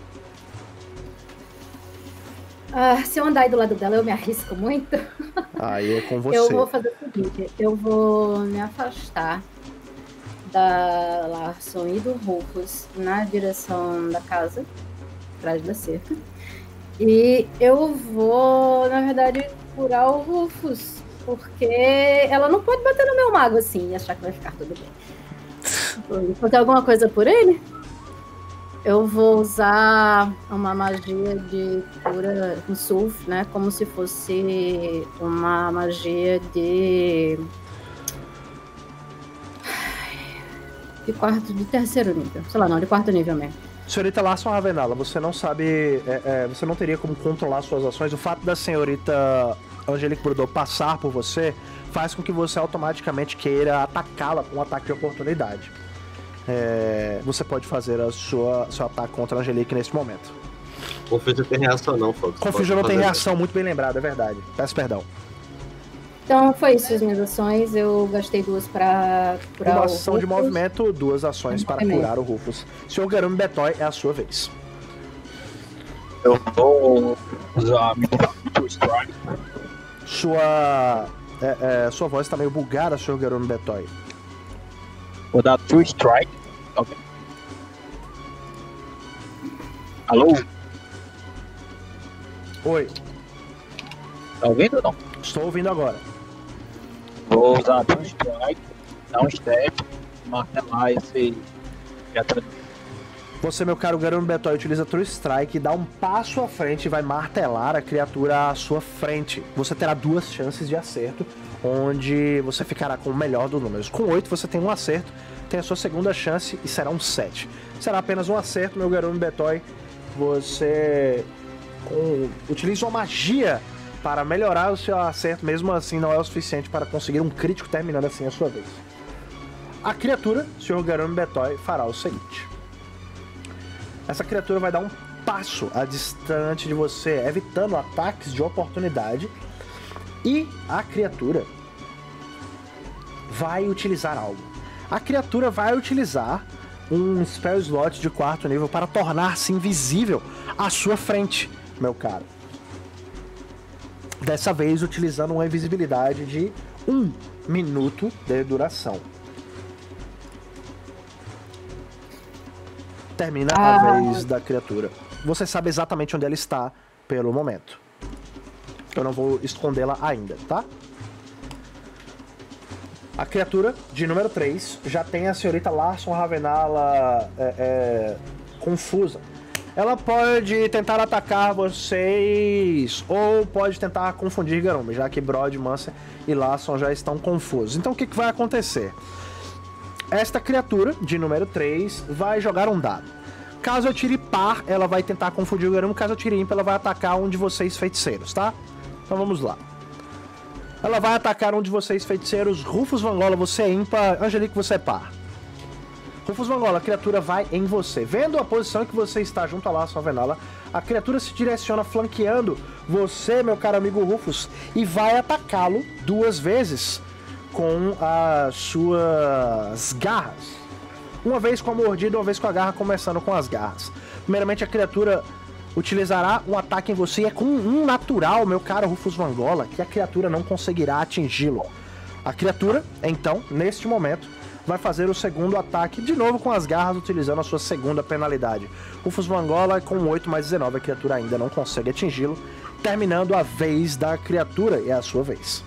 Se eu andar aí do lado dela, eu me arrisco muito. Aí é com você. Eu vou fazer o seguinte, eu vou me afastar da Larson e do Rufus na direção da casa, atrás da cerca. E eu vou, na verdade, curar o Rufus, porque ela não pode bater no meu mago assim e achar que vai ficar tudo bem. Vou fazer alguma coisa por ele? Eu vou usar uma magia de cura em surf, né? Como se fosse uma magia de terceiro nível. Sei lá, não, de quarto nível mesmo. Senhorita Larson Ravenala, você não sabe, você não teria como controlar suas ações. O fato da senhorita Angelique Brodô passar por você faz com que você automaticamente queira atacá-la com um ataque de oportunidade. Você pode fazer seu ataque contra a Angelique nesse momento. Confúgio não tem reação não, Fox. Confúgio não tem reação, muito bem lembrado, é verdade. Peço perdão. Então foi isso as minhas ações, eu gastei 2 para curar uma o ação Rufus. de movimento, 2 ações para curar o Rufus. Senhor Garume Betoy, é a sua vez. Eu vou usar a minha Strike. Sua voz está meio bugada, Senhor Garume Betoy. Vou dar 2 Strike. Ok. Alô? Oi, Tá ouvindo ou não? estou ouvindo agora. Vou usar 2 Strike, dar um step, martelar esse criatura. Você, meu caro Garume Betoy, utiliza True Strike, dá um passo à frente e vai martelar a criatura à sua frente. Você terá 2 chances de acerto, onde você ficará com o melhor dos números. Com 8 você tem um acerto, tem a sua segunda chance e será um 7. Será apenas um acerto, meu Garume Betoy. Você utiliza uma magia para melhorar o seu acerto, mesmo assim não é o suficiente para conseguir um crítico, terminando assim a sua vez. A criatura, Sr. Garume Betoy, fará o seguinte. Essa criatura vai dar um passo a distante de você, evitando ataques de oportunidade. E a criatura vai utilizar algo. A criatura vai utilizar um spell slot de 4º nível para tornar-se invisível à sua frente, meu caro. Dessa vez utilizando uma invisibilidade de 1 minuto de duração. Termina a vez da criatura. Você sabe exatamente onde ela está pelo momento. Eu não vou escondê-la ainda, tá? A criatura de número 3 já tem a senhorita Larson Ravenala confusa. Ela pode tentar atacar vocês ou pode tentar confundir Garume, já que Brod, Mancer e Larson já estão confusos. Então o que vai acontecer? Esta criatura de número 3 vai jogar um dado. Caso eu tire par, ela vai tentar confundir o Garume. Caso eu tire ímpar, ela vai atacar um de vocês feiticeiros, tá? Então vamos lá. Ela vai atacar um de vocês feiticeiros. Rufus Van Gola, você é ímpar. Angelique, você é par. Rufus Van Gola, a criatura vai em você. Vendo a posição em que você está junto a Larson Ravenala, a criatura se direciona flanqueando você, meu caro amigo Rufus, e vai atacá-lo 2 vezes com as suas garras. Uma vez com a mordida, uma vez com a garra, começando com as garras. Primeiramente, a criatura utilizará um ataque em você. É com um natural, meu caro Rufus Van Gola, que a criatura não conseguirá atingi-lo. A criatura, então, neste momento, vai fazer o segundo ataque, de novo com as garras, utilizando a sua segunda penalidade. Rufus Van Gola, com 8 mais 19, a criatura ainda não consegue atingi-lo, terminando a vez da criatura, é a sua vez.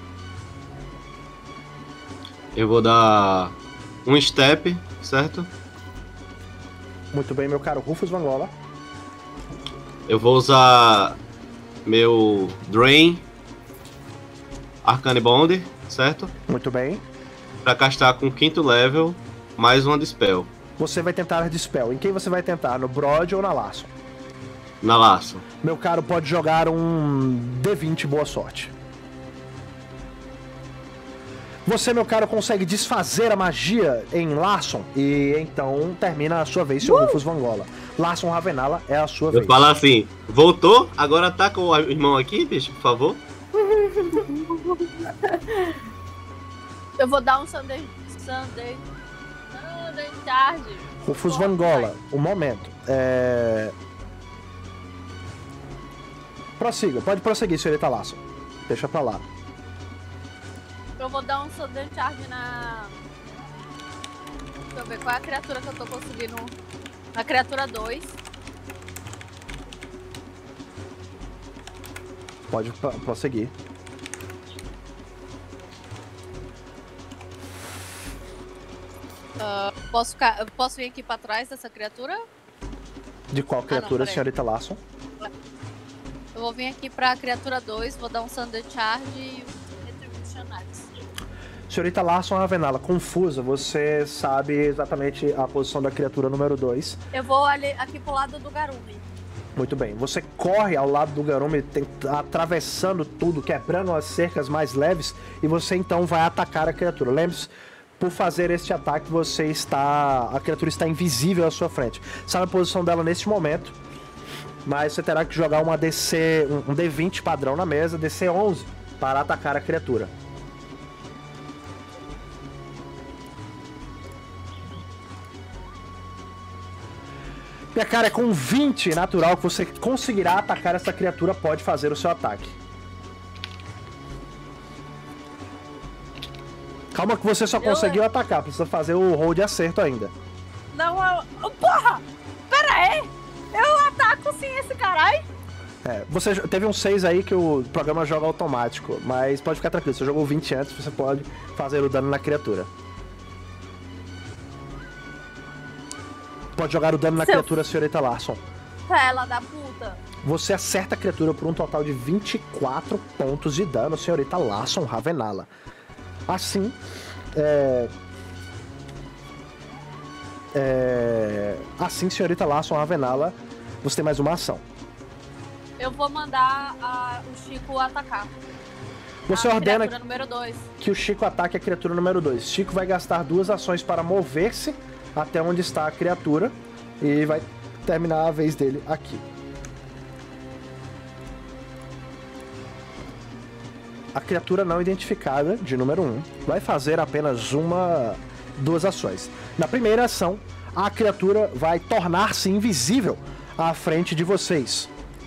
Eu vou dar um step, certo? Muito bem, meu caro Rufus Van Gola. Eu vou usar meu Drain Arcane Bond, certo? Muito bem. Pra castar com 5º level, mais uma Dispel. Você vai tentar Dispel. Em quem você vai tentar? No Brod ou na Larson? Na Larson. Meu caro, pode jogar um D20, boa sorte. Você, meu caro, consegue desfazer a magia em Larson e então termina a sua vez, seu Rufus Vangola. Larson Ravenala é a sua vez. Eu falo assim, voltou? Agora ataca o irmão aqui, bicho, por favor. Eu vou dar um Sunday Charge. Rufus Vangola, um momento. Prossiga, pode prosseguir, senhorita Larson. Deixa pra lá. Eu vou dar um Sunday Charge na... Deixa eu ver qual é a criatura que eu tô conseguindo. Na criatura 2. Pode prosseguir. Posso vir aqui pra trás dessa criatura? De qual criatura, peraí. senhorita Larson? Eu vou vir aqui pra criatura 2, vou dar um Thunder Charge e Retribution Axe. Senhorita Larson Ravenala, confusa, você sabe exatamente a posição da criatura número 2. Eu vou ali, aqui pro lado do Garumi. Muito bem, você corre ao lado do Garumi, atravessando tudo, quebrando as cercas mais leves, e você então vai atacar a criatura. Lembre-se, por fazer este ataque, a criatura está invisível à sua frente. Sabe a posição dela neste momento, mas você terá que jogar uma DC, um D20 padrão na mesa, DC 11, para atacar a criatura. Minha cara, é com 20 natural que você conseguirá atacar essa criatura, pode fazer o seu ataque. Calma que você só conseguiu atacar, precisa fazer o roll de acerto ainda. Não, porra! Pera aí! Eu ataco sim esse caralho! Você teve um 6 aí que o programa joga automático, mas pode ficar tranquilo, você jogou 20 antes, você pode fazer o dano na criatura. Pode jogar o dano na criatura, senhorita Larson. Ela da puta. Você acerta a criatura por um total de 24 pontos de dano, senhorita Larson Ravenala. Assim, assim, senhorita Larson Ravenala, você tem mais uma ação. Eu vou mandar o Chico atacar. Você ordena número 2. que o Chico ataque a criatura número 2. Chico vai gastar 2 ações para mover-se até onde está a criatura e vai terminar a vez dele aqui. A criatura não identificada, de número 1, vai fazer apenas 2 ações. Na primeira ação, a criatura vai tornar-se invisível à frente de vocês.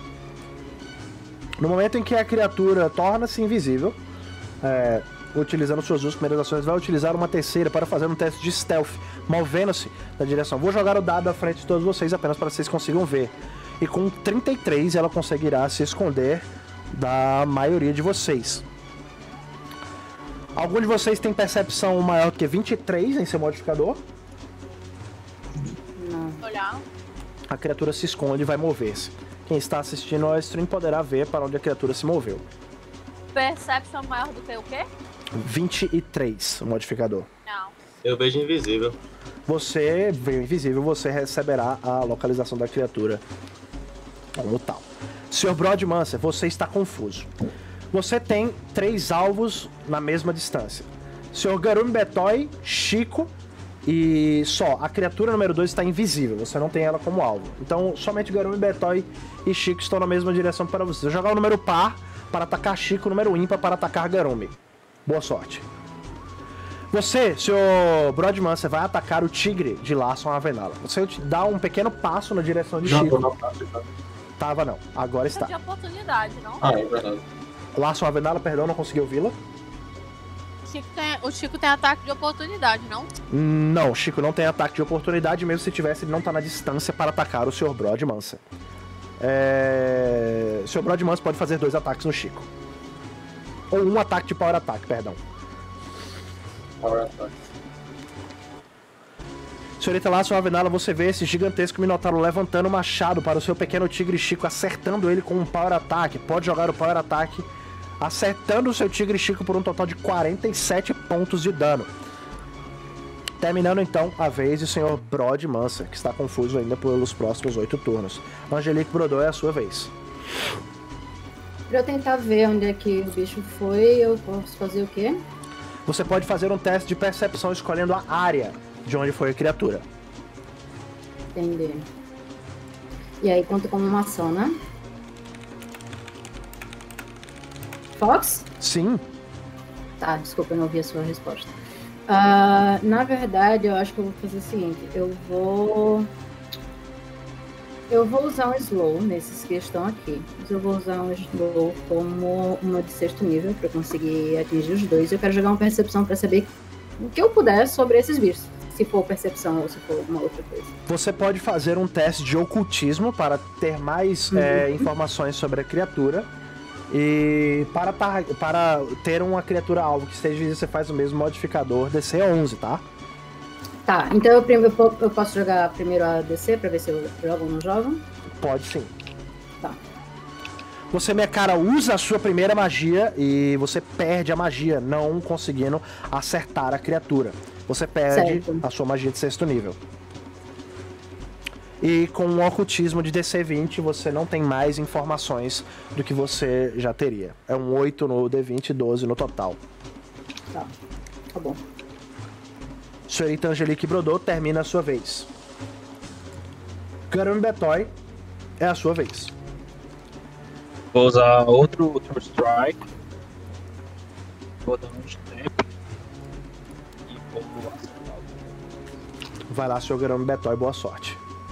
No momento em que a criatura torna-se invisível, utilizando suas 2 primeiras ações, vai utilizar uma terceira para fazer um teste de stealth, movendo-se na direção. Vou jogar o dado à frente de todos vocês apenas para que vocês consigam ver. E com 33 ela conseguirá se esconder da maioria de vocês. Algum de vocês tem percepção maior do que 23 em seu modificador? Não. Olhar. A criatura se esconde e vai mover-se. Quem está assistindo ao stream poderá ver para onde a criatura se moveu. Perception maior do que o quê? 23 o modificador. Não. Eu vejo invisível. Você veio invisível, você receberá a localização da criatura como tal. Sr. Broadmancer, você está confuso. Você tem 3 alvos na mesma distância. Sr. Garumi Betoy, Chico e só. A criatura número 2 está invisível, você não tem ela como alvo. Então, somente Garumi Betoy e Chico estão na mesma direção para você. Vou jogar o número par para atacar Chico, o número ímpar para atacar Garumi. Boa sorte. Você, Sr. Broadmancer, vai atacar o tigre de Larson Ravenala. Você dá um pequeno passo na direção de Chico. Tava não, agora está. De oportunidade, não? É verdade. Larson Ravenala, perdão, não consegui ouvi-la. O Chico tem ataque de oportunidade, não? Não, Chico não tem ataque de oportunidade, mesmo se tivesse, ele não tá na distância para atacar o Sr. Broadmancer. O Sr. Broadmancer pode fazer 2 ataques no Chico. Ou um ataque de Power Attack, perdão. Power Attack. Senhorita Larson Ravenala, você vê esse gigantesco minotauro levantando o machado para o seu pequeno tigre Chico, acertando ele com um Power Attack. Pode jogar o Power Attack, acertando o seu tigre Chico por um total de 47 pontos de dano. Terminando então a vez do Sr. Broadmancer, que está confuso ainda pelos próximos 8 turnos. Angelique Brodot, é a sua vez. Pra eu tentar ver onde é que o bicho foi, eu posso fazer o quê? Você pode fazer um teste de percepção escolhendo a área de onde foi a criatura. Entendi. E aí conta como uma ação, né? Fox? Sim. Tá, desculpa, eu não ouvi a sua resposta. Na verdade, eu acho que eu vou fazer o seguinte. Eu vou usar um slow nesses que estão aqui. Mas eu vou usar um slow como uma de 6º nível para conseguir atingir os dois. Eu quero jogar uma percepção para saber o que eu puder sobre esses bichos. Se for percepção ou se for alguma outra coisa. Você pode fazer um teste de ocultismo para ter mais informações sobre a criatura. E para ter uma criatura alvo que esteja visível, você faz o mesmo modificador DC 11, tá? Tá, então eu posso jogar primeiro a DC pra ver se eu jogo ou não jogo? Pode sim. Tá. Você, minha cara, usa a sua primeira magia e você perde a magia, não conseguindo acertar a criatura. Você perde a sua magia de 6º nível. E com um ocultismo de DC 20, você não tem mais informações do que você já teria. É um 8 no D20 e 12 no total. Tá bom. Senhorita Angelique Brodot, termina a sua vez. Garum Betoy, é a sua vez. Vou usar outro strike. Vou dar um step. E vou acertar. Vai lá, seu Garum Betoy, boa sorte.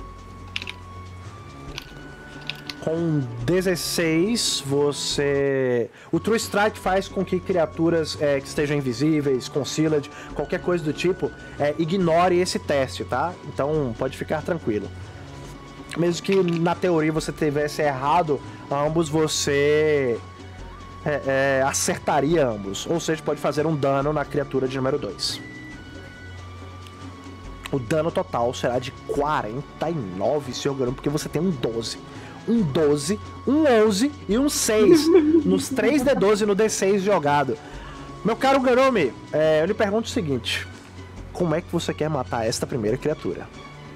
Com 16, você... O True Strike faz com que criaturas que estejam invisíveis, concealed, qualquer coisa do tipo, ignore esse teste, tá? Então, pode ficar tranquilo. Mesmo que, na teoria, você tivesse errado ambos, você acertaria ambos. Ou seja, pode fazer um dano na criatura de número 2. O dano total será de 49, Sr. Garum, porque você tem um 12. Um 12, um 11 e um 6 nos 3D12 no D6 jogado. Meu caro Garumi, eu lhe pergunto o seguinte: como é que você quer matar esta primeira criatura?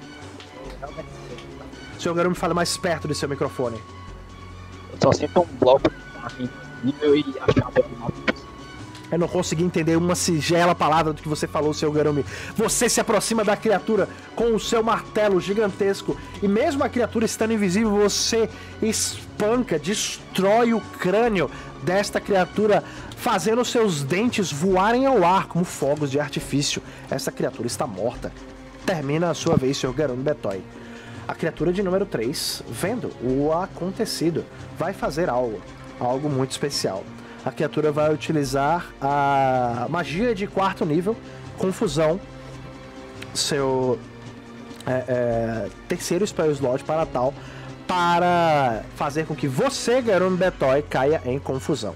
Seu Garumi, fala mais perto do seu microfone. Eu só sinto um bloco de nível e achar que eu não consegui entender uma singela palavra do que você falou, seu Garumi. Você se aproxima da criatura com o seu martelo gigantesco e mesmo a criatura estando invisível, você espanca, destrói o crânio desta criatura, fazendo seus dentes voarem ao ar como fogos de artifício. Essa criatura está morta. Termina a sua vez, seu Garumi Betoy. A criatura de número 3, vendo o acontecido, vai fazer algo muito especial. A criatura vai utilizar a magia de 4º nível, Confusão, seu terceiro spell slot para tal, para fazer com que você, Garumi Betoy, caia em confusão.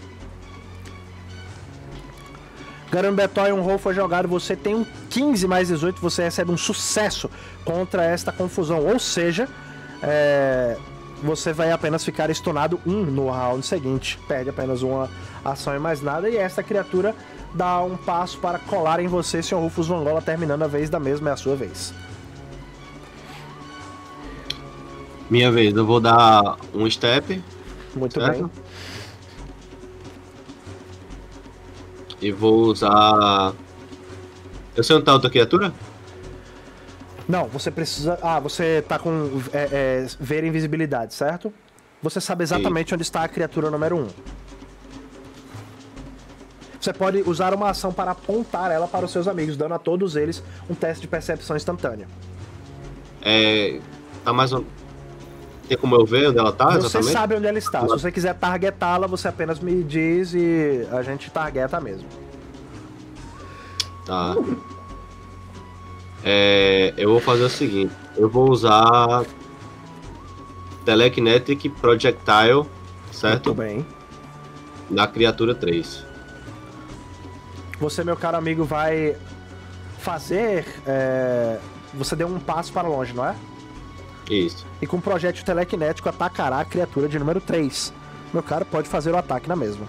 Garumi Betoy, um roll foi jogado, você tem um 15 mais 18, você recebe um sucesso contra esta confusão, ou seja, você vai apenas ficar stunado 1 no round seguinte, perde apenas uma ação e mais nada, e esta criatura dá um passo para colar em você, Sr. Rufus Vangola, terminando a vez da mesma, é a sua vez. Minha vez, eu vou dar um step. Muito certo? bem. E vou usar... Eu sei onde tá outra criatura? Não, você precisa... você tá com ver invisibilidade, certo? Você sabe exatamente onde está a criatura número 1. Você pode usar uma ação para apontar ela para os seus amigos, dando a todos eles um teste de percepção instantânea. Tá mais um... Tem como eu ver onde ela tá, Você exatamente? sabe onde ela está. Se você quiser targetá-la, você apenas me diz e a gente targeta mesmo. Tá. Eu vou fazer o seguinte. Eu vou usar Telekinetic Projectile, certo? Muito bem. Na criatura 3. Você, meu caro amigo, vai fazer... Você deu um passo para longe, não é? Isso. E com o projétil telequinético atacará a criatura de número 3. Meu caro, pode fazer o ataque na mesma.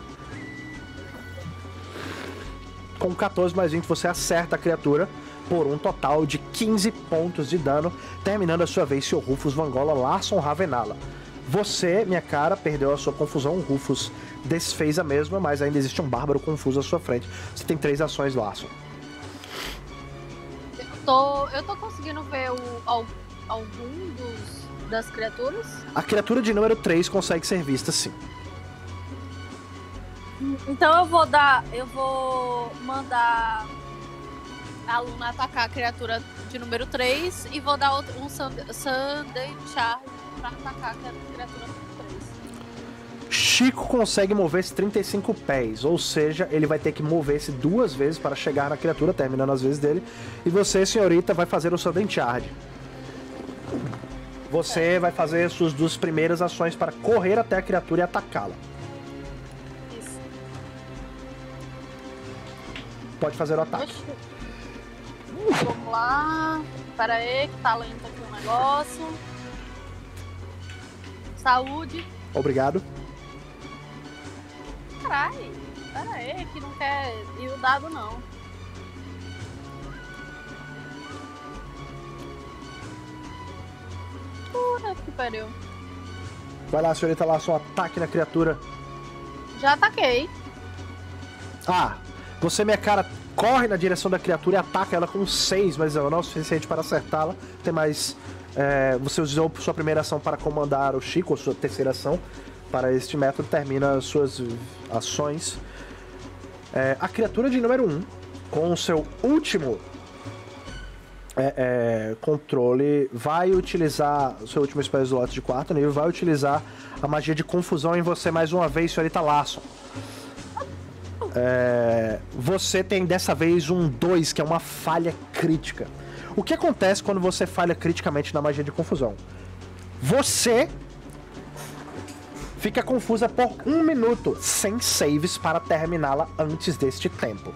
Com 14 mais 20, você acerta a criatura por um total de 15 pontos de dano, terminando a sua vez, Sr. Rufus Vangola Larson Ravenala. Você, minha cara, perdeu a sua confusão. O Rufus desfez a mesma, mas ainda existe um bárbaro confuso à sua frente. Você tem 3 ações, Larson. Eu tô conseguindo ver algum das criaturas? A criatura de número 3 consegue ser vista, sim. Então eu vou mandar a Luna atacar a criatura de número 3 e vou dar um Sunday Charge pra atacar a criatura número 3. Chico consegue mover-se 35 pés, ou seja, ele vai ter que mover-se 2 vezes para chegar na criatura, terminando as vezes dele. E você, senhorita, vai fazer o Sunday Charge. Você vai fazer suas 2 primeiras ações para correr até a criatura e atacá-la. Isso. Pode fazer o ataque. Vamos lá. Pera aí, que tá lento aqui o negócio. Saúde. Obrigado. Carai, pera aí, que não quer ir o dado não. Puta que pariu. Vai lá, senhorita, lá, seu ataque na criatura. Já ataquei. Ah, você, minha cara, corre na direção da criatura e ataca ela com 6, mas não é o suficiente para acertá-la. Tem mais... você usou sua primeira ação para comandar o Chico, ou sua terceira ação. Para este método, termina as suas ações. A criatura de número 1, com o seu último controle, vai utilizar o seu último spell slot de 4º nível, vai utilizar a magia de confusão em você mais uma vez, senhorita Larson. Você tem dessa vez um 2, que é uma falha crítica. O que acontece quando você falha criticamente na magia de confusão? Você fica confusa por 1 minuto, sem saves para terminá-la antes deste tempo.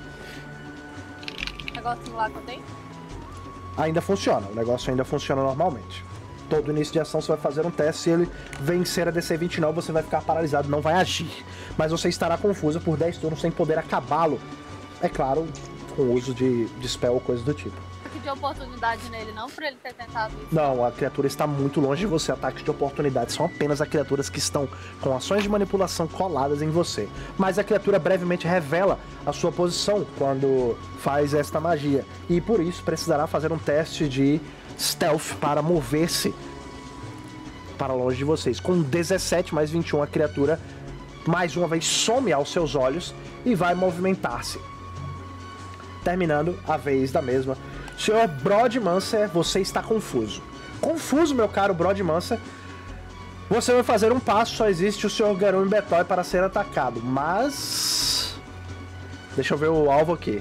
O negocinho lá que eu tenho? Ainda funciona, o negócio ainda funciona normalmente. Todo início de ação você vai fazer um teste, se ele vencer a DC 20 não, você vai ficar paralisado, não vai agir. Mas você estará confusa por 10 turnos sem poder acabá-lo. É claro, com o uso de spell ou coisa do tipo. De oportunidade nele, não pra ele ter tentado isso. Não, a criatura está muito longe de você. Ataques de oportunidade são apenas as criaturas que estão com ações de manipulação coladas em você. Mas a criatura brevemente revela a sua posição quando faz esta magia. E por isso precisará fazer um teste de stealth para mover-se para longe de vocês. Com 17 mais 21, a criatura mais uma vez some aos seus olhos e vai movimentar-se. Terminando a vez da mesma. Senhor Broadmancer, você está confuso. Confuso, meu caro Broadmancer. Você vai fazer um passo, só existe o Sr. Garumi Betoy para ser atacado. Mas... deixa eu ver o alvo aqui.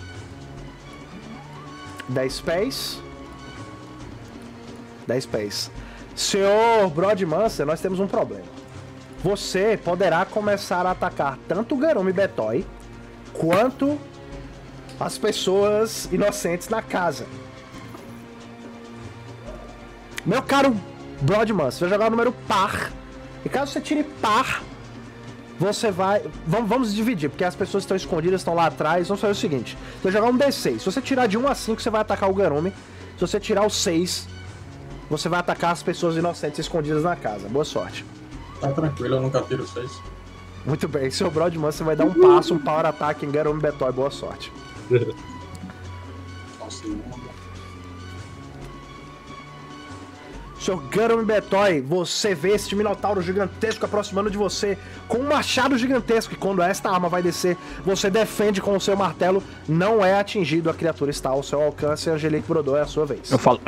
10 pés. 10 pés. Senhor Broadmancer, nós temos um problema. Você poderá começar a atacar tanto o Garumi Betoy quanto as pessoas inocentes na casa. Meu caro Broadman, você vai jogar o número par. E caso você tire par, você vai... Vamos dividir, porque as pessoas estão escondidas, estão lá atrás. Vamos fazer o seguinte. Você vai jogar um D6. Se você tirar de 1 a 5, você vai atacar o Garumi. Se você tirar o 6, você vai atacar as pessoas inocentes escondidas na casa. Boa sorte. Tá tranquilo, eu nunca tiro 6. Muito bem. Seu Broadman, você vai dar um passo, um power attack em Garumi Betoy. Boa sorte. Sr. Garumi Betoy, você vê este minotauro gigantesco aproximando de você com um machado gigantesco, e quando esta arma vai descer, você defende com o seu martelo, não é atingido, a criatura está ao seu alcance. Angelique Brodor, é a sua vez. Eu falo,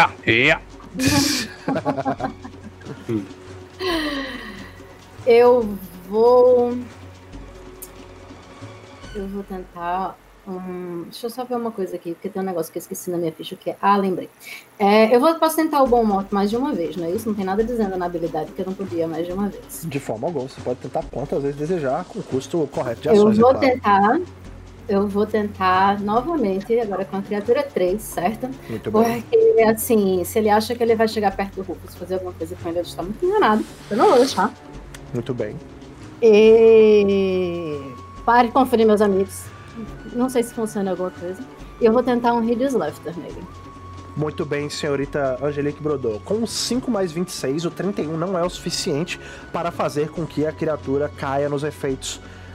Eu vou tentar... deixa eu só ver uma coisa aqui, porque tem um negócio que eu esqueci na minha ficha, que é... lembrei. Posso tentar o bom morto mais de uma vez, não é isso? Não tem nada dizendo na habilidade que eu não podia mais de uma vez. De forma alguma, você pode tentar quantas vezes desejar, com o custo correto de ações. Eu vou tentar novamente, agora com a criatura 3, certo? Muito bem. Porque, assim, se ele acha que ele vai chegar perto do Rufus fazer alguma coisa com ele, ele está muito enganado. Eu não vou deixar. Muito bem. Pare de conferir, meus amigos. Não sei se funciona alguma coisa. E eu vou tentar um Hideous Laughter nele. Muito bem, senhorita Angelique Brodot. Com 5 mais 26, o 31 não é o suficiente para fazer com que a criatura caia nos efeitos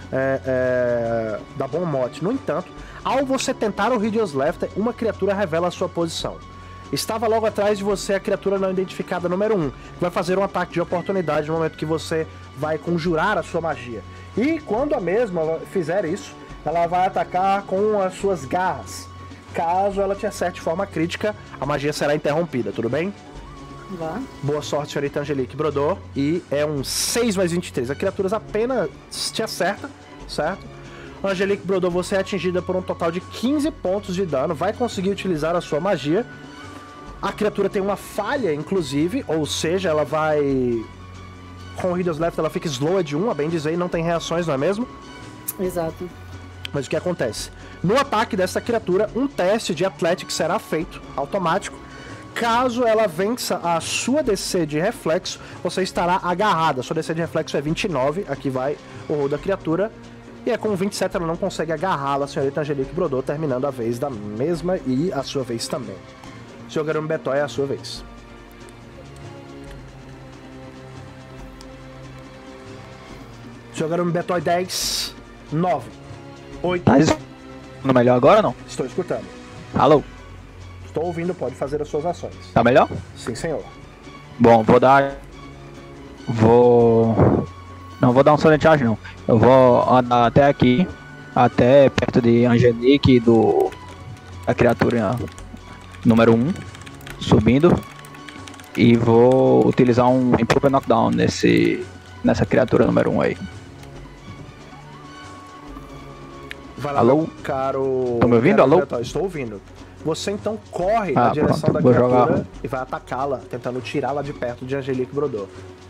da Bon Mot. No entanto, ao você tentar o Hideous Laughter, uma criatura revela a sua posição. Estava logo atrás de você a criatura não identificada número 1, que vai fazer um ataque de oportunidade no momento que você vai conjurar a sua magia. E quando a mesma fizer isso, ela vai atacar com as suas garras. Caso ela te acerte de forma crítica, a magia será interrompida, tudo bem? Vá. Boa sorte, senhorita Angelique Brodot. E é um 6 mais 23. A criatura apenas te acerta, certo? Angelique Brodot, você é atingida por um total de 15 pontos de dano. Vai conseguir utilizar a sua magia. A criatura tem uma falha, inclusive, ou seja, ela vai... Com o Hideous Laughter, ela fica slowed 1, a bem dizer, e não tem reações, não é mesmo? Exato. Mas o que acontece? No ataque dessa criatura, um teste de Athletics será feito, automático. Caso ela vença a sua DC de reflexo, você estará agarrada. Sua DC de reflexo é 29, aqui vai o rol da criatura. E é com 27 ela não consegue agarrá-la, a senhorita Angelique Brodot, terminando a vez da mesma e a sua vez também. Senhor Garum Betói, é a sua vez. Senhor Garum Betói, 10, 9, 8... Tá escutando melhor agora ou não? Estou escutando. Alô? Estou ouvindo, pode fazer as suas ações. Tá melhor? Sim, senhor. Bom, não vou dar um Silent Charge, não. Eu vou andar até aqui, até perto de Angelique, da criatura número 1, subindo. E vou utilizar um Improve Knockdown nessa criatura número 1 aí. Vai lá, alô? meu caro... Tô me ouvindo? Alô? Estou ouvindo. Você então corre na direção da vou criatura jogar. E vai atacá-la, tentando tirá-la de perto de Angelique Brodot.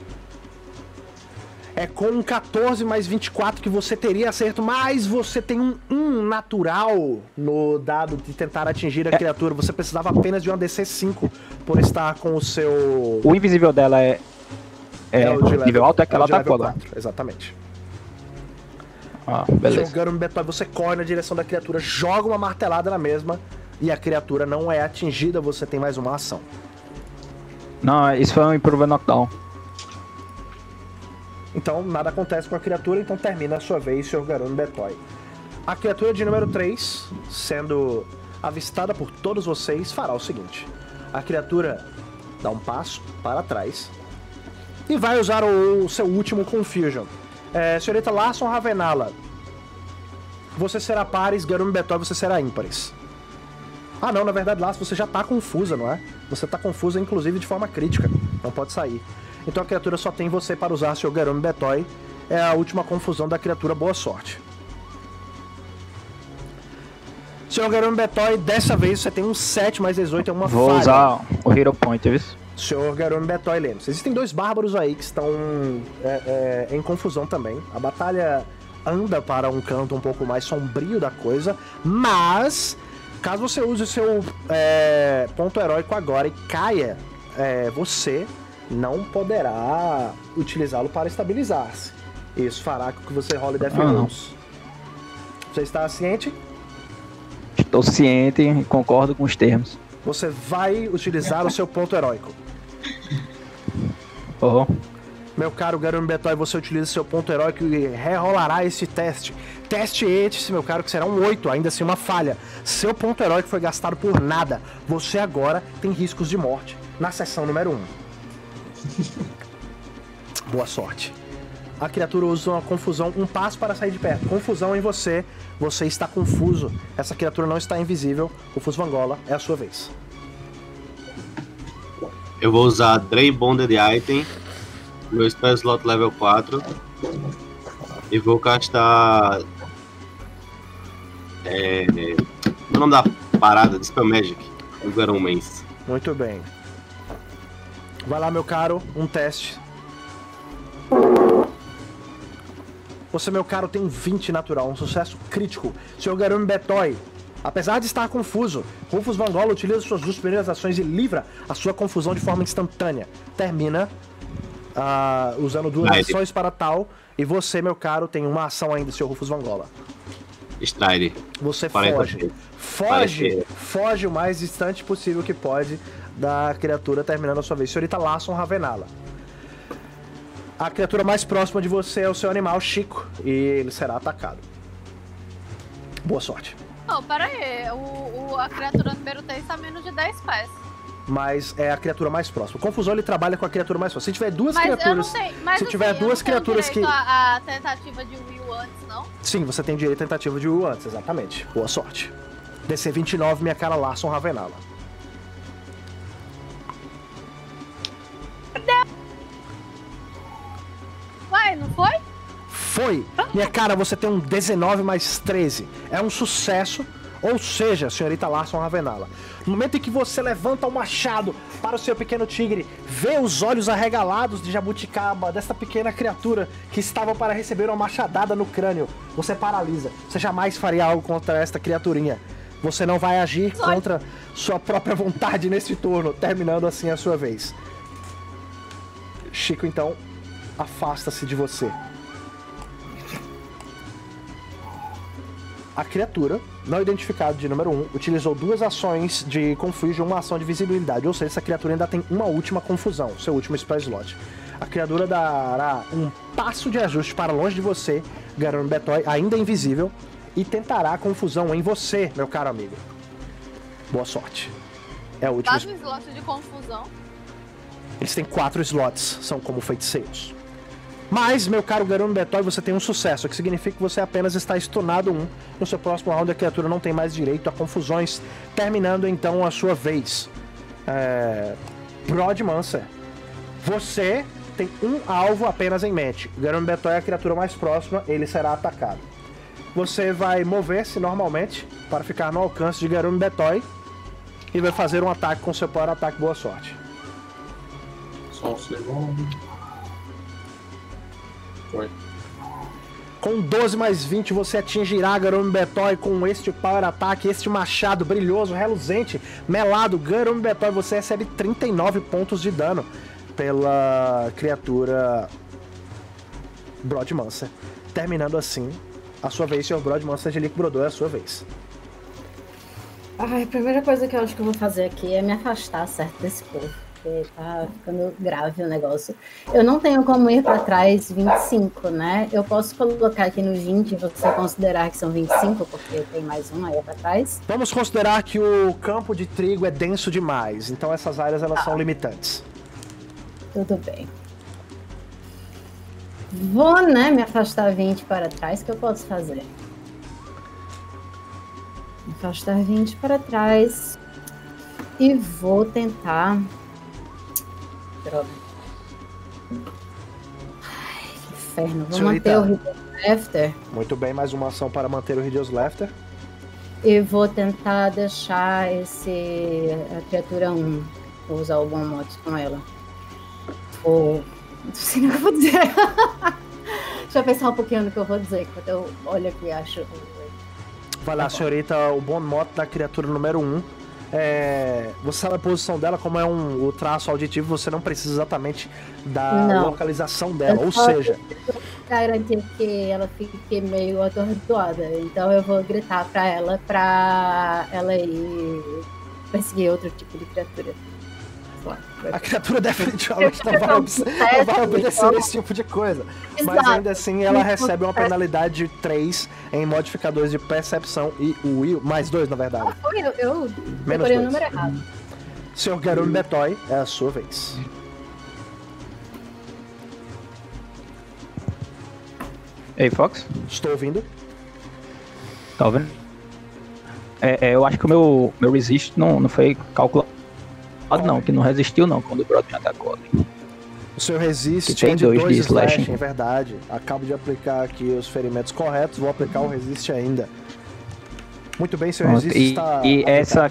É com um 14 mais 24 que você teria acerto, mas você tem um 1 natural no dado de tentar atingir a criatura. Você precisava apenas de uma DC 5 por estar com o seu... O invisível dela é o de nível alto, é que ela de atacou level lá. 4, exatamente. Ah, beleza. Jogando Betói, você corre na direção da criatura, joga uma martelada na mesma e a criatura não é atingida, você tem mais uma ação. Não, isso foi um Improve Knockdown. Então nada acontece com a criatura, então termina a sua vez, Sr. Garum Betói. A criatura de número 3, sendo avistada por todos vocês, fará o seguinte. A criatura dá um passo para trás e vai usar o seu último Confusion. Senhorita Larson Ravenala, você será pares, Garum Betói, você será ímpares. Ah não, na verdade, Larson, você já tá confusa, não é? Você tá confusa, inclusive, de forma crítica. Não pode sair. Então a criatura só tem você para usar seu Garum Betói. É a última confusão da criatura, boa sorte. Senhor Garum Betói, dessa vez você tem um 7 mais 18, é uma falha. Vou usar o Hero Point, viu? Senhor Garum Betói, lembre-se. Existem 2 bárbaros aí que estão em confusão também. A batalha anda para um canto um pouco mais sombrio da coisa, mas caso você use o seu ponto heróico agora e caia, você não poderá utilizá-lo para estabilizar-se. Isso fará com que você role Death Rolls. Você está ciente? Estou ciente e concordo com os termos. Você vai utilizar o seu ponto heróico. Oh. Meu caro Garum Betói, você utiliza seu ponto heróico e rerolará esse teste. Teste esse, meu caro, que será um 8, ainda assim uma falha. Seu ponto heróico foi gastado por nada. Você agora tem riscos de morte na sessão número 1. Boa sorte. A criatura usa uma confusão, um passo para sair de perto. Confusão em você. Você está confuso. Essa criatura não está invisível. O Fusvangola, é a sua vez. Eu vou usar Drey Bonded Item, meu Spell Slot level 4, e vou castar... o nome da parada, Dispel Magic, do Garum Mens. Muito bem. Vai lá, meu caro, um teste. Você, meu caro, tem um 20 natural, um sucesso crítico. Sr. Garum Betói, apesar de estar confuso, Rufus Vangola utiliza suas 2 primeiras ações e livra a sua confusão de forma instantânea. Termina usando 2 ações para tal. E você, meu caro, tem uma ação ainda, Sr. Rufus Vangola. Stride. Você 46. foge o mais distante possível que pode da criatura, terminando a sua vez. Senhorita Larson Ravenala. A criatura mais próxima de você é o seu animal, Chico, e ele será atacado. Boa sorte. Não, pera aí. A criatura número 3 tá a menos de 10 pés. Mas é a criatura mais próxima. O Confusão, ele trabalha com a criatura mais próxima. Se tiver duas Mas criaturas... eu não sei, mas se tiver assim, duas criaturas eu que... não tenho direito a tentativa de Will antes, não? Sim, você tem direito à tentativa de Will antes, exatamente. Boa sorte. DC 29, minha cara Larson Ravenala. Vai, não foi? Foi! Minha cara, você tem um 19 mais 13. É um sucesso, ou seja, senhorita Larson Ravenala. No momento em que você levanta o machado para o seu pequeno tigre, vê os olhos arregalados de jabuticaba dessa pequena criatura que estava para receber uma machadada no crânio, você paralisa. Você jamais faria algo contra esta criaturinha. Você não vai agir contra sua própria vontade nesse turno, terminando assim a sua vez. Chico, então, afasta-se de você. A criatura, não identificada de número 1, utilizou 2 ações de Confusion e uma ação de visibilidade. Ou seja, essa criatura ainda tem uma última confusão, seu último spell slot. A criatura dará um passo de ajuste para longe de você, Garon Betoy, ainda invisível, e tentará a confusão em você, meu caro amigo. Boa sorte. É o último. 4 slots de confusão. Eles têm 4 slots, são como feiticeiros. Mas, meu caro Garon Betoy, você tem um sucesso, o que significa que você apenas está stunado 1. No seu próximo round, a criatura não tem mais direito a confusões, terminando então a sua vez. Broadmancer, você tem um alvo apenas em mente. Garon Betoy é a criatura mais próxima, ele será atacado. Você vai mover-se normalmente para ficar no alcance de Garon Betoy e vai fazer um ataque com seu power ataque. Boa sorte. Só um segundo. Foi. Com 12 mais 20 você atingirá Garon Betoy com este power ataque, este machado brilhoso, reluzente, melado. Garon Betoy, você recebe 39 pontos de dano pela criatura Broadmancer. Terminando assim a sua vez, Sr. Broadmancer. Angelique Brodor, é a sua vez. Ai, a primeira coisa que eu acho que eu vou fazer aqui é me afastar, certo, desse povo. Porque tá ficando grave o negócio. Eu não tenho como ir para trás 25, né? Eu posso colocar aqui no 20 e você considerar que são 25, porque tem mais um aí para trás. Vamos considerar que o campo de trigo é denso demais, então essas áreas elas são limitantes. Tudo bem. Vou, né, me afastar 20 para trás, que eu posso fazer. Me afastar 20 para trás e vou tentar... Droga. Ai, que inferno. Vou manter o Hideous Laughter. Muito bem, mais uma ação para manter o Hideous Laughter. E vou tentar deixar a criatura 1. Vou usar o bom modo com ela. Não sei o que eu vou dizer. Deixa eu pensar um pouquinho no que eu vou dizer, quando eu olho aqui e acho... Vai lá, senhorita, o bom modo da criatura número 1. Você sabe a posição dela, como é o traço auditivo, você não precisa exatamente da localização dela, ou seja... garantir que ela fique meio atordoada, então eu vou gritar pra ela ir perseguir outro tipo de criatura. A criatura definitivamente não vai obedecer esse tipo de coisa. Mas ainda assim ela recebe uma penalidade de 3 em modificadores de percepção e o Will, mais 2 na verdade. Eu decorei o número errado. Sr. Garon Betoy, é a sua vez. Ei, Fox? Estou ouvindo. Tá ouvindo? Eu acho que o meu resist não foi calculado. Não, que não resistiu não, quando o Brod me atacou ali. O seu resist tem de 2 de slashing, slashing, é verdade. Acabo de aplicar aqui os ferimentos corretos, vou aplicar o resist ainda. Muito bem, seu resist está... E essa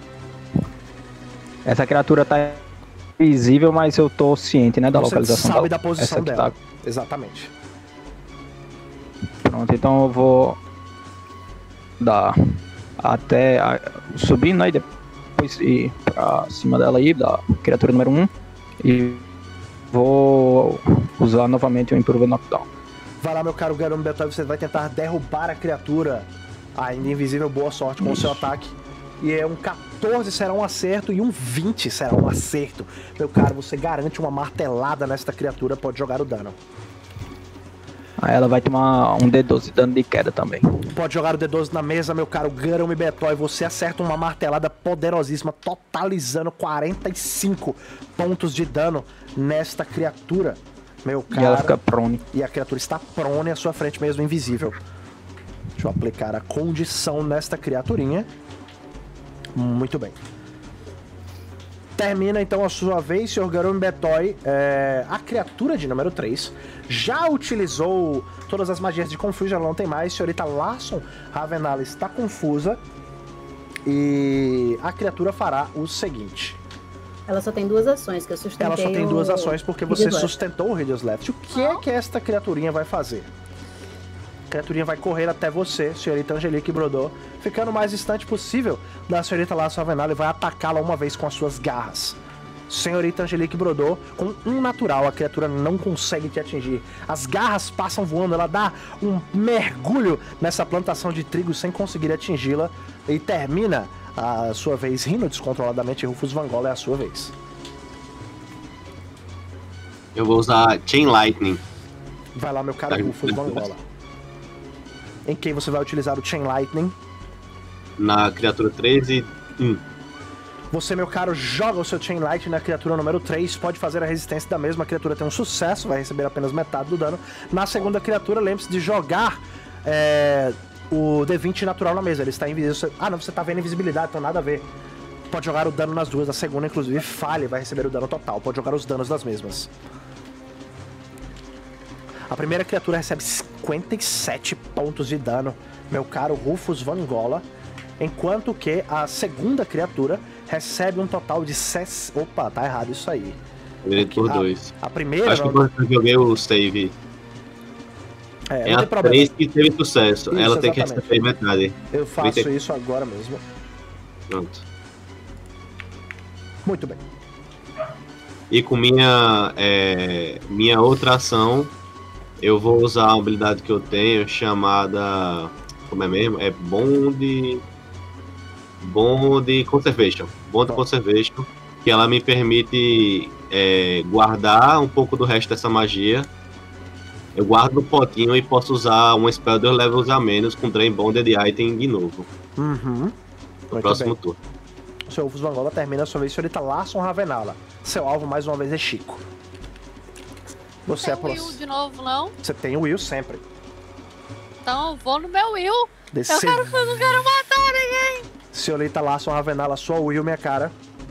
criatura tá visível, mas eu tô ciente, né, da localização. Você sabe da posição dela, exatamente. Pronto, então eu vou dar até subindo aí, depois ir pra cima dela aí, da criatura número 1, e vou usar novamente o Improve Knockdown. Vai lá, meu caro Garon Betoy, você vai tentar derrubar a criatura Ainda invisível, boa sorte com o seu ataque. E é um 14 será um acerto e um 20 será um acerto. Meu caro, você garante uma martelada nesta criatura, pode jogar o dano. Aí ela vai tomar um D12 de dano de queda também. Pode jogar o D12 na mesa, meu caro Garum e Betoy. Você acerta uma martelada poderosíssima, totalizando 45 pontos de dano nesta criatura. Meu caro. E ela fica prone. E a criatura está prone à sua frente mesmo, invisível. Deixa eu aplicar a condição nesta criaturinha. Muito bem. Termina então a sua vez, Sr. Garum Betoy. A criatura de número 3 já utilizou todas as magias de Confusion, ela não tem mais. Senhorita Larson Ravenala está confusa. E a criatura fará o seguinte. Ela só tem 2 ações, que eu sustentei. Ela só tem 2 ações porque você Hideous sustentou o Hideous Left. O que é que esta criaturinha vai fazer? A criaturinha vai correr até você, senhorita Angelique Brodor, ficando o mais distante possível da senhorita Larson Ravenala e vai atacá-la uma vez com as suas garras. Senhorita Angelique Brodor, com um natural, a criatura não consegue te atingir. As garras passam voando, ela dá um mergulho nessa plantação de trigo sem conseguir atingi-la e termina a sua vez rindo descontroladamente. Rufus Van Gola, é a sua vez. Eu vou usar Chain Lightning. Vai lá, meu caro Rufus Van Gola. Em quem você vai utilizar o Chain Lightning? Na criatura 13, 1. Você, meu caro, joga o seu Chain Lightning na criatura número 3, pode fazer a resistência da mesma, a criatura tem um sucesso, vai receber apenas metade do dano. Na segunda criatura, lembre-se de jogar o D20 natural na mesa, ele está invisível. Ah, não, você está vendo invisibilidade, então nada a ver. Pode jogar o dano nas duas, a segunda, inclusive, falha e vai receber o dano total, pode jogar os danos das mesmas. A primeira criatura recebe 57 pontos de dano, meu caro Rufus Van Gola, enquanto que a segunda criatura recebe um total de... Opa, tá errado isso aí. Ele por 2. A primeira... Acho que eu joguei o save. É a 3 que teve sucesso. Isso, ela tem que exatamente. receber metade. Eu faço isso agora mesmo. Pronto. Muito bem. E com minha outra ação, eu vou usar uma habilidade que eu tenho chamada... Como é mesmo? É Bond Conservation. Bond Conservation, que ela me permite guardar um pouco do resto dessa magia. Eu guardo no potinho e posso usar um spell 2 levels a menos com Drain Bonded Item de novo. Uhum. No próximo turno. O seu Rufus Van Gola termina a sua vez, senhorita Larson Ravenala. Seu alvo mais uma vez é Chico. Você tem o Will de novo, não? Você tem o Will sempre. Então eu vou no meu Will. Eu não quero matar ninguém. Senhorita Larson Ravenala, sua Will, minha cara.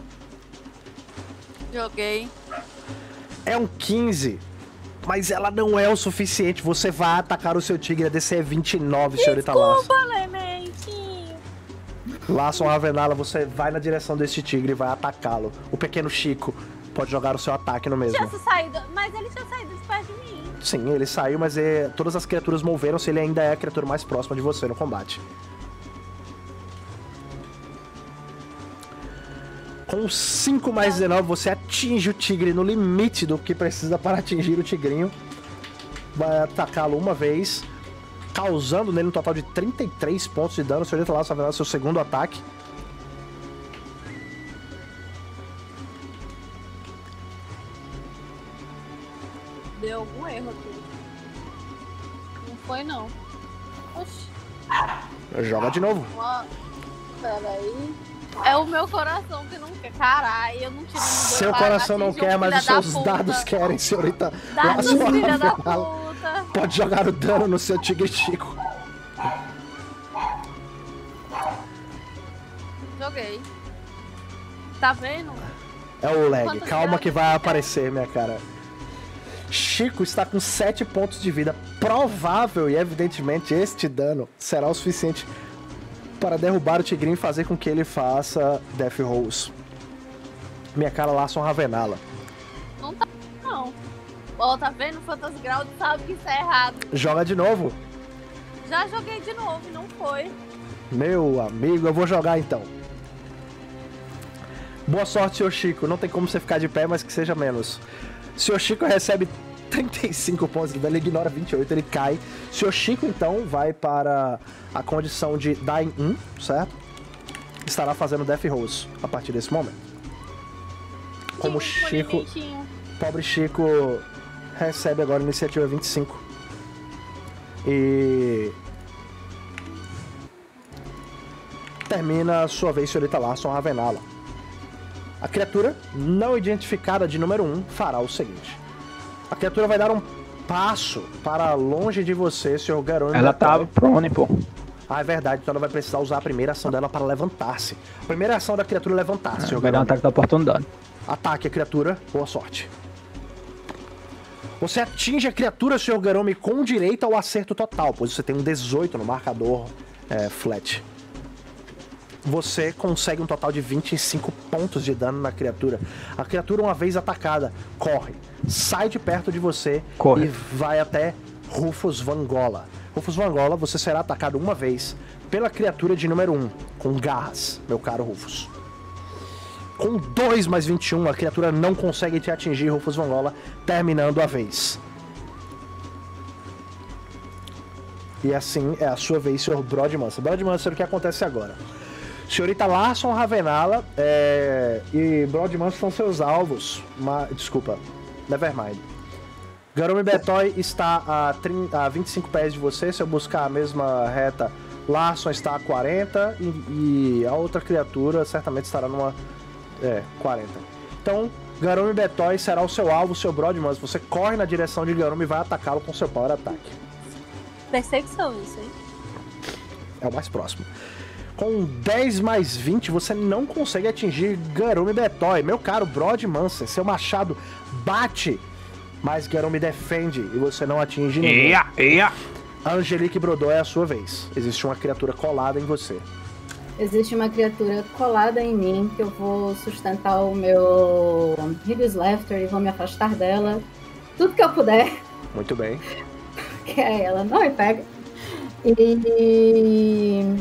Joguei. É um 15. Mas ela não é o suficiente. Você vai atacar o seu tigre. A DC é 29, senhorita Larson. Desculpa, Lementinho. Larson Ravenala, você vai na direção desse tigre e vai atacá-lo. O pequeno Chico pode jogar o seu ataque no mesmo. Mas ele tinha saído de perto de mim. Sim, ele saiu, mas todas as criaturas moveram-se. Ele ainda é a criatura mais próxima de você no combate. Com 5 mais 19, você atinge o tigre no limite do que precisa para atingir o tigrinho. Vai atacá-lo uma vez, causando nele um total de 33 pontos de dano. Senhorita Larson vai dar seu segundo ataque. Deu algum erro aqui. Não foi, não. Oxi. Joga de novo. Peraí. É o meu coração que não quer. Caralho, eu não tive. Seu coração não quer, mas os seus dados querem, senhorita. Dados, filha da puta. Pode jogar o dano no seu tigre Chico. Joguei. Tá vendo? É o lag. Quantos Calma graus que vai aparecer, minha cara. Chico está com 7 pontos de vida. Provável e evidentemente este dano será o suficiente para derrubar o tigrinho e fazer com que ele faça Death Rolls. Minha cara Larson Ravenala. Não tá, não. Ó, tá vendo? Quantos graus sabe que isso é errado. Joga de novo. Já joguei de novo, não foi. Meu amigo, eu vou jogar então. Boa sorte, Sr. Chico. Não tem como você ficar de pé, mas que seja menos. Sr. Chico recebe 35 pontos de dano, ele ignora 28, ele cai. Seu Chico, então, vai para a condição de Dying 1, certo? Estará fazendo Death Rolls a partir desse momento. Como Chico... Pobre Chico recebe agora a iniciativa 25. E... termina a sua vez, senhorita Larson Ravenala. A criatura não identificada de número 1 fará o seguinte. A criatura vai dar um passo para longe de você, Sr. Garone. Ela tá prone, pô. Ah, é verdade, então ela vai precisar usar a primeira ação dela para levantar-se. A primeira ação da criatura é levantar-se, Sr. Vai dar um ataque da oportunidade. Ataque a criatura, boa sorte. Você atinge a criatura, Sr. Garome, com direito ao acerto total, pois você tem um 18 no marcador flat. Você consegue um total de 25 pontos de dano na criatura. A criatura, uma vez atacada, corre, sai de perto de você e vai até Rufus Vangola. Rufus Vangola, você será atacado uma vez pela criatura de número 1, com garras, meu caro Rufus. Com 2 mais 21, a criatura não consegue te atingir, Rufus Vangola, terminando a vez. E assim é a sua vez, Sr. Broadmancer. Broadmancer, o que acontece agora? Senhorita Larson Ravenala e Broadmancer são seus alvos. Desculpa, nevermind. Garome Betoy está a 25 pés de você. Se eu buscar a mesma reta, Larson está a 40 e a outra criatura certamente estará numa 40. Então, Garome Betoy será o seu alvo, seu Broadmancer. Você corre na direção de Garome e vai atacá-lo com seu power attack. Perseguição, isso aí. É o mais próximo. Com 10 mais 20, você não consegue atingir Garome Betoy. Meu caro Broadmancer, seu machado bate, mas Garome defende e você não atinge ninguém. Angelique Brodô, é a sua vez. Existe uma criatura colada em você. Existe uma criatura colada em mim que eu vou sustentar o meu Hideous Laughter e vou me afastar dela. Tudo que eu puder. Muito bem. Que ela não me pega. E...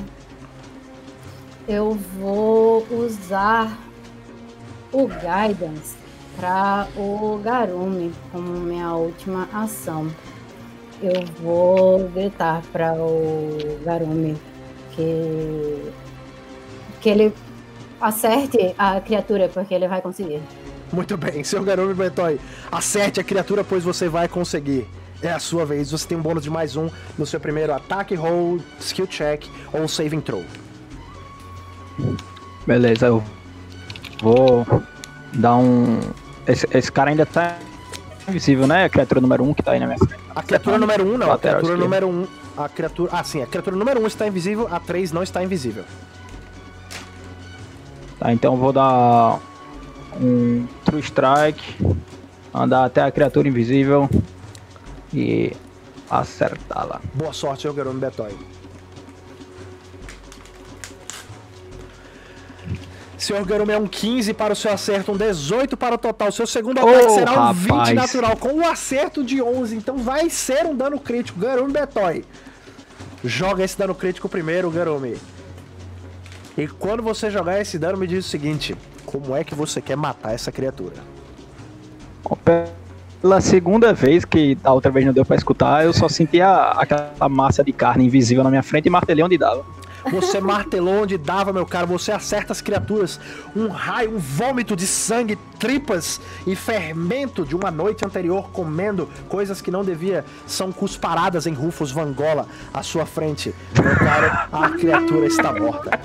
eu vou usar o Guidance para o Garumi como minha última ação. Eu vou gritar para o Garumi que ele acerte a criatura, porque ele vai conseguir. Muito bem, seu Garumi Betoy, acerte a criatura, pois você vai conseguir. É a sua vez, você tem um bônus de mais 1 no seu primeiro ataque, roll, skill check ou saving throw. Beleza, eu vou dar um... Esse cara ainda tá invisível, né? A criatura número 1 que tá aí na minha frente. A criatura número 1 não, a criatura número 1... A criatura... Ah, sim, a criatura número 1 está invisível, a 3 não está invisível. Tá, então eu vou dar um True Strike, andar até a criatura invisível e acertá-la. Boa sorte, seu Garumi Betoy. Senhor Garumi é um 15 para o seu acerto, um 18 para o total. Seu segundo ataque será um 20 natural, com um acerto de 11. Então vai ser um dano crítico. Garumi Betoy. Joga esse dano crítico primeiro, Garumi. E quando você jogar esse dano, me diz o seguinte: como é que você quer matar essa criatura? Pela segunda vez, que a outra vez não deu pra escutar, eu só senti aquela massa de carne invisível na minha frente e martelei onde dava. Você martelou onde dava, meu caro. Você acerta as criaturas. Um raio, um vômito de sangue, tripas e fermento de uma noite anterior comendo coisas que não devia. São cusparadas em Rufus Vangola à sua frente. Meu caro, a criatura está morta.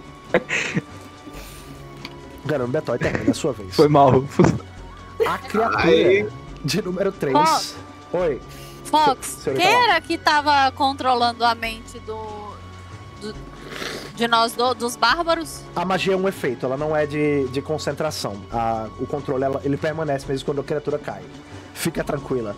Garumi Betoy, termina a sua vez. Foi mal, Rufus. A criatura de número 3. Fox. Oi. Fox, quem era que tava controlando a mente de nós dos bárbaros? A magia é um efeito, ela não é de concentração. O controle ele permanece mesmo quando a criatura cai. Fica tranquila.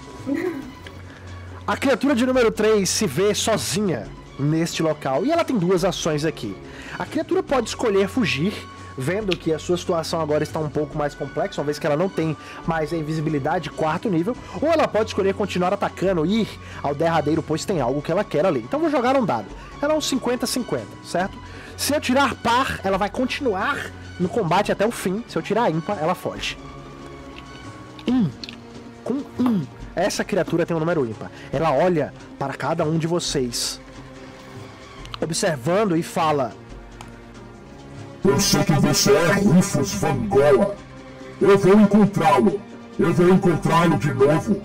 A criatura de número 3 se vê sozinha neste local e ela tem duas ações aqui. A criatura pode escolher fugir, vendo que a sua situação agora está um pouco mais complexa, uma vez que ela não tem mais a invisibilidade 4º nível, ou ela pode escolher continuar atacando e ir ao derradeiro, pois tem algo que ela quer ali. Então vou jogar um dado. Ela é um 50-50, certo? Se eu tirar par, ela vai continuar no combate até o fim. Se eu tirar ímpar, ela foge. Com Essa criatura tem um número ímpar. Ela olha para cada um de vocês, observando e fala: Eu sei que você é Rufus Vangola. Eu vou encontrá-lo. Eu vou encontrá-lo de novo.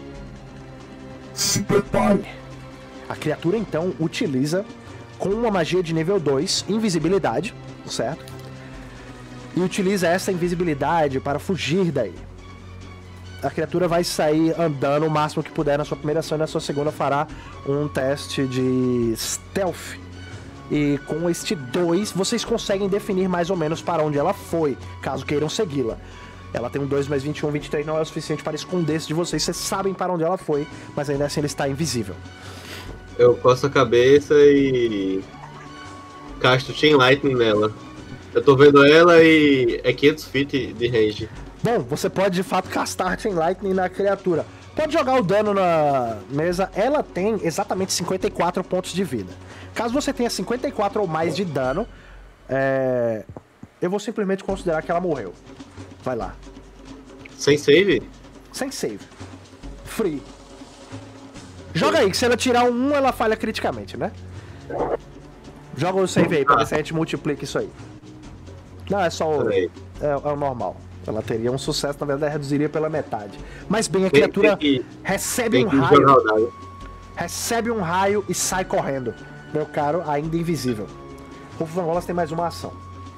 Se prepare. A criatura então utiliza com uma magia de nível 2, invisibilidade, certo? E utiliza essa invisibilidade para fugir daí. A criatura vai sair andando o máximo que puder na sua primeira ação e na sua segunda fará um teste de stealth. E com este 2, vocês conseguem definir mais ou menos para onde ela foi, caso queiram segui-la. Ela tem um 2 mais 21, 23, não é o suficiente para esconder-se de vocês. Vocês sabem para onde ela foi, mas ainda assim ela está invisível. Eu coço a cabeça e casto Chain Lightning nela. Eu tô vendo ela e é 500 feet de range. Bom, você pode de fato castar Chain Lightning na criatura. Pode jogar o dano na mesa. Ela tem exatamente 54 pontos de vida. Caso você tenha 54 ou mais de dano, eu vou simplesmente considerar que ela morreu. Vai lá. Sem save? Sem save. Free. Joga aí, que se ela tirar um 1, ela falha criticamente, né? Joga o save aí, pra ver se a gente multiplica isso aí. Não, é só o... É o normal. Ela teria um sucesso, na verdade, reduziria pela metade. Mas bem, a criatura recebe um raio. Recebe um raio e sai correndo. Meu caro, ainda invisível. Rufus Vangola tem mais uma ação.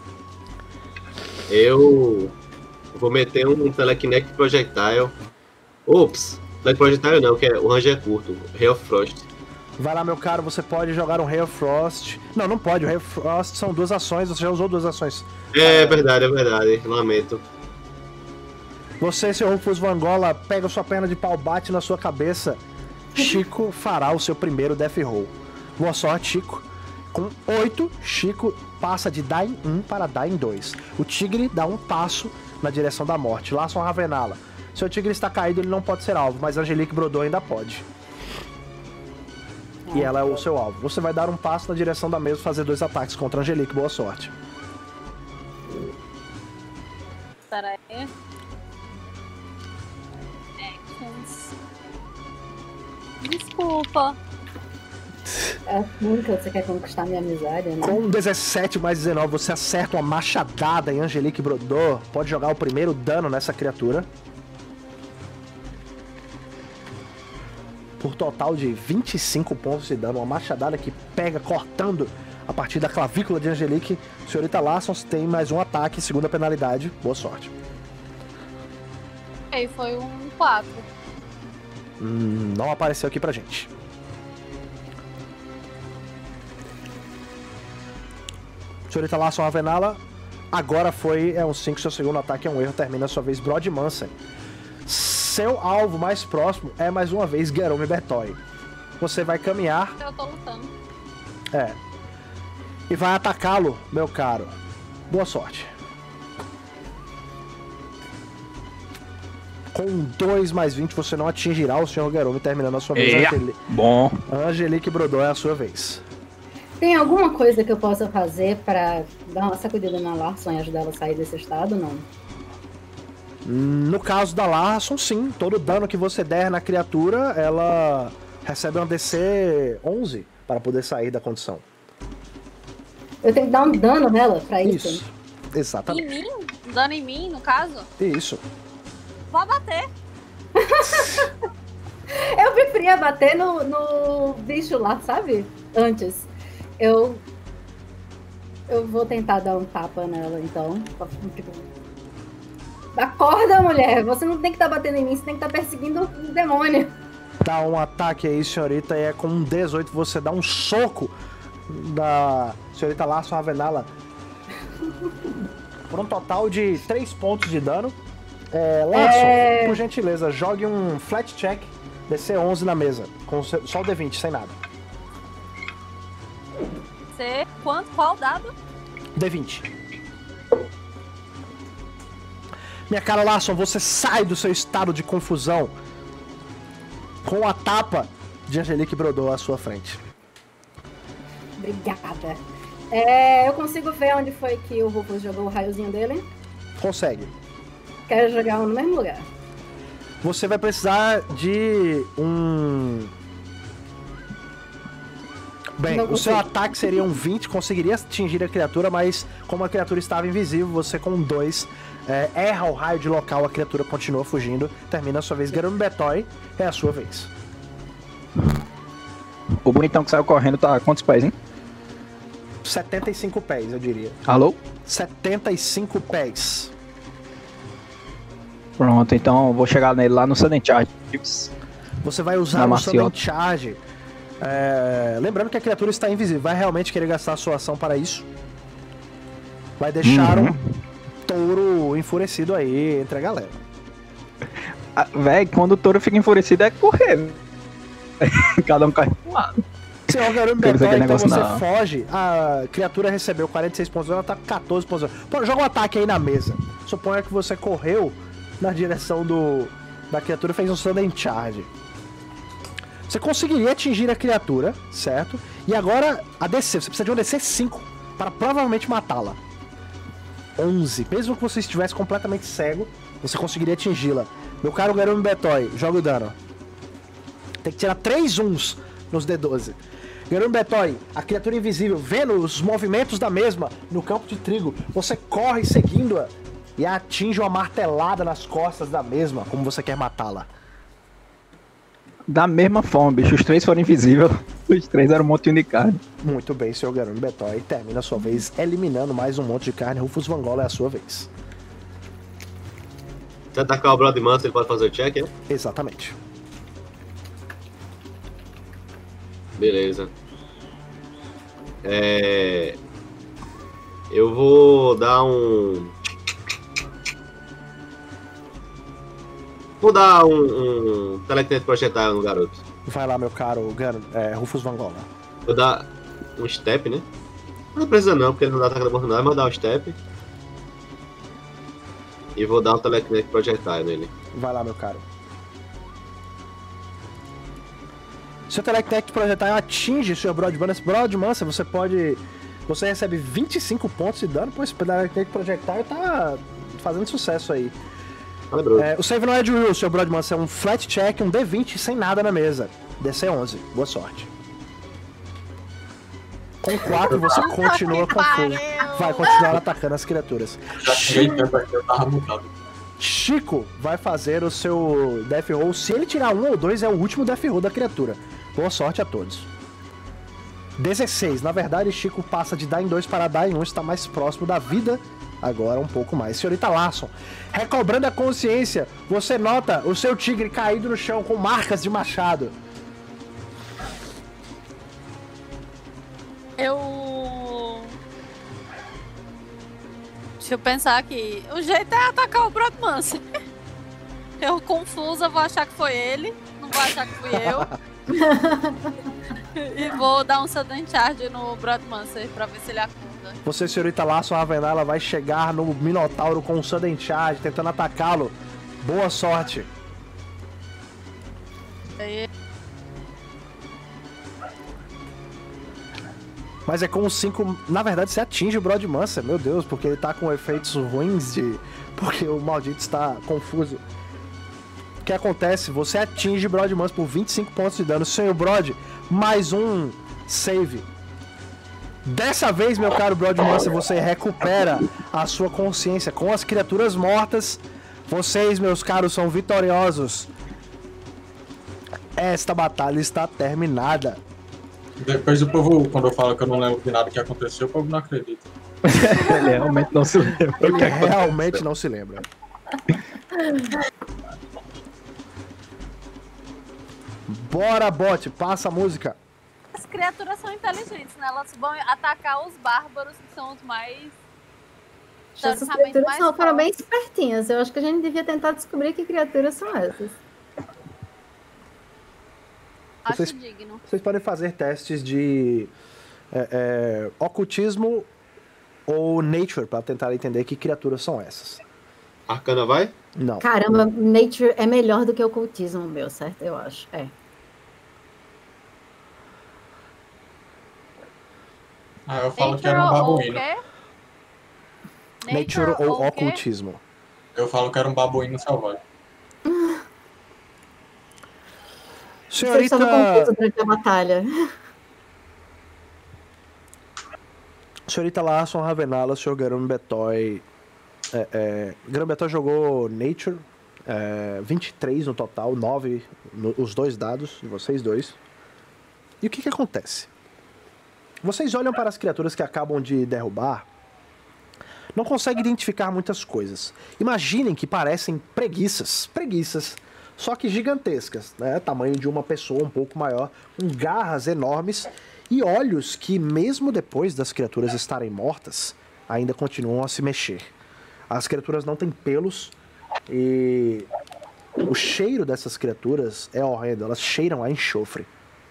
Eu vou meter um Telekinetic Projectile. Ops! Telekinetic Projectile não, que o range é curto. Ray of Frost. Vai lá, meu caro, você pode jogar um Ray of Frost. Não, não pode. O Ray of Frost são 2 ações, você já usou 2 ações. É verdade. Lamento. Você, seu Rufus Vangola, pega sua perna de pau, bate na sua cabeça. Chico fará o seu primeiro Death Roll. Boa sorte, Chico. Com 8, Chico passa de dar em 1 para dar em 2. O tigre dá um passo na direção da morte. Laçam Ravenala. Seu tigre está caído, ele não pode ser alvo, mas Angelique Brodor ainda pode. E ela é o seu alvo. Você vai dar um passo na direção da mesa e fazer 2 ataques contra Angelique. Boa sorte. Pera aí. Desculpa. Nunca você quer conquistar minha amizade, né? Com 17 mais 19, você acerta uma machadada em Angelique Brodor. Pode jogar o primeiro dano nessa criatura. Por total de 25 pontos de dano. Uma machadada que pega cortando a partir da clavícula de Angelique. Senhorita Larsons tem mais um ataque, segunda penalidade. Boa sorte. E foi um 4. Não apareceu aqui pra gente. Senhorita Larson Ravenala, agora foi um 5, seu segundo ataque é um erro, termina a sua vez Brod Mansen. Seu alvo mais próximo é mais uma vez Gerome Bertoy. Você vai caminhar. Eu tô lutando. E vai atacá-lo, meu caro. Boa sorte. Com 2 mais 20 você não atingirá o Sr. Gerome, terminando a sua vez. Bom. Angelique Brodor é a sua vez. Tem alguma coisa que eu possa fazer pra dar uma sacudida na Larson e ajudar ela a sair desse estado, não? No caso da Larson, sim. Todo dano que você der na criatura, ela recebe um DC 11 para poder sair da condição. Eu tenho que dar um dano nela pra isso? Isso, exatamente. Em mim? Dano em mim, no caso? Isso. Vou bater. Eu preferia bater no bicho lá, sabe? Antes. Eu vou tentar dar um tapa nela, então. Tipo, acorda, mulher! Você não tem que estar batendo em mim, você tem que estar perseguindo um demônio. Dá um ataque aí, senhorita, e com um 18 você dá um soco da senhorita Larson Ravenala. Por um total de 3 pontos de dano. Larson, por gentileza, jogue um flat check DC 11 na mesa, com só o D20, sem nada. Qual dado? D20. Minha cara, Larson, você sai do seu estado de confusão com a tapa de Angelique Brodor à sua frente. Obrigada. Eu consigo ver onde foi que o Rufus jogou o raiozinho dele? Consegue. Quero jogar um no mesmo lugar. você vai precisar de um... Bem, Não o seu consigo. ataque seria um 20, conseguiria atingir a criatura, mas como a criatura estava invisível, você com 2 erra o raio de local, a criatura continua fugindo, termina a sua vez. Garume Betoy, é a sua vez. O bonitão que saiu correndo tá a quantos pés, hein? 75 pés, eu diria. Alô? 75 pés. Pronto, então eu vou chegar nele lá no Sudden Charge. Você vai usar Na o Sudden maciota. Charge. Lembrando que a criatura está invisível. Vai realmente querer gastar a sua ação para isso? Vai deixar um touro enfurecido aí entre a galera. Véi, quando o touro fica enfurecido é correr. Cada um cai pro lado. Senhor Garume Quer dizer Betoy, que então negócio você não. foge. A criatura recebeu 46 pontos, ela tá com 14 pontos. Pô, joga um ataque aí na mesa. Suponha que você correu na direção da criatura e fez um Sudden Charge. Você conseguiria atingir a criatura, certo? E agora a DC, você precisa de um DC 5 para provavelmente matá-la. 11. Mesmo que você estivesse completamente cego, você conseguiria atingi-la. Meu caro Garume Betoy, joga o dano. Tem que tirar 3 uns nos D12. Garume Betoy, a criatura invisível, vendo os movimentos da mesma no campo de trigo, você corre seguindo-a e a atinge uma martelada nas costas da mesma, como você quer matá-la. Da mesma forma, bicho, os 3 foram invisíveis, os 3 eram um monte de carne. Muito bem, senhor Garume Betoy. Termina a sua vez eliminando mais um monte de carne. Rufus Van Gola é a sua vez. Se atacar o Blood Mantle, ele pode fazer o check, né? Exatamente. Beleza. Eu vou dar um... Vou dar um telekinete projetável no garoto. Vai lá, meu caro Rufus Van Gola. Vou dar um step, né? Não precisa não, porque ele não dá ataque da oportunidade, mas vou dar um step. E vou dar um telekinete projetável nele. Vai lá, meu caro. Se o Telectec projetar atinge o seu Broadmancer, você recebe 25 pontos de dano, pois o Telectec Projectile tá fazendo sucesso aí. O save não é de Will, seu Broadmancer, é um flat check, um D20 sem nada na mesa. DC 11, boa sorte. Com 4 você continua confuso. Vai continuar atacando as criaturas. Já tirei tempo aqui, eu tava mutado. Chico vai fazer o seu Death Roll. Se ele tirar 1 ou 2, é o último Death Roll da criatura. Boa sorte a todos. 16. Na verdade, Chico passa de dar em 2 para dar em 1. Está mais próximo da vida. Agora um pouco mais. Senhorita Larson, recobrando a consciência, você nota o seu tigre caído no chão com marcas de machado. Deixa eu pensar aqui. O jeito é atacar o Broadmancer. Eu confusa, vou achar que foi ele. Não vou achar que fui eu. E vou dar um Sudden Charge no Broadmancer pra ver se ele acorda. Você, senhorita Larson Ravenel, ela vai chegar no Minotauro com um Sudden Charge, tentando atacá-lo. Boa sorte. Mas é com um 5, na verdade você atinge o Broadmancer, meu Deus, porque ele tá com efeitos ruins porque o maldito está confuso. O que acontece? Você atinge o Broadmancer por 25 pontos de dano. Senhor Brod, mais um save. Dessa vez, meu caro Broadmancer, você recupera a sua consciência com as criaturas mortas. Vocês, meus caros, são vitoriosos. Esta batalha está terminada. Depois o povo, quando eu falo que eu não lembro de nada que aconteceu, o povo não acredita. Ele realmente não se lembra. Ele realmente não se lembra. Bora, bot, passa a música. As criaturas são inteligentes, né? Elas vão atacar os bárbaros, que são os mais... Essas teoricamente criaturas mais foram bem fortes. espertinhas. Eu acho que a gente devia tentar descobrir que criaturas são essas. Acho Vocês- digno. Vocês podem fazer testes de ocultismo ou nature para tentar entender que criaturas são essas. Arcana vai? Não. Caramba, Nature é melhor do que o ocultismo meu, certo? Eu acho. É. Ah, eu falo que era um babuíno. Nature ou o quê? ocultismo. Eu falo que era um babuíno selvagem. Você estava confuso durante a batalha. Senhorita Larson Ravenala, senhor Garum Betoy. Garum Betoy jogou Nature, 23 no total, 9 os dois dados de vocês dois. E o que acontece? Vocês olham para as criaturas que acabam de derrubar, não conseguem identificar muitas coisas. Imaginem que parecem preguiças, só que gigantescas, né? Tamanho de uma pessoa um pouco maior, com garras enormes e olhos que, mesmo depois das criaturas estarem mortas, ainda continuam a se mexer. As criaturas não têm pelos e o cheiro dessas criaturas é horrendo, elas cheiram a enxofre.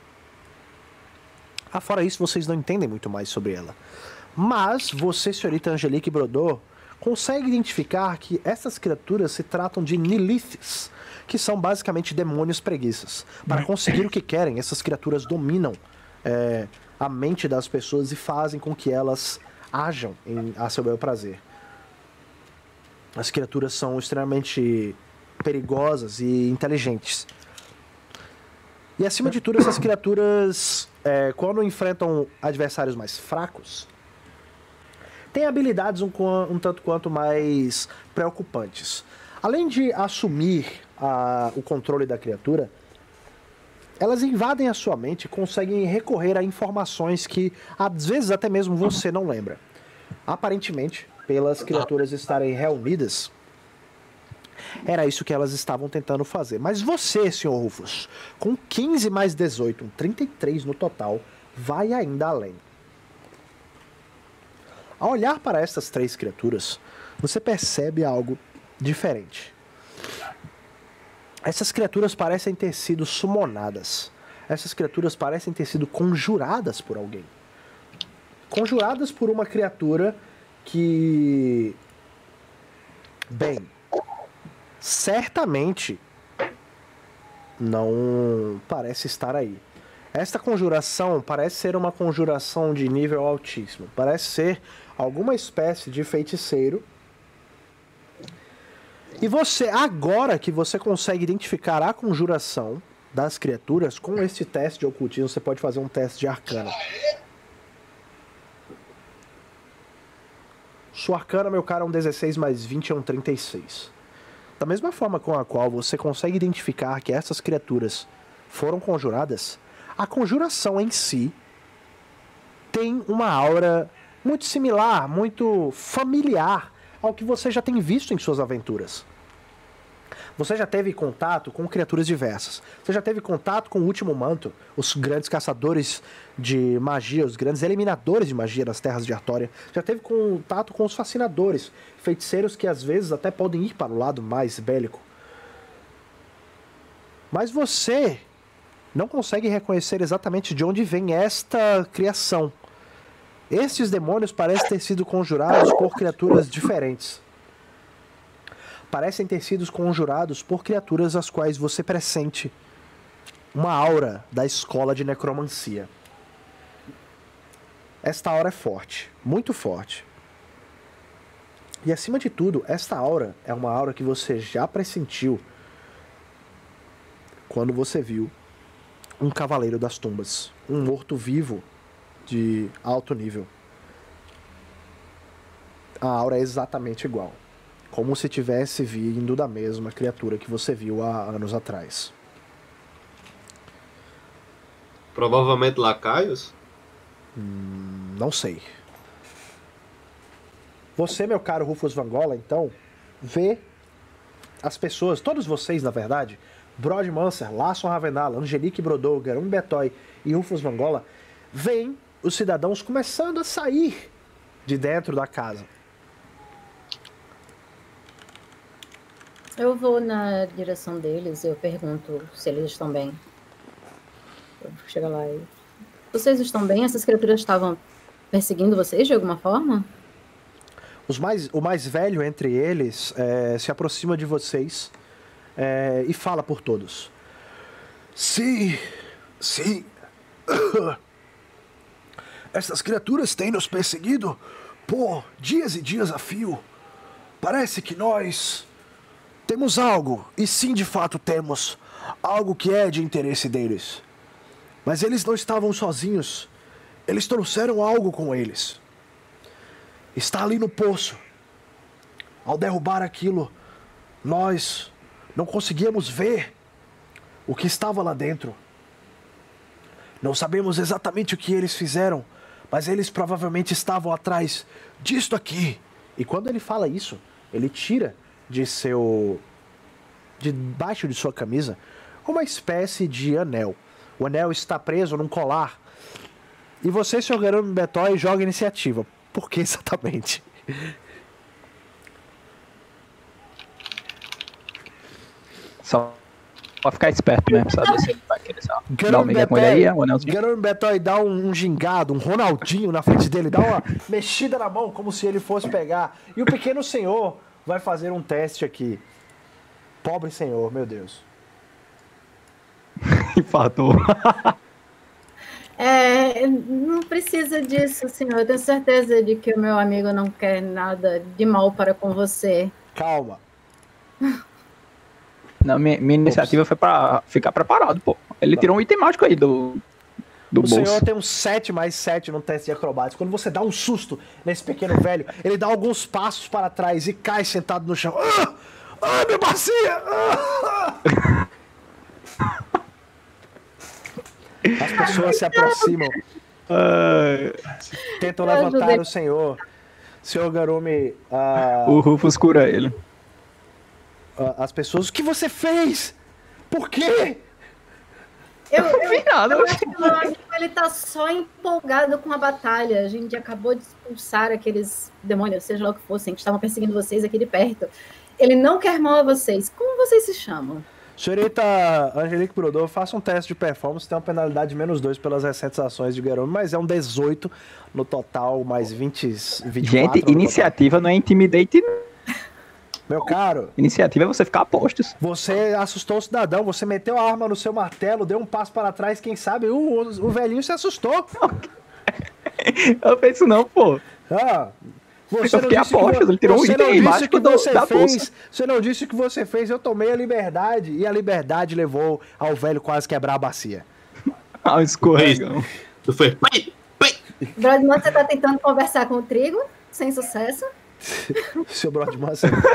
Fora isso, vocês não entendem muito mais sobre ela. Mas você, senhorita Angelique Brodot, consegue identificar que essas criaturas se tratam de Niliths, que são basicamente demônios preguiças. Para conseguir o que querem, essas criaturas dominam a mente das pessoas e fazem com que elas ajam a seu bel prazer. As criaturas são extremamente perigosas e inteligentes. E acima de tudo, essas criaturas, quando enfrentam adversários mais fracos, têm habilidades um tanto quanto mais preocupantes. Além de assumir o controle da criatura, elas invadem a sua mente e conseguem recorrer a informações que, às vezes, até mesmo você não lembra. Aparentemente, pelas criaturas estarem reunidas, era isso que elas estavam tentando fazer. Mas você, Sr. Rufus, com 15 mais 18, 33 no total, vai ainda além. Ao olhar para essas três criaturas, você percebe algo diferente. Essas criaturas parecem ter sido summonadas. Essas criaturas parecem ter sido conjuradas por alguém. Conjuradas por uma criatura que... bem, certamente não parece estar aí. Esta conjuração parece ser uma conjuração de nível altíssimo. Parece ser alguma espécie de feiticeiro. E você, agora que você consegue identificar a conjuração das criaturas, com este teste de ocultismo, você pode fazer um teste de arcana. Sua arcana, meu cara, é um 16 mais 20 é um 36. Da mesma forma com a qual você consegue identificar que essas criaturas foram conjuradas, a conjuração em si tem uma aura muito similar, muito familiar ao que você já tem visto em suas aventuras. Você já teve contato com criaturas diversas. Você já teve contato com o Último Manto, os grandes caçadores de magia, os grandes eliminadores de magia nas terras de Artória. Já teve contato com os fascinadores, feiticeiros que às vezes até podem ir para o lado mais bélico. Mas você não consegue reconhecer exatamente de onde vem esta criação. Estes demônios parecem ter sido conjurados por criaturas diferentes. Parecem ter sido conjurados por criaturas às quais você pressente uma aura da escola de necromancia. Esta aura é forte, muito forte. E acima de tudo, esta aura é uma aura que você já pressentiu quando você viu um Cavaleiro das Tumbas, um morto-vivo de alto nível. A aura é exatamente igual. Como se tivesse vindo da mesma criatura que você viu há anos atrás. Provavelmente lacaios? Não sei. Você, meu caro Rufus Vangola, então, vê as pessoas, todos vocês, na verdade, Brodmancer, Larson Ravenala, Angelique Brodot, Garum Betoy e Rufus Vangola, veem os cidadãos começando a sair de dentro da casa. Eu vou na direção deles e eu pergunto se eles estão bem. Eu chego lá e... Vocês estão bem? Essas criaturas estavam perseguindo vocês de alguma forma? O mais velho entre eles se aproxima de vocês e fala por todos. Sim. Essas criaturas têm nos perseguido por dias e dias a fio. Parece que nós... temos algo, e sim, de fato temos, algo que é de interesse deles. Mas eles não estavam sozinhos. Eles trouxeram algo com eles. Está ali no poço. Ao derrubar aquilo, nós não conseguíamos ver o que estava lá dentro. Não sabemos exatamente o que eles fizeram, mas eles provavelmente estavam atrás disto aqui. E quando ele fala isso, ele tira debaixo de sua camisa uma espécie de anel. O anel está preso num colar. E você, Sr. Garumi Betói, joga iniciativa. Por que exatamente? Só pra ficar esperto, né? Pra saber se ele vai querer dar uma mega com ele aí, um anelzinho. Garumi Betói dá um gingado, um Ronaldinho na frente dele, dá uma mexida na mão, como se ele fosse pegar. E o pequeno senhor vai fazer um teste aqui. Pobre senhor, meu Deus. Infartou. Não precisa disso, senhor. Eu tenho certeza de que o meu amigo não quer nada de mal para com você. Calma. Não, minha iniciativa foi pra ficar preparado, pô. Ele tirou um item mágico aí do O bolso. senhor tem um 7 mais 7 no teste de acrobacia. Quando você dá um susto nesse pequeno velho, ele dá alguns passos para trás e cai sentado no chão. Ah, minha bacia! As pessoas se aproximam. Tentam levantar o senhor. Senhor Garumi... O Rufus cura ele. As pessoas... O que você fez? Por quê? Eu vi nada. acho que meu amigo, ele tá só empolgado com a batalha. A gente acabou de expulsar aqueles demônios, seja lá o que fossem, que estavam perseguindo vocês aqui de perto. Ele não quer mal a vocês. Como vocês se chamam? Senhorita Angelique Brodor, faça um teste de performance. Tem uma penalidade de -2 pelas recentes ações de Garumi, mas é um 18 no total, mais 24. Gente, iniciativa não é intimidate. Meu caro, iniciativa é você ficar a postos. Você assustou o cidadão, você meteu a arma no seu martelo, deu um passo para trás, quem sabe o velhinho se assustou. Eu penso não, pô. Você eu fiquei a postos, ele tirou um item mágico da bolsa. Você não disse o que você fez, eu tomei a liberdade, e a liberdade levou ao velho quase quebrar a bacia. Ah, escorregão. Tu foi... Brodman, você tá tentando conversar com o Trigo, sem sucesso. Seu Brodman,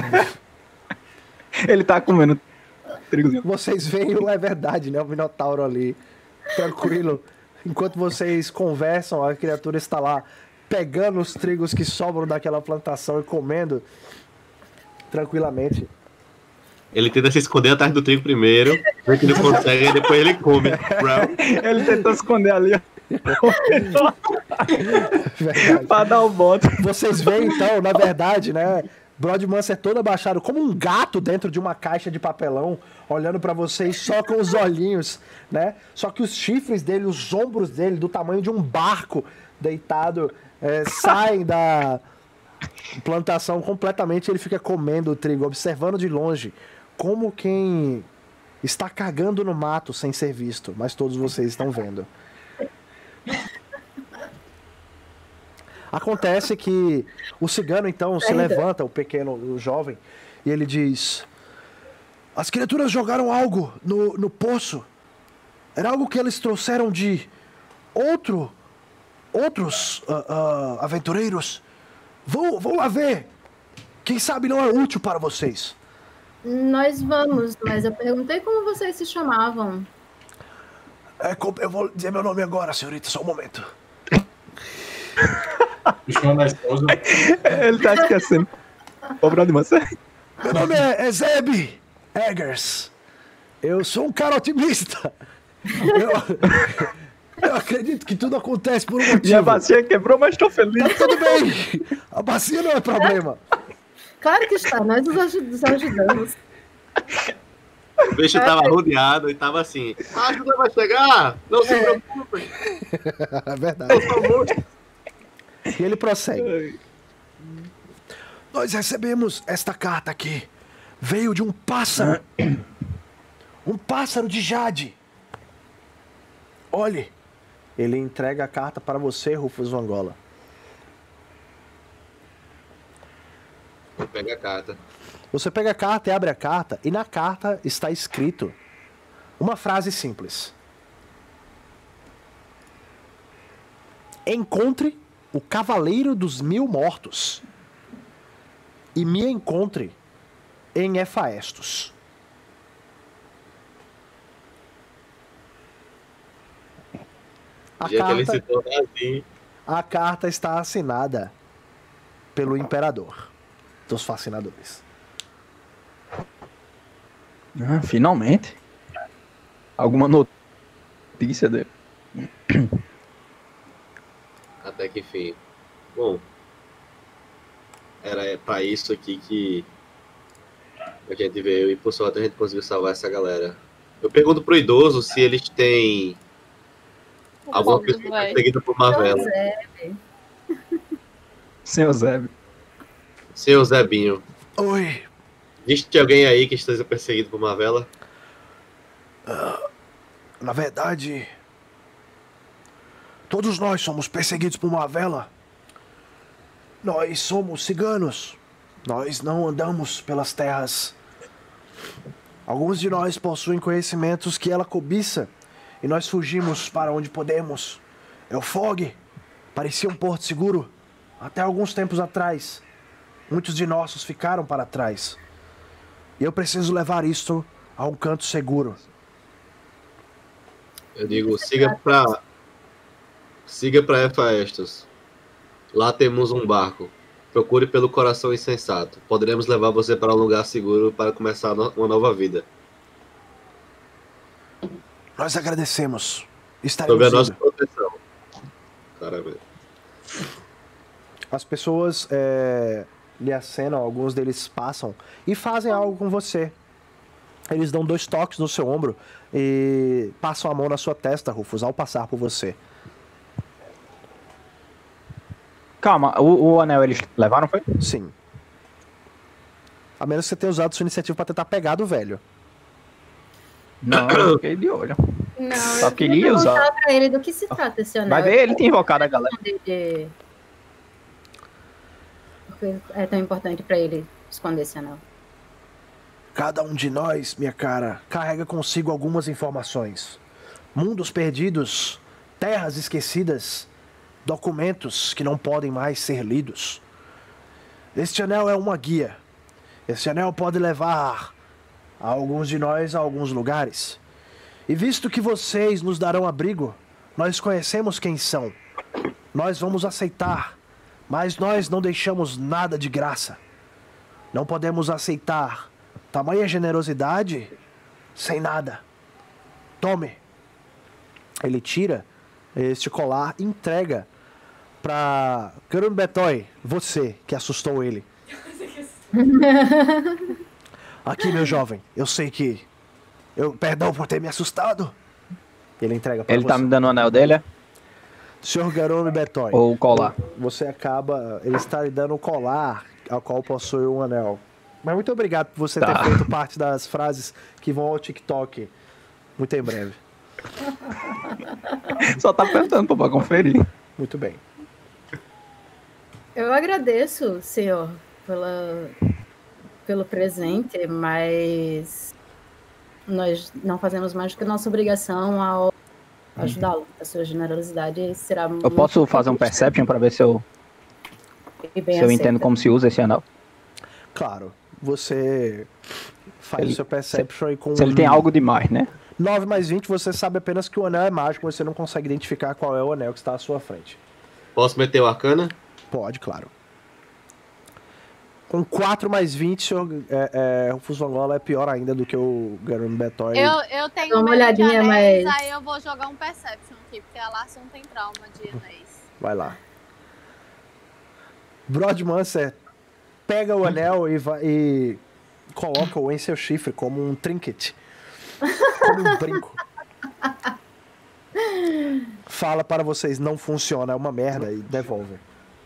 ele tá comendo trigozinho. Vocês veem, é verdade, né? O Minotauro ali, tranquilo. Enquanto vocês conversam, a criatura está lá pegando os trigos que sobram daquela plantação e comendo tranquilamente. Ele tenta se esconder atrás do trigo primeiro, vê que não consegue, e depois ele come. Ele tentou esconder ali, ó. Pra dar o voto. Vocês veem então, na verdade, né? Brodmancer todo abaixado, como um gato dentro de uma caixa de papelão, olhando pra vocês só com os olhinhos, né? Só que os chifres dele, os ombros dele, do tamanho de um barco deitado, saem da plantação completamente. Ele fica comendo o trigo, observando de longe, como quem está cagando no mato sem ser visto, mas todos vocês estão vendo. Acontece que o cigano então se levanta, o jovem, e ele diz: as criaturas jogaram algo no poço. Era algo que eles trouxeram de outros aventureiros. Vão lá ver. Quem sabe não é útil para vocês. Nós vamos, mas eu perguntei como vocês se chamavam. Eu vou dizer meu nome agora, senhorita, só um momento. Ele tá esquecendo. Pobre de você. Meu nome é Zeb Eggers. Eu sou um cara otimista. Eu acredito que tudo acontece por um motivo. Minha bacia quebrou, mas estou feliz. Tá tudo bem. A bacia não é problema. Claro que está, nós nos ajudamos. O bicho tava rodeado e tava assim: a ajuda vai chegar, não se preocupem. É verdade. E ele prossegue. Nós recebemos esta carta aqui. Veio de um pássaro. Um pássaro de jade. Olhe. Ele entrega a carta para você, Rufus Vangola. Pega a carta. Você pega a carta e abre a carta, e na carta está escrito: Uma frase simples. Encontre o Cavaleiro dos 1000 Mortos e me encontre em Efaestos. Já que ele citou assim. A carta está assinada pelo Imperador dos Fascinadores. Ah, finalmente. Alguma notícia dele. Até que enfim. Bom. Era pra isso aqui que a gente veio e por sorte a gente conseguiu salvar essa galera. Eu pergunto pro idoso se eles têm alguma pessoa perseguida por uma vela. Senhor Zeb. Senhor Zebinho. Oi. Existe alguém aí que esteja perseguido por uma vela? Na verdade, todos nós somos perseguidos por uma vela. Nós somos ciganos. Nós não andamos pelas terras. Alguns de nós possuem conhecimentos que ela cobiça e nós fugimos para onde podemos. Elfog parecia um porto seguro até alguns tempos atrás. Muitos de nossos ficaram para trás. E eu preciso levar isto a um canto seguro. Eu digo, siga pra Efaestos. Lá temos um barco. Procure pelo coração insensato. Poderemos levar você para um lugar seguro para começar uma nova vida. Nós agradecemos. Sob a Estaremos nossa indo. proteção. Caramba. As pessoas lhe acenam, alguns deles passam e fazem algo com você. Eles dão 2 toques no seu ombro e passam a mão na sua testa, Rufus, ao passar por você. Calma, o anel eles levaram, foi? Sim. A menos que você tenha usado sua iniciativa pra tentar pegar do velho. Não, eu fiquei de olho. Não, Só eu queria queria usar. perguntar pra ele do que se trata esse anel. Vai ver, ele tem invocado a galera. Porque é tão importante pra ele esconder esse anel. Cada um de nós, minha cara, carrega consigo algumas informações. Mundos perdidos, terras esquecidas, documentos que não podem mais ser lidos. Este anel é uma guia. Este anel pode levar alguns de nós a alguns lugares. E visto que vocês nos darão abrigo, nós conhecemos quem são. Nós vamos aceitar, mas nós não deixamos nada de graça. Não podemos aceitar tamanha generosidade sem nada. Tome. Ele tira este colar e entrega pra Garum Betoy, você que assustou ele. Aqui, meu jovem, eu sei que... Perdão por ter me assustado. Ele entrega pra você. Ele tá me dando o anel dele, é? Senhor Garum Betoy. Ou o colar? Você acaba... Ele está lhe dando o colar ao qual possui um anel. Mas muito obrigado por você ter feito parte das frases que vão ao TikTok muito em breve. Só tá perguntando pra conferir. Muito bem. Eu agradeço, senhor, pelo presente, mas nós não fazemos mais do que nossa obrigação ao ajudá-lo. A sua generosidade será muito... Eu posso fazer um perception pra ver se eu entendo como se usa esse anel? Claro. Você faz o seu perception e com... Se ele tem algo demais, né? 9 mais 20, você sabe apenas que o anel é mágico, mas você não consegue identificar qual é o anel que está à sua frente. Posso meter o arcana? Pode, claro. Com 4 mais 20, o Rufus Van Gola é pior ainda do que o Garum Betoy. Eu tenho Dá uma medo de olhadinha, anéis, mas- aí eu vou jogar um Perception aqui, porque a Larson tem trauma de anéis. Vai lá. Broadmancer pega o anel e coloca-o em seu chifre como um trinket. Como um brinco. Fala para vocês, não funciona, é uma merda, e devolve.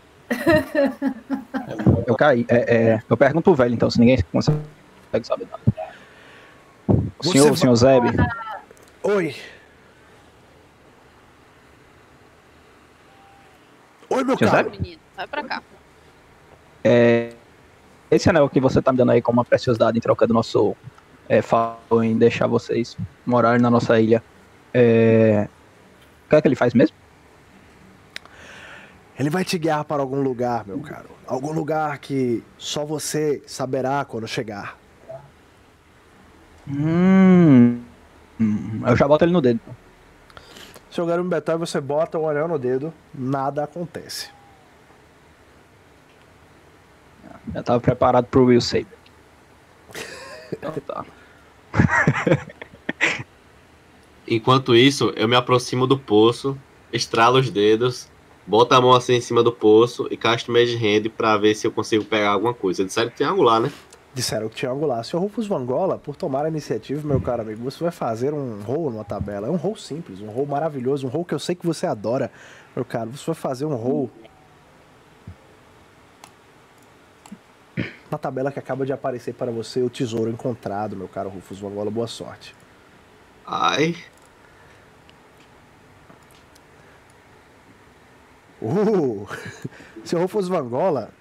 Eu caí. Eu pergunto pro velho, então, se ninguém consegue saber nada. Senhor Zeb, Oi. Oi, meu Senhor caro. Zeb? Menino, vai pra cá. esse anel que você tá me dando aí como uma preciosidade em troca do nosso falou em deixar vocês morarem na nossa ilha. O que é que ele faz mesmo? Ele vai te guiar para algum lugar, meu caro. Algum lugar que só você saberá quando chegar. Eu já boto ele no dedo. Seu garoto Betói, você bota o anel no dedo, nada acontece. Já tava preparado pro Will Saber. Então tá. Enquanto isso, eu me aproximo do poço, estralo os dedos, boto a mão assim em cima do poço e casto Mage Hand pra ver se eu consigo pegar alguma coisa. Disseram que tem algo lá, né? Disseram que tinha algo lá. Sr. Rufus Vangola, por tomar a iniciativa, meu caro amigo, você vai fazer um roll numa tabela. É um roll simples, um roll maravilhoso, um roll que eu sei que você adora, meu caro. Você vai fazer um roll na tabela que acaba de aparecer para você, o tesouro encontrado, meu caro Rufus Vangola. Boa sorte. Ai. Sr. Rufus Vangola.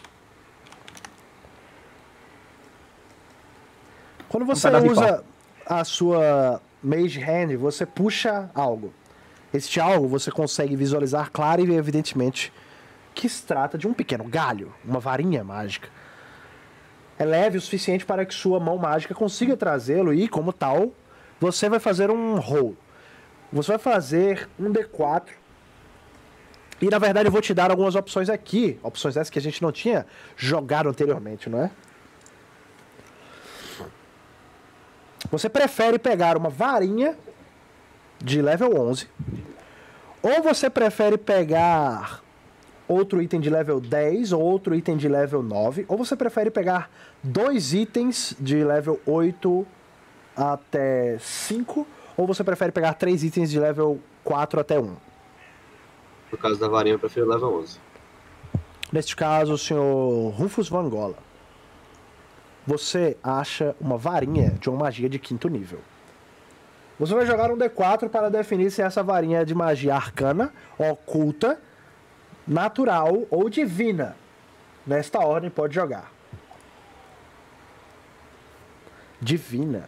Quando você usa a sua Mage Hand, você puxa algo. Este algo você consegue visualizar claro e evidentemente que se trata de um pequeno galho, uma varinha mágica. É leve o suficiente para que sua mão mágica consiga trazê-lo e, como tal, você vai fazer um roll. Você vai fazer um D4. E, na verdade, eu vou te dar algumas opções aqui. Opções essas que a gente não tinha jogado anteriormente, não é? Você prefere pegar uma varinha de level 11, ou você prefere pegar outro item de level 10 ou outro item de level 9, ou você prefere pegar 2 itens de level 8 até 5, ou você prefere pegar 3 itens de level 4 até 1. No caso da varinha, eu prefiro level 11. Neste caso, o Sr. Rufus Vangola, você acha uma varinha de uma magia de 5º nível. Você vai jogar um D4 para definir se essa varinha é de magia arcana, oculta, natural ou divina. Nesta ordem pode jogar. Divina.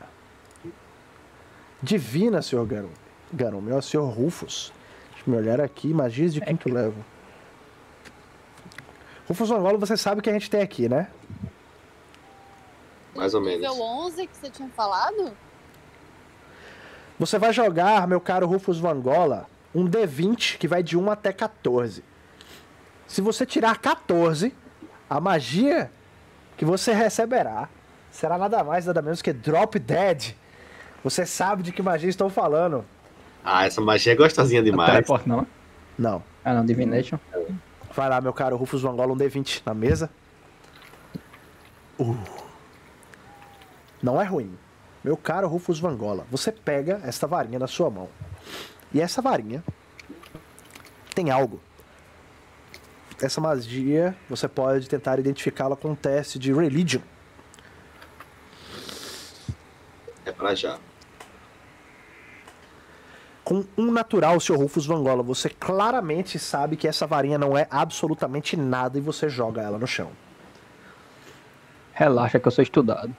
Divina, Sr. Garum. Meu, Sr. Rufus. Deixa eu me olhar aqui. Magias de 5º level. Rufus Vangola, você sabe o que a gente tem aqui, né? Mais ou menos. Nível 11 que você tinha falado? Você vai jogar, meu caro Rufus Vangola, um D20 que vai de 1 até 14. Se você tirar 14, a magia que você receberá será nada mais, nada menos que Drop Dead. Você sabe de que magia estou falando. Ah, essa magia é gostosinha demais. Teleporte não? Não. Ah, não, Divination. Vai lá, meu caro Rufus Vangola, um D20 na mesa. Não é ruim. Meu caro Rufus Vangola, você pega esta varinha na sua mão. E essa varinha tem algo. Essa magia, você pode tentar identificá-la com um teste de Religion. É pra já. Com um natural, Sr. Rufus Vangola, você claramente sabe que essa varinha não é absolutamente nada e você joga ela no chão. Relaxa que eu sou estudado.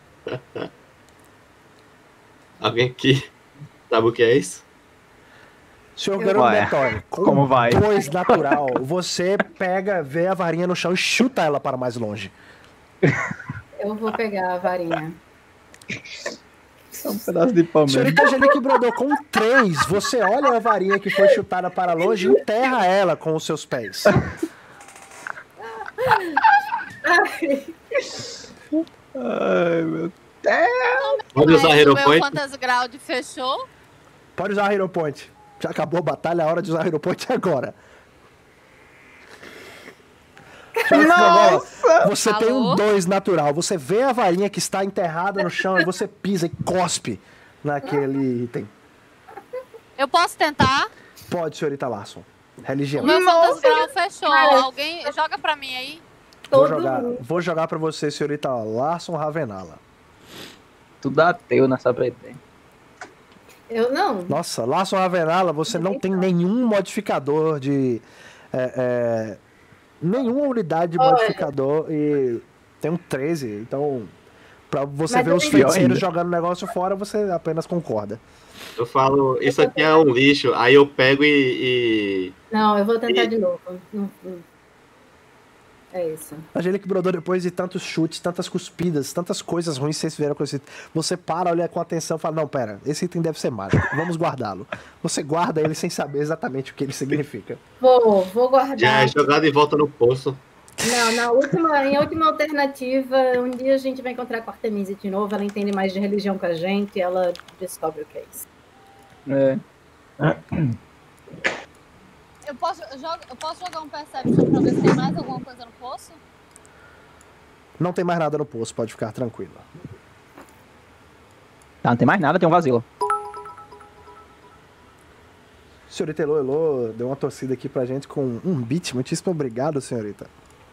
Alguém aqui sabe o que é isso? Sr. Garoto Betói, como vai? 2 natural, você pega, vê a varinha no chão e chuta ela para mais longe. Eu vou pegar a varinha. É um pedaço de pão mesmo. Senhorita Angelique Brodou, com 3, você olha a varinha que foi chutada para longe e enterra ela com os seus pés. Ai, meu Deus. Pode usar Hero Meu Point? Fantasy Ground fechou? Pode usar Hero Point. Já acabou a batalha, é hora de usar Hero Point agora. Nossa! Você tem um 2 natural. Você vê a varinha que está enterrada no chão e você pisa e cospe naquele item. Eu posso tentar? Pode, senhorita Larson. Religião. O meu Fantasy Ground fechou. Alguém joga pra mim aí? Vou jogar pra você, senhorita Larson Ravenala. Tudo ateu nessa PT. Eu não. Nossa, Larson Ravenala, você não tem nenhum modificador de... nenhuma unidade de modificador e tem um 13, então Pra você Mas ver eu os entendi. feiticeiros jogando o negócio fora, você apenas concorda. Eu falo, isso aqui é um lixo, aí eu pego e... Não, eu vou tentar de novo. É isso. Angelique Brodor, depois de tantos chutes, tantas cuspidas, tantas coisas ruins que vocês fizeram com esse item, você para, olha com atenção e fala, não, pera, esse item deve ser mágico, vamos guardá-lo. Você guarda ele sem saber exatamente o que ele significa. Vou guardar. Já é jogado de volta no poço. Não, em última alternativa, um dia a gente vai encontrar com a Artemise de novo, ela entende mais de religião que a gente, ela descobre o que é isso. Eu posso jogar um Perception pra ver se tem mais alguma coisa no poço? Não tem mais nada no poço, pode ficar tranquila. Tá, não tem mais nada, tem um vazio. Senhorita Elo deu uma torcida aqui pra gente com um bit. Muitíssimo obrigado, senhorita.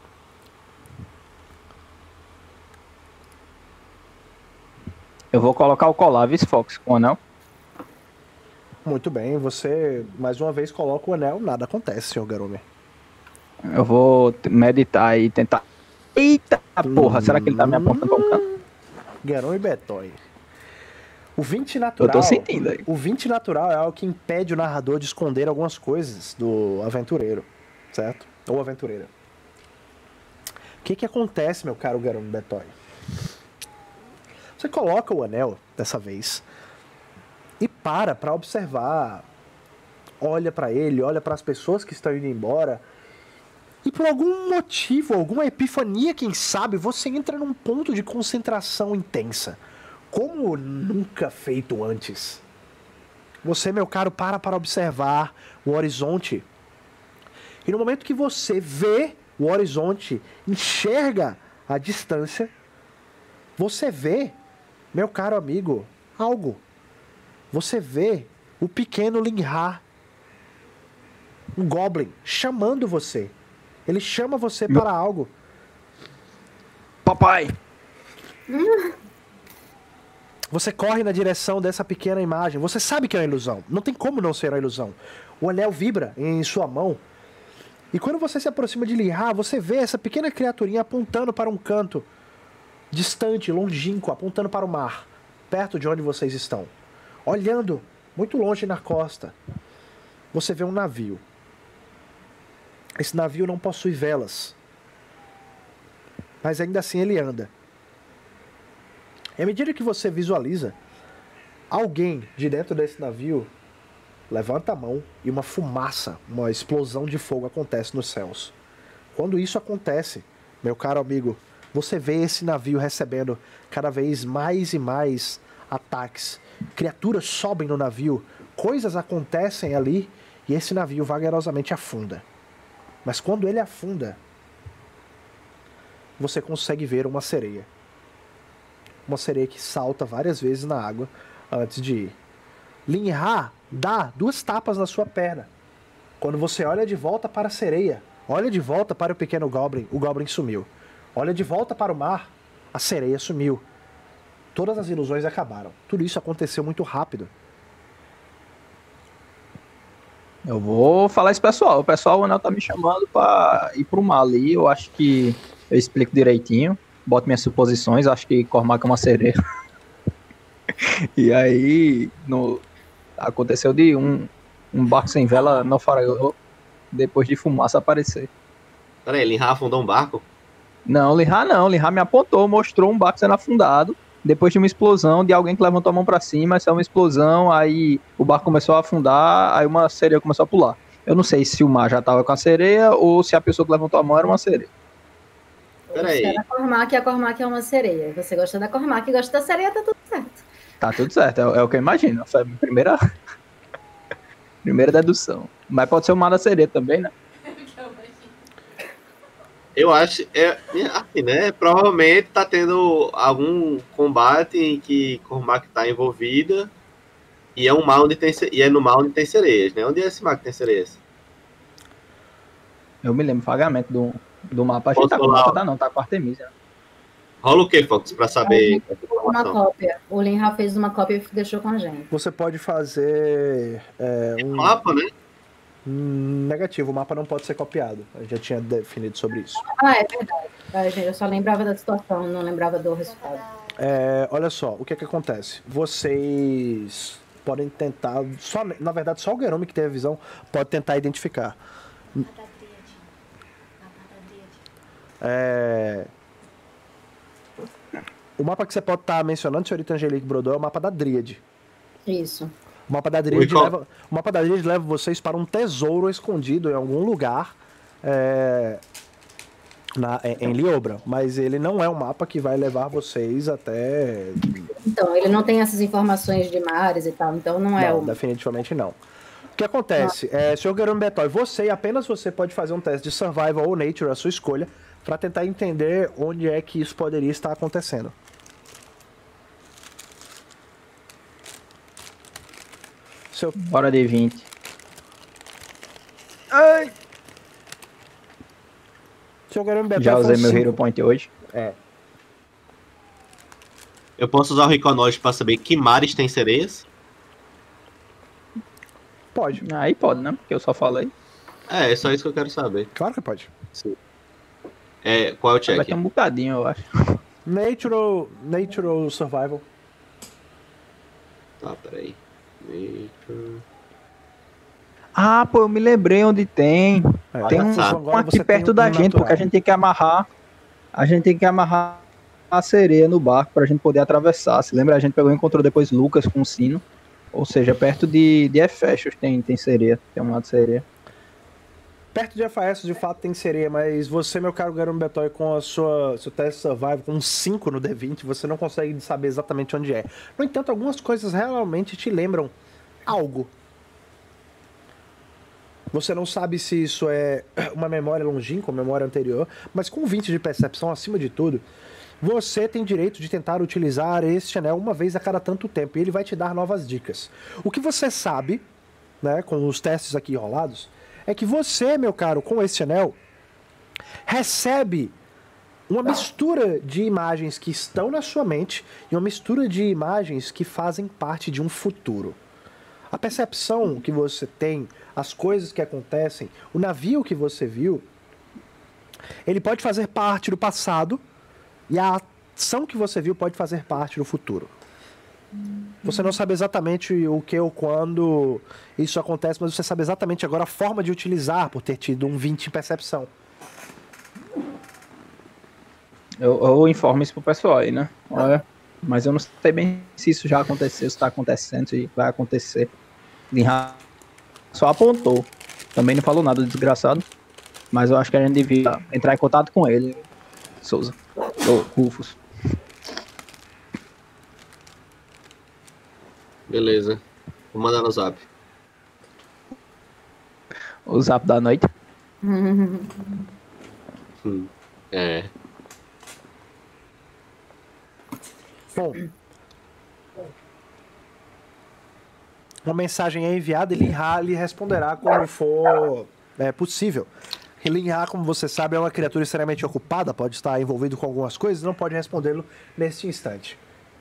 Eu vou colocar o Colavis Fox com o anel. Muito bem, você mais uma vez coloca o anel, nada acontece, senhor Garumi. Eu vou meditar e tentar... Eita porra, será que ele tá me apontando pra um canto? Garumi Betoy. O 20 natural. Eu tô sentindo aí. O 20 natural é algo que impede o narrador de esconder algumas coisas do aventureiro, certo? Ou aventureira. O que acontece, meu caro Garumi Betoy? Você coloca o anel, dessa vez, e para observar. Olha para ele, olha para as pessoas que estão indo embora. E por algum motivo, alguma epifania, quem sabe, você entra num ponto de concentração intensa. Como nunca feito antes. Você, meu caro, para observar o horizonte. E no momento que você vê o horizonte, enxerga a distância, você vê, meu caro amigo, algo. Você vê o pequeno Linha, um Goblin, chamando você. Ele chama você para algo. Papai! Você corre na direção dessa pequena imagem. Você sabe que é uma ilusão. Não tem como não ser uma ilusão. O anel vibra em sua mão. E quando você se aproxima de Linha, você vê essa pequena criaturinha apontando para um canto distante, longínquo, apontando para o mar, perto de onde vocês estão. Olhando muito longe na costa, você vê um navio. Esse navio não possui velas, mas ainda assim ele anda. E à medida que você visualiza, alguém de dentro desse navio levanta a mão e uma fumaça, uma explosão de fogo acontece nos céus. Quando isso acontece, meu caro amigo, você vê esse navio recebendo cada vez mais e mais ataques. Criaturas sobem no navio, coisas acontecem ali e esse navio vagarosamente afunda. Mas quando ele afunda, você consegue ver uma sereia. Uma sereia que salta várias vezes na água antes de ir. Linha dá 2 tapas na sua perna. Quando você olha de volta para a sereia, olha de volta para o pequeno Goblin, o Goblin sumiu. Olha de volta para o mar, a sereia sumiu. Todas as ilusões acabaram. Tudo isso aconteceu muito rápido. Eu vou falar isso pessoal. O pessoal, o anel tá me chamando pra ir pro mar ali. Eu acho que eu explico direitinho. Boto minhas suposições. Acho que Cormac é uma sereia. E aí, aconteceu de um barco sem vela naufragou depois de fumaça aparecer. Peraí, Linha afundou um barco? Não, Linha me apontou, mostrou um barco sendo afundado. Depois de uma explosão, de alguém que levantou a mão pra cima, saiu uma explosão, aí o barco começou a afundar, aí uma sereia começou a pular. Eu não sei se o mar já tava com a sereia, ou se a pessoa que levantou a mão era uma sereia. Peraí. A Cormac é uma sereia. Você gosta da Cormac e gosta da sereia, tá tudo certo. Tá tudo certo, é o que eu imagino. Foi a primeira dedução. Mas pode ser o mar da sereia também, né? Eu acho, assim, né? Provavelmente tá tendo algum combate em que Cormac tá envolvida e é no mar onde tem sereias, né? Onde é esse mar que tem sereias? Eu me lembro vagamente do mapa. A gente tá com o mapa, não, tá com a Artemisia. Rola o que, Fox, pra saber? Uma cópia. O Linha fez uma cópia e deixou com a gente. Você pode fazer um mapa, né? Negativo, o mapa não pode ser copiado. A gente já tinha definido sobre isso. Ah, é verdade. Eu só lembrava da situação, não lembrava do resultado. Olha só, o que acontece? Vocês podem tentar... Na verdade, só o Gerome que tem a visão pode tentar identificar. O mapa que você pode estar mencionando, senhorita Angelique Brodot, é o mapa da Dríade. Isso. O mapa da Dríade leva vocês para um tesouro escondido em algum lugar em Liobra, mas ele não é um mapa que vai levar vocês até... Então, ele não tem essas informações de mares e tal, então não é Não, definitivamente não. O que acontece? Sr. Gerome Betoy, apenas você pode fazer um teste de Survival ou Nature, a sua escolha, para tentar entender onde é que isso poderia estar acontecendo. Bora de 20. Ai! Sr. Gerome Betoy, já usei meu Hero Point hoje. Eu posso usar o Reconology pra saber que mares tem sereias? Pode. Aí pode, né? Porque eu só falei. É só isso que eu quero saber. Claro que pode. Sim. Qual é o check? Vai ter um bocadinho, eu acho. Natural Survival. Tá, peraí. Nature... Ah, pô, eu me lembrei onde tem. Tem um aqui perto da gente, porque a gente tem que amarrar. A gente tem que amarrar a sereia no barco pra gente poder atravessar. Se lembra? A gente pegou e encontrou depois Lucas com o sino. Ou seja, perto de Efésios tem sereia. Tem um lado de sereia. Perto de Efésios, de fato, tem sereia, mas você, meu caro Gerome Betoy, com seu teste survival, com um 5 no D20, você não consegue saber exatamente onde é. No entanto, algumas coisas realmente te lembram algo. Você não sabe se isso é uma memória longínqua, uma memória anterior, mas com 20 de percepção, acima de tudo, você tem direito de tentar utilizar este anel uma vez a cada tanto tempo, e ele vai te dar novas dicas. O que você sabe, né, com os testes aqui rolados, é que você, meu caro, com esse anel, recebe uma mistura de imagens que estão na sua mente e uma mistura de imagens que fazem parte de um futuro. A percepção que você tem, as coisas que acontecem, o navio que você viu, ele pode fazer parte do passado e a ação que você viu pode fazer parte do futuro. Você não sabe exatamente o que ou quando isso acontece, mas você sabe exatamente agora a forma de utilizar por ter tido um 20 em percepção. Eu informo isso pro pessoal aí, né? Olha, mas eu não sei bem se isso já aconteceu, se tá acontecendo, se vai acontecer. Linha só apontou. Também não falou nada do desgraçado. Mas eu acho que a gente devia entrar em contato com ele, Souza. Ou Rufus. Beleza. Vou mandar no zap. O zap da noite. Bom, uma mensagem é enviada e Linha lhe responderá quando for possível. Linha, como você sabe, é uma criatura extremamente ocupada, pode estar envolvido com algumas coisas, não pode respondê-lo neste instante.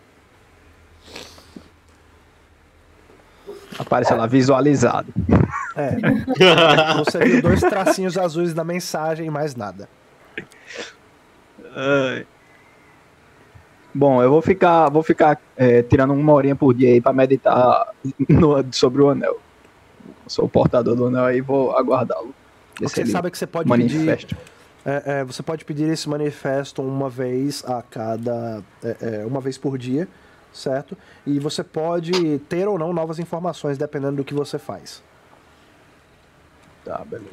Aparece lá, visualizado. Você viu 2 tracinhos azuis na mensagem e mais nada. Bom, eu vou ficar tirando uma horinha por dia aí pra meditar sobre o anel. Eu sou o portador do anel aí, vou aguardá-lo. Você sabe que você pode manifesto. pedir. Você pode pedir esse manifesto uma vez a cada. Uma vez por dia, certo? E você pode ter ou não novas informações, dependendo do que você faz. Tá, beleza.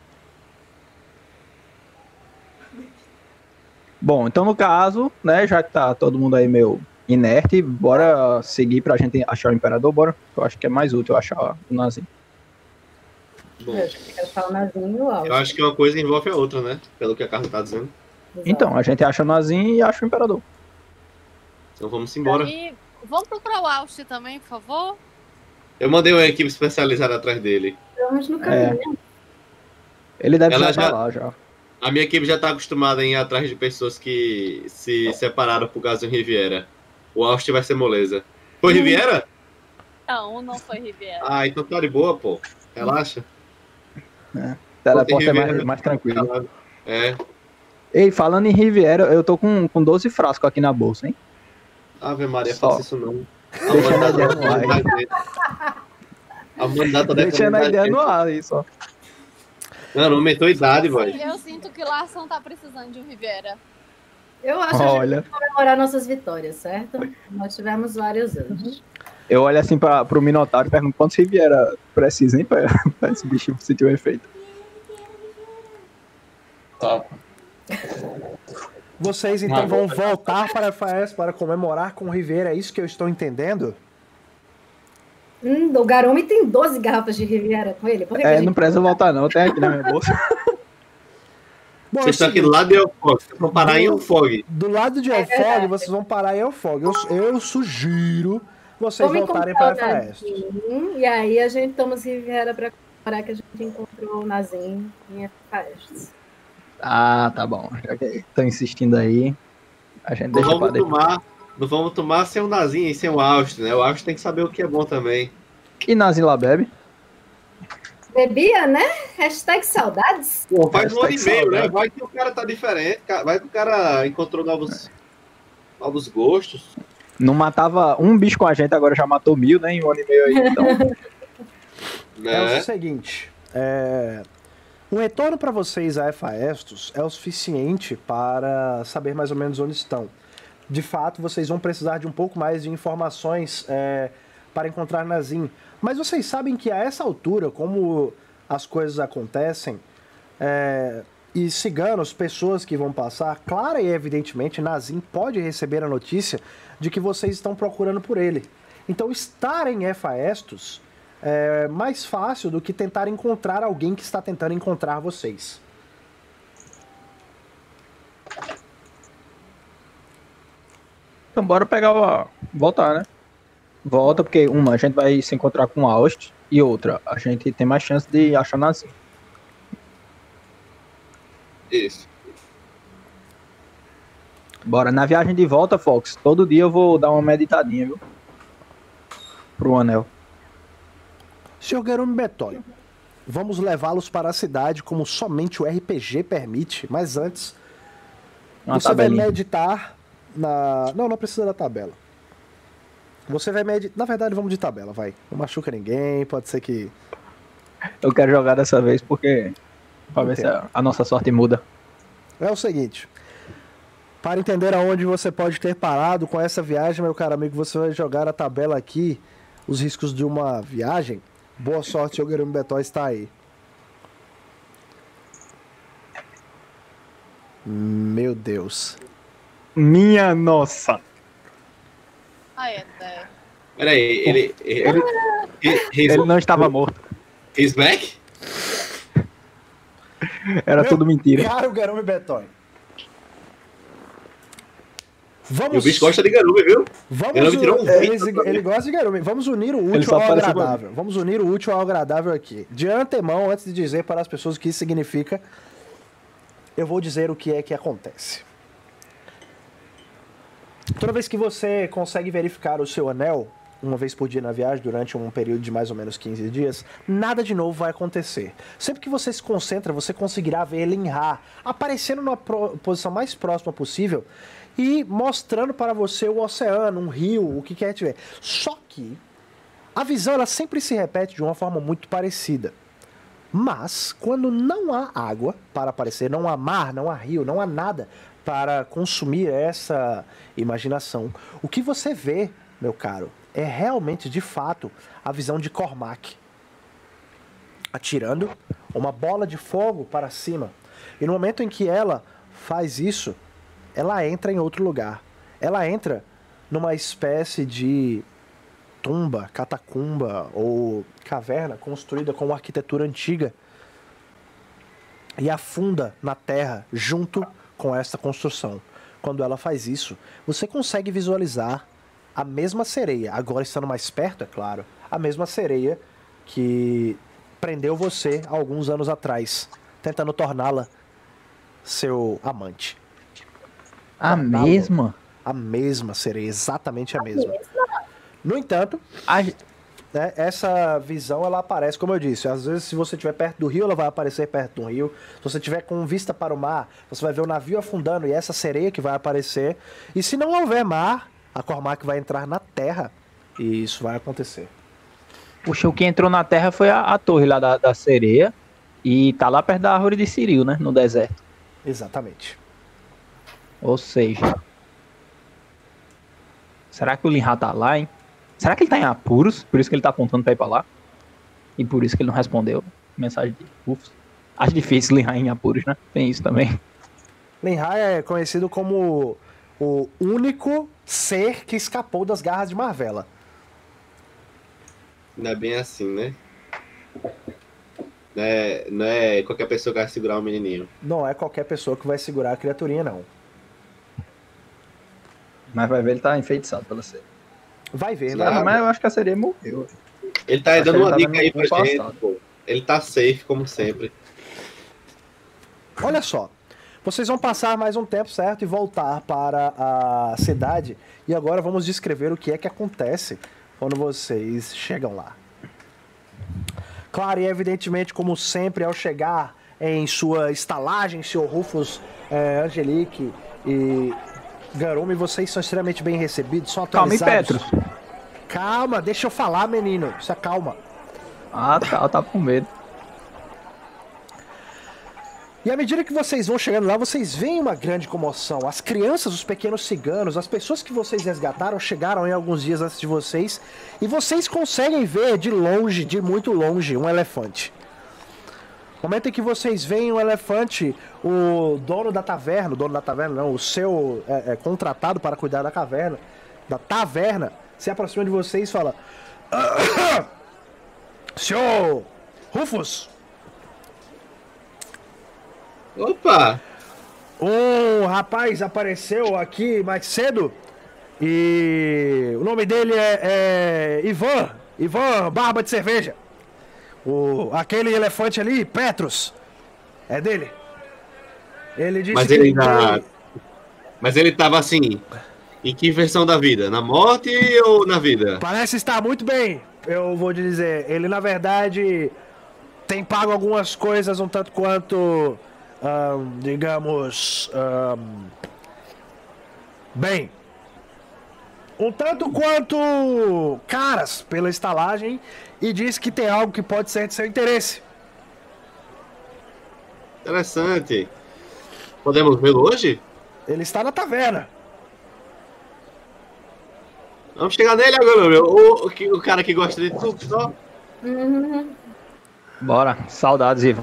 Bom, então no caso, né, já que tá todo mundo aí meio inerte, bora seguir pra gente achar o Imperador, bora? Eu acho que é mais útil achar o Nazim. Bom, eu acho que uma coisa envolve a outra, né? Pelo que a Carla tá dizendo. Exato. Então, a gente acha o Nazim e acha o Imperador. Então vamos embora. E vamos procurar o Aust também, por favor? Eu mandei uma equipe especializada atrás dele. Estamos no caminho. Ele deve Ela estar lá já. A minha equipe já tá acostumada a ir atrás de pessoas que se separaram por causa do Riviera. O Aust vai ser moleza. Foi Riviera? Não foi Riviera. Ah, então tá de boa, pô. Relaxa. Teleporte é mais tranquilo. É. Ei, falando em Riviera, eu tô com 12 frascos aqui na bolsa, hein? Ave Maria, Só. faça isso não. Deixa na ideia no ar. A mandata Deixa na ideia no ar aí só. Não aumentou a idade, boy. Eu sinto que Larson tá precisando de um Riviera. Eu acho que a Olha. gente vai comemorar nossas vitórias, certo? Nós tivemos vários anos. Eu olho assim pro Minotauro e pergunto quantos Riviera precisa, hein, pra esse bichinho sentir o efeito. Tá. Vocês então vão voltar para a FAES para comemorar com o Riviera, é isso que eu estou entendendo? O Garumi tem 12 garrafas de Riviera com ele. Por que que a gente... Não precisa voltar não, tem aqui na minha bolsa. Bom, Vocês estão aqui do lado de Elfog, vocês vão parar em Elfog. Do lado de Elfog, vocês vão parar em Elfog. Eu sugiro vocês Vamos voltarem para a encontrar o FAES. Nazim, e aí a gente toma os Riviera pra comemorar que a gente encontrou o Nazim em FAES. Ah, tá bom. Já que estão insistindo aí, a gente deixa pra depois. Não vamos tomar sem o Nazinho e sem o Austin, né? O Austin tem que saber o que é bom também. E Nazim lá bebe? Bebia, né? Hashtag saudades. Pô, faz um ano e Hashtag meio, né? saudade. Vai que o cara tá diferente, vai que o cara encontrou novos gostos. Não matava um bicho com a gente, agora já matou 1000, né? Em um ano e meio aí, então. É Né? o seguinte, o retorno para vocês a Efaestos é o suficiente para saber mais ou menos onde estão. De fato, vocês vão precisar de um pouco mais de informações para encontrar Nazim. Mas vocês sabem que a essa altura, como as coisas acontecem, e ciganos, pessoas que vão passar, clara e evidentemente, Nazim pode receber a notícia de que vocês estão procurando por ele. Então, estar em Efaestos é mais fácil do que tentar encontrar alguém que está tentando encontrar vocês. Então bora pegar voltar, né? Volta, porque uma, a gente vai se encontrar com o Aust, e outra, a gente tem mais chance de achar Nazim. Isso. Bora, na viagem de volta, Fox, todo dia eu vou dar uma meditadinha, viu? Pro anel. Sr. Garumi Betoli, vamos levá-los para a cidade como somente o RPG permite, mas antes Uma você vai tabelinha. meditar na... Não precisa da tabela. Você vai meditar... Na verdade, vamos de tabela, vai. Não machuca ninguém, pode ser que... Eu quero jogar dessa vez porque... Pra ver se Entendo. a nossa sorte muda. É o seguinte, para entender aonde você pode ter parado com essa viagem, meu caro amigo, você vai jogar a tabela aqui, os riscos de uma viagem. Boa sorte, Sr. Garumi Betoli está aí. Meu Deus. Minha nossa. Peraí, Ele não estava morto. He's back? Era tudo mentira. Caro Garumi Betoli. Vamos... E o bicho gosta de Garumi, viu? Garumi tirou um 20. Ele gosta de Garumi. Vamos unir o Ele útil só ao aparece agradável. Vamos unir o útil ao agradável aqui. De antemão, antes de dizer para as pessoas o que isso significa, eu vou dizer o que é que acontece. Toda vez que você consegue verificar o seu anel, uma vez por dia na viagem, durante um período de mais ou menos 15 dias, nada de novo vai acontecer. Sempre que você se concentra, você conseguirá ver ele em Ra, aparecendo na posição mais próxima possível e mostrando para você o oceano, um rio, o que quer que tiver. Só que a visão ela sempre se repete de uma forma muito parecida. Mas, quando não há água para aparecer, não há mar, não há rio, não há nada para consumir essa imaginação, o que você vê, meu caro, é realmente, de fato, a visão de Cormac atirando uma bola de fogo para cima. E no momento em que ela faz isso, ela entra em outro lugar. Ela entra numa espécie de tumba, catacumba ou caverna construída com uma arquitetura antiga e afunda na terra junto com essa construção. Quando ela faz isso, você consegue visualizar a mesma sereia, agora estando mais perto, é claro, a mesma sereia que prendeu você há alguns anos atrás, tentando torná-la seu amante. A mesma? A mesma sereia, exatamente a mesma. No entanto, essa visão ela aparece, como eu disse, às vezes se você estiver perto do rio, ela vai aparecer perto do rio. Se você estiver com vista para o mar, você vai ver o navio afundando e essa sereia que vai aparecer. E se não houver mar, a Cormac vai entrar na Terra e isso vai acontecer. Puxa, o que entrou na Terra foi a torre lá da sereia e tá lá perto da árvore de Ciril, né? No deserto. Exatamente. Ou seja... Será que o Linha tá lá, hein? Será que ele tá em apuros? Por isso que ele tá apontando pra ir pra lá? E por isso que ele não respondeu mensagem de Rufus. Acho difícil Linha em apuros, né? Tem isso também. Linha é conhecido como o único ser que escapou das garras de Marvella. Não é bem assim, né? Não é qualquer pessoa que vai segurar o menininho. Não é qualquer pessoa que vai segurar a criaturinha, não. Mas vai ver, ele tá enfeitiçado pela sereia. Vai ver, Mas eu acho que a sereia morreu. Ele tá dando uma dica aí pra gente, pô. Ele tá safe, como sempre. Olha só. Vocês vão passar mais um tempo, certo? E voltar para a cidade. E agora vamos descrever o que é que acontece quando vocês chegam lá. Claro, e evidentemente, como sempre, ao chegar em sua estalagem, Sr. Rufus, Angelique e Garumi, vocês são extremamente bem recebidos, são atualizados. Calma aí, Petros. Calma, deixa eu falar, menino. Se acalma. Ah, tá, eu tava com medo. E à medida que vocês vão chegando lá, vocês veem uma grande comoção. As crianças, os pequenos ciganos, as pessoas que vocês resgataram chegaram em alguns dias antes de vocês. E vocês conseguem ver de longe, de muito longe, um elefante. No momento em que vocês veem um elefante, o dono da taverna não, o seu contratado para cuidar da taverna, se aproxima de vocês e fala: Senhor Rufus! Opa! Um rapaz apareceu aqui mais cedo e o nome dele é Ivan Barba de Cerveja. Aquele elefante ali, Petros, é dele. Ele disse Mas ele tava assim, em que versão da vida? Na morte ou na vida? Parece estar muito bem, eu vou te dizer. Ele, na verdade, tem pago algumas coisas um tanto quanto... digamos, bem, um tanto quanto caras pela estalagem e diz que tem algo que pode ser de seu interesse. Interessante. Podemos vê-lo hoje? Ele está na taverna. Vamos chegar nele agora, meu. O cara que gosta de tudo, só. Bora, saudades, Ivan.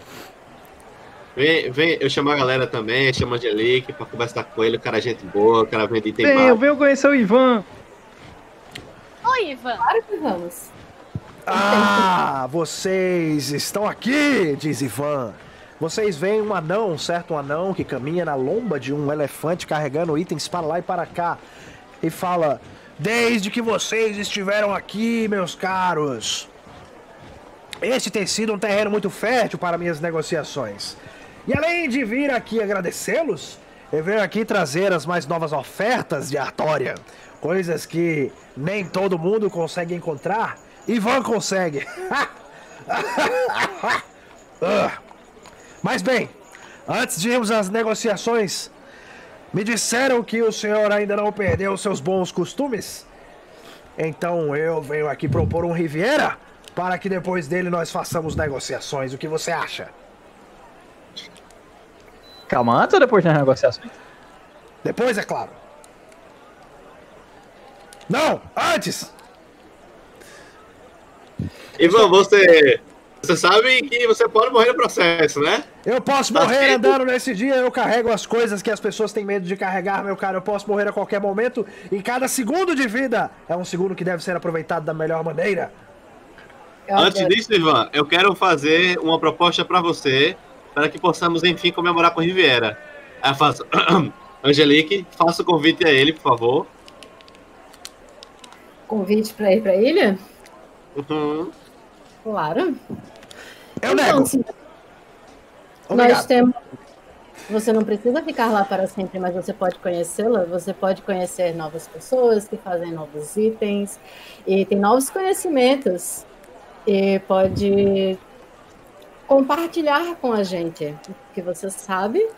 Vem, eu chamo a galera também, chamo a Angelique pra conversar com ele, o cara é gente boa, o cara vem de item eu venho conhecer o Ivan. Oi, Ivan. Claro que vamos. Ah, vocês estão aqui, diz Ivan. Vocês veem um anão, certo? Um anão que caminha na lomba de um elefante carregando itens para lá e para cá. E fala: desde que vocês estiveram aqui, meus caros, este tem sido um terreno muito fértil para minhas negociações. E além de vir aqui agradecê-los, eu venho aqui trazer as mais novas ofertas de Artória. Coisas que nem todo mundo consegue encontrar. Ivan consegue. Mas bem, antes de irmos às negociações, me disseram que o senhor ainda não perdeu os seus bons costumes. Então eu venho aqui propor um Riviera para que depois dele nós façamos negociações. O que você acha? Calma, antes ou depois das negociações? Depois, é claro. Não, antes! Ivan, você sabe que você pode morrer no processo, né? Eu posso morrer andando nesse dia, eu carrego as coisas que as pessoas têm medo de carregar, meu cara. Eu posso morrer a qualquer momento e cada segundo de vida é um segundo que deve ser aproveitado da melhor maneira. Antes disso, Ivan, eu quero fazer uma proposta pra você, para que possamos, enfim, comemorar com Riviera. Aí eu faço... Angelique, faça o convite a ele, por favor. Convite pra ir pra ilha? Uhum. Claro. Eu nego. Sim, nós temos... Você não precisa ficar lá para sempre, mas você pode conhecê-la. Você pode conhecer novas pessoas que fazem novos itens e tem novos conhecimentos. E pode compartilhar com a gente o que você sabe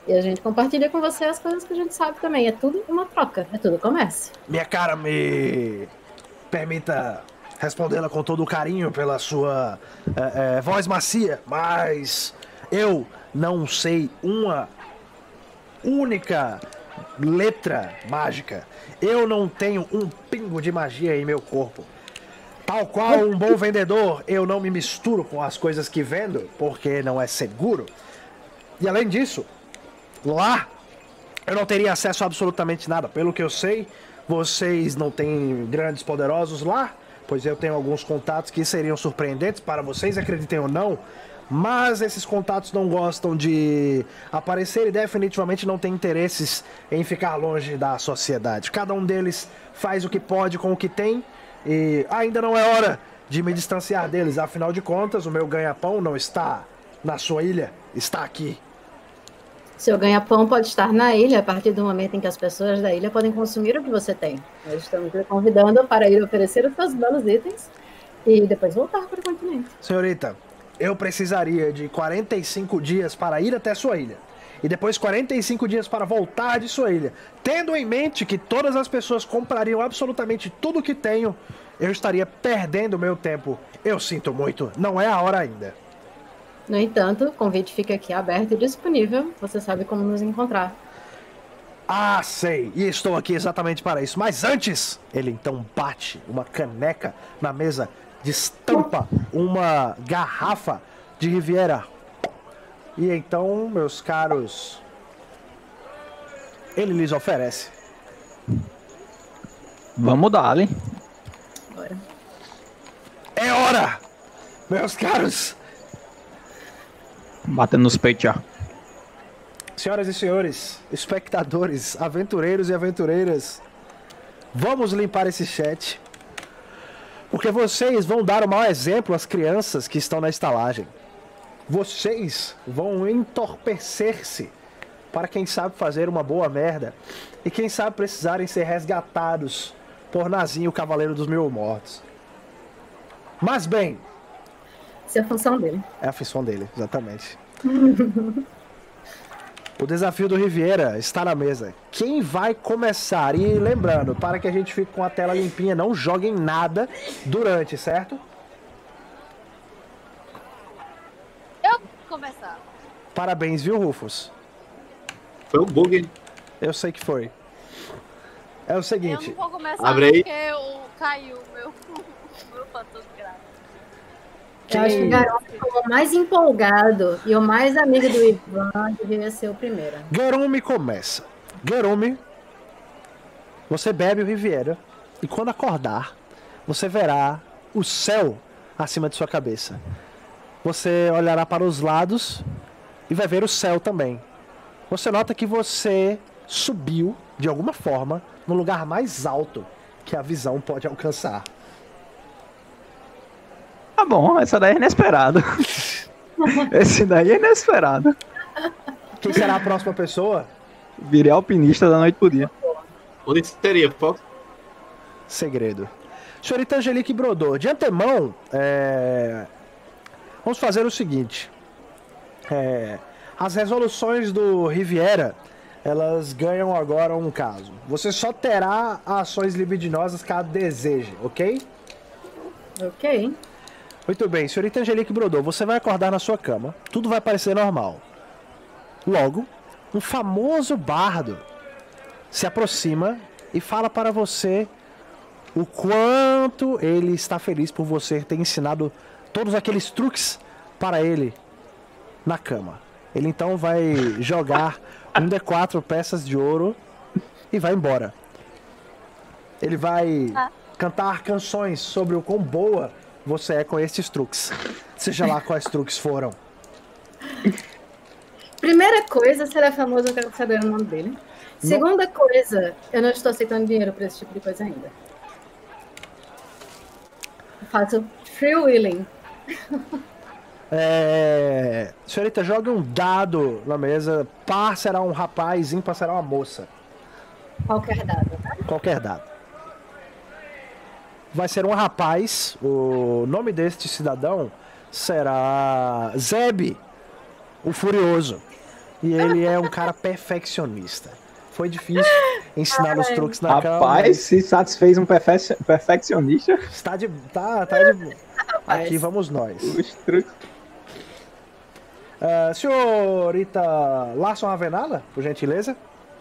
E a gente compartilha com você as coisas que a gente sabe também. É tudo uma troca, é tudo comércio. Minha cara, me permita respondê-la com todo o carinho pela sua voz macia, mas eu não sei uma única letra mágica. Eu não tenho um pingo de magia em meu corpo. Tal qual um bom vendedor, eu não me misturo com as coisas que vendo, porque não é seguro. E além disso, lá eu não teria acesso a absolutamente nada. Pelo que eu sei, vocês não têm grandes poderosos lá, pois eu tenho alguns contatos que seriam surpreendentes para vocês, acreditem ou não. Mas esses contatos não gostam de aparecer e definitivamente não têm interesses em ficar longe da sociedade. Cada um deles faz o que pode com o que tem e ainda não é hora de me distanciar deles. Afinal de contas, o meu ganha-pão não está na sua ilha, está aqui. Seu ganha-pão pode estar na ilha a partir do momento em que as pessoas da ilha podem consumir o que você tem. Nós estamos lhe convidando para ir oferecer os seus belos itens e depois voltar para o continente. Senhorita, eu precisaria de 45 dias para ir até sua ilha. E depois 45 dias para voltar de sua ilha. Tendo em mente que todas as pessoas comprariam absolutamente tudo que tenho, eu estaria perdendo meu tempo. Eu sinto muito, não é a hora ainda. No entanto, o convite fica aqui aberto e disponível. Você sabe como nos encontrar. Ah, sei. E estou aqui exatamente para isso. Mas antes, ele então bate uma caneca na mesa, destampa uma garrafa de Riviera. E então, meus caros, ele lhes oferece. Vamos dar, hein? Bora. É hora, meus caros. Batendo nos peitos já. Senhoras e senhores, espectadores, aventureiros e aventureiras, vamos limpar esse chat, porque vocês vão dar o mau exemplo às crianças que estão na estalagem. Vocês vão entorpecer-se para quem sabe fazer uma boa merda e quem sabe precisarem ser resgatados por Nazinho, o Cavaleiro dos Mil Mortos. Mas bem... Essa é a função dele. É a função dele, exatamente. O desafio do Riviera está na mesa. Quem vai começar? E lembrando, para que a gente fique com a tela limpinha, não joguem nada durante, certo? Eu vou começar. Parabéns, viu, Rufus? Foi um bug. Eu sei que foi. É o seguinte... Eu não vou começar Abre aí. porque caiu o meu fator grátis. Eu acho que o garoto ficou o mais empolgado e o mais amigo do Ivan devia ser o primeiro. Garumi começa. Garumi, você bebe o Riviera e quando acordar, você verá o céu acima de sua cabeça. Você olhará para os lados e vai ver o céu também. Você nota que você subiu, de alguma forma, no lugar mais alto que a visão pode alcançar. Tá bom, essa daí é inesperado. Esse daí é inesperado. Quem será a próxima pessoa? Virei alpinista da noite pro dia. Onde seria, Fox? Segredo. Senhorita Angelique Brodor, de antemão, vamos fazer o seguinte. As resoluções do Riviera, elas ganham agora um caso. Você só terá ações libidinosas caso deseje, ok? Ok. Muito bem, senhorita Angelique Brodor, você vai acordar na sua cama, tudo vai parecer normal. Logo, um famoso bardo se aproxima e fala para você o quanto ele está feliz por você ter ensinado todos aqueles truques para ele na cama. Ele então vai jogar um D4 peças de ouro e vai embora. Ele vai cantar canções sobre o quão boa você é com esses truques. Seja lá quais truques foram. Primeira coisa, se ele é famoso, eu quero saber o nome dele. Segunda coisa, eu não estou aceitando dinheiro para esse tipo de coisa ainda. Eu faço free willing. Senhorita, joga um dado na mesa. Par será um rapaz, ímpar será uma moça. Qualquer dado, né? Qualquer dado. Vai ser um rapaz. O nome deste cidadão será Zeb, o Furioso. E ele é um cara perfeccionista. Foi difícil ensinar os truques na cama. Rapaz, se satisfez um perfeccionista. Está de. Tá de. Aqui vamos nós. Os truques. Senhorita Larson Ravenala, por gentileza.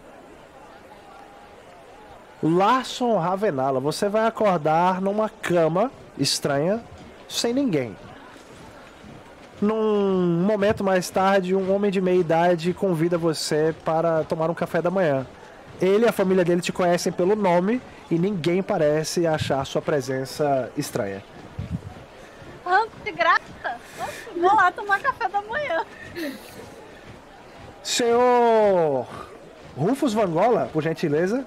Larson Ravenala, você vai acordar numa cama estranha, sem ninguém. Num momento mais tarde, um homem de meia idade convida você para tomar um café da manhã. Ele e a família dele te conhecem pelo nome e ninguém parece achar sua presença estranha. De graça? Vou lá tomar café da manhã. Senhor Rufus Vangola, por gentileza.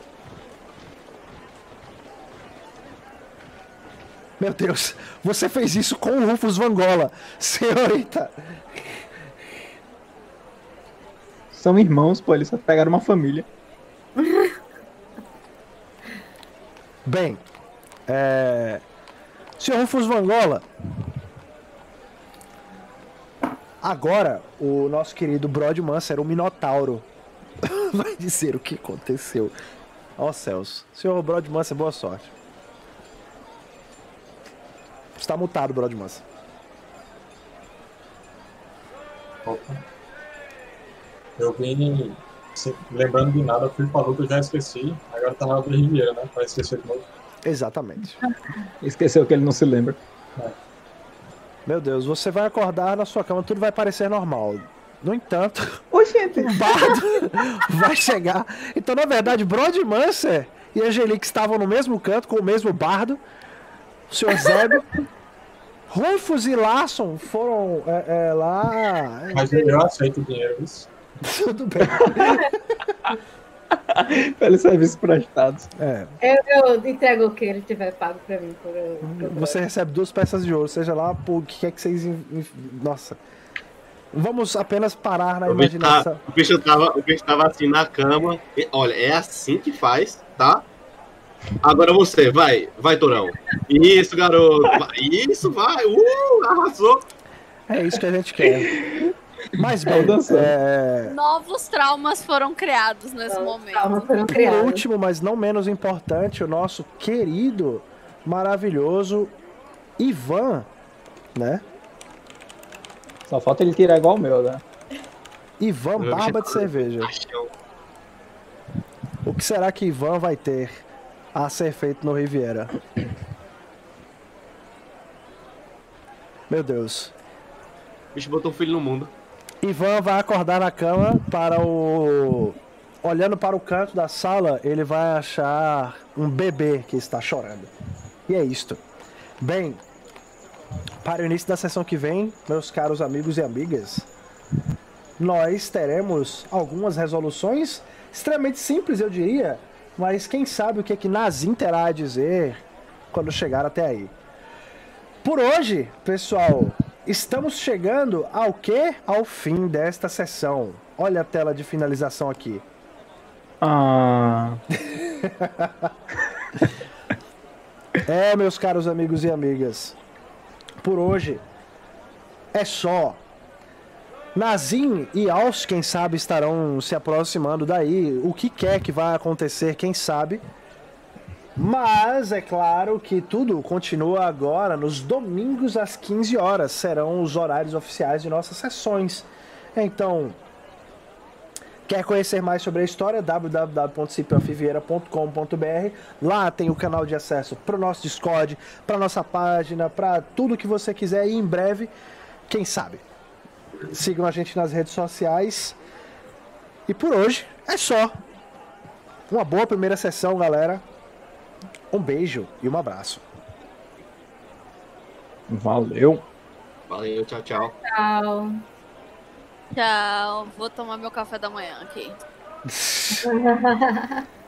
Meu Deus, você fez isso com o Rufus Vangola, senhorita. São irmãos, pô, eles só pegaram uma família. Bem, senhor Rufus Vangola, agora o nosso querido Broadmancer, o Minotauro, vai dizer o que aconteceu. Ó céus. Senhor Broadmancer, boa sorte. Está mutado, Broadmancer. Opa. Eu vim lembrando de nada, fui pra luta, eu já esqueci. Agora tá na hora da Riviera, né? Vai esquecer de novo. Exatamente. Esqueceu que ele não se lembra. Meu Deus, você vai acordar na sua cama, tudo vai parecer normal. No entanto, ô, gente, o bardo vai chegar. Então, na verdade, Broadmancer e Angelique estavam no mesmo canto, com o mesmo bardo. O senhor Zébio. Rufus e Larson foram lá. Mas eu aceito o dinheiro, isso. Tudo bem. Pelos serviços prestados. Eu entrego o que ele tiver pago pra mim. Você recebe 2 peças de ouro, seja lá por que é que vocês. Nossa. Vamos apenas parar na imaginação. O bicho tava assim na cama. E, olha, é assim que faz, tá? Agora você, vai, Torão. Isso, garoto. Isso, vai. Arrasou. É isso que a gente quer. Mas bem, novos traumas foram criados nesse momento. Por último, mas não menos importante, o nosso querido, maravilhoso Ivan, né? Só falta ele tirar igual o meu, né? Ivan Barba de Cerveja. O que será que Ivan vai ter a ser feito no Riviera? Meu Deus. O bicho botou um filho no mundo. Ivan vai acordar na cama olhando para o canto da sala, ele vai achar um bebê que está chorando. E é isto. Bem, para o início da sessão que vem, meus caros amigos e amigas, nós teremos algumas resoluções extremamente simples, eu diria, mas quem sabe o que é que Nazim terá a dizer quando chegar até aí. Por hoje, pessoal, estamos chegando ao quê? Ao fim desta sessão. Olha a tela de finalização aqui. Meus caros amigos e amigas, por hoje é só. Nazim e Alce, quem sabe, estarão se aproximando daí. O que quer que vai acontecer, quem sabe. Mas é claro que tudo continua agora nos domingos às 15 horas. Serão os horários oficiais de nossas sessões. Então, quer conhecer mais sobre a história? www.cipiofivieira.com.br. Lá tem o canal de acesso para o nosso Discord, para nossa página, para tudo que você quiser. E em breve, quem sabe, sigam a gente nas redes sociais. E por hoje é só. Uma boa primeira sessão, galera. Um beijo e um abraço. Valeu. Valeu, tchau, tchau. Tchau. Tchau. Vou tomar meu café da manhã aqui.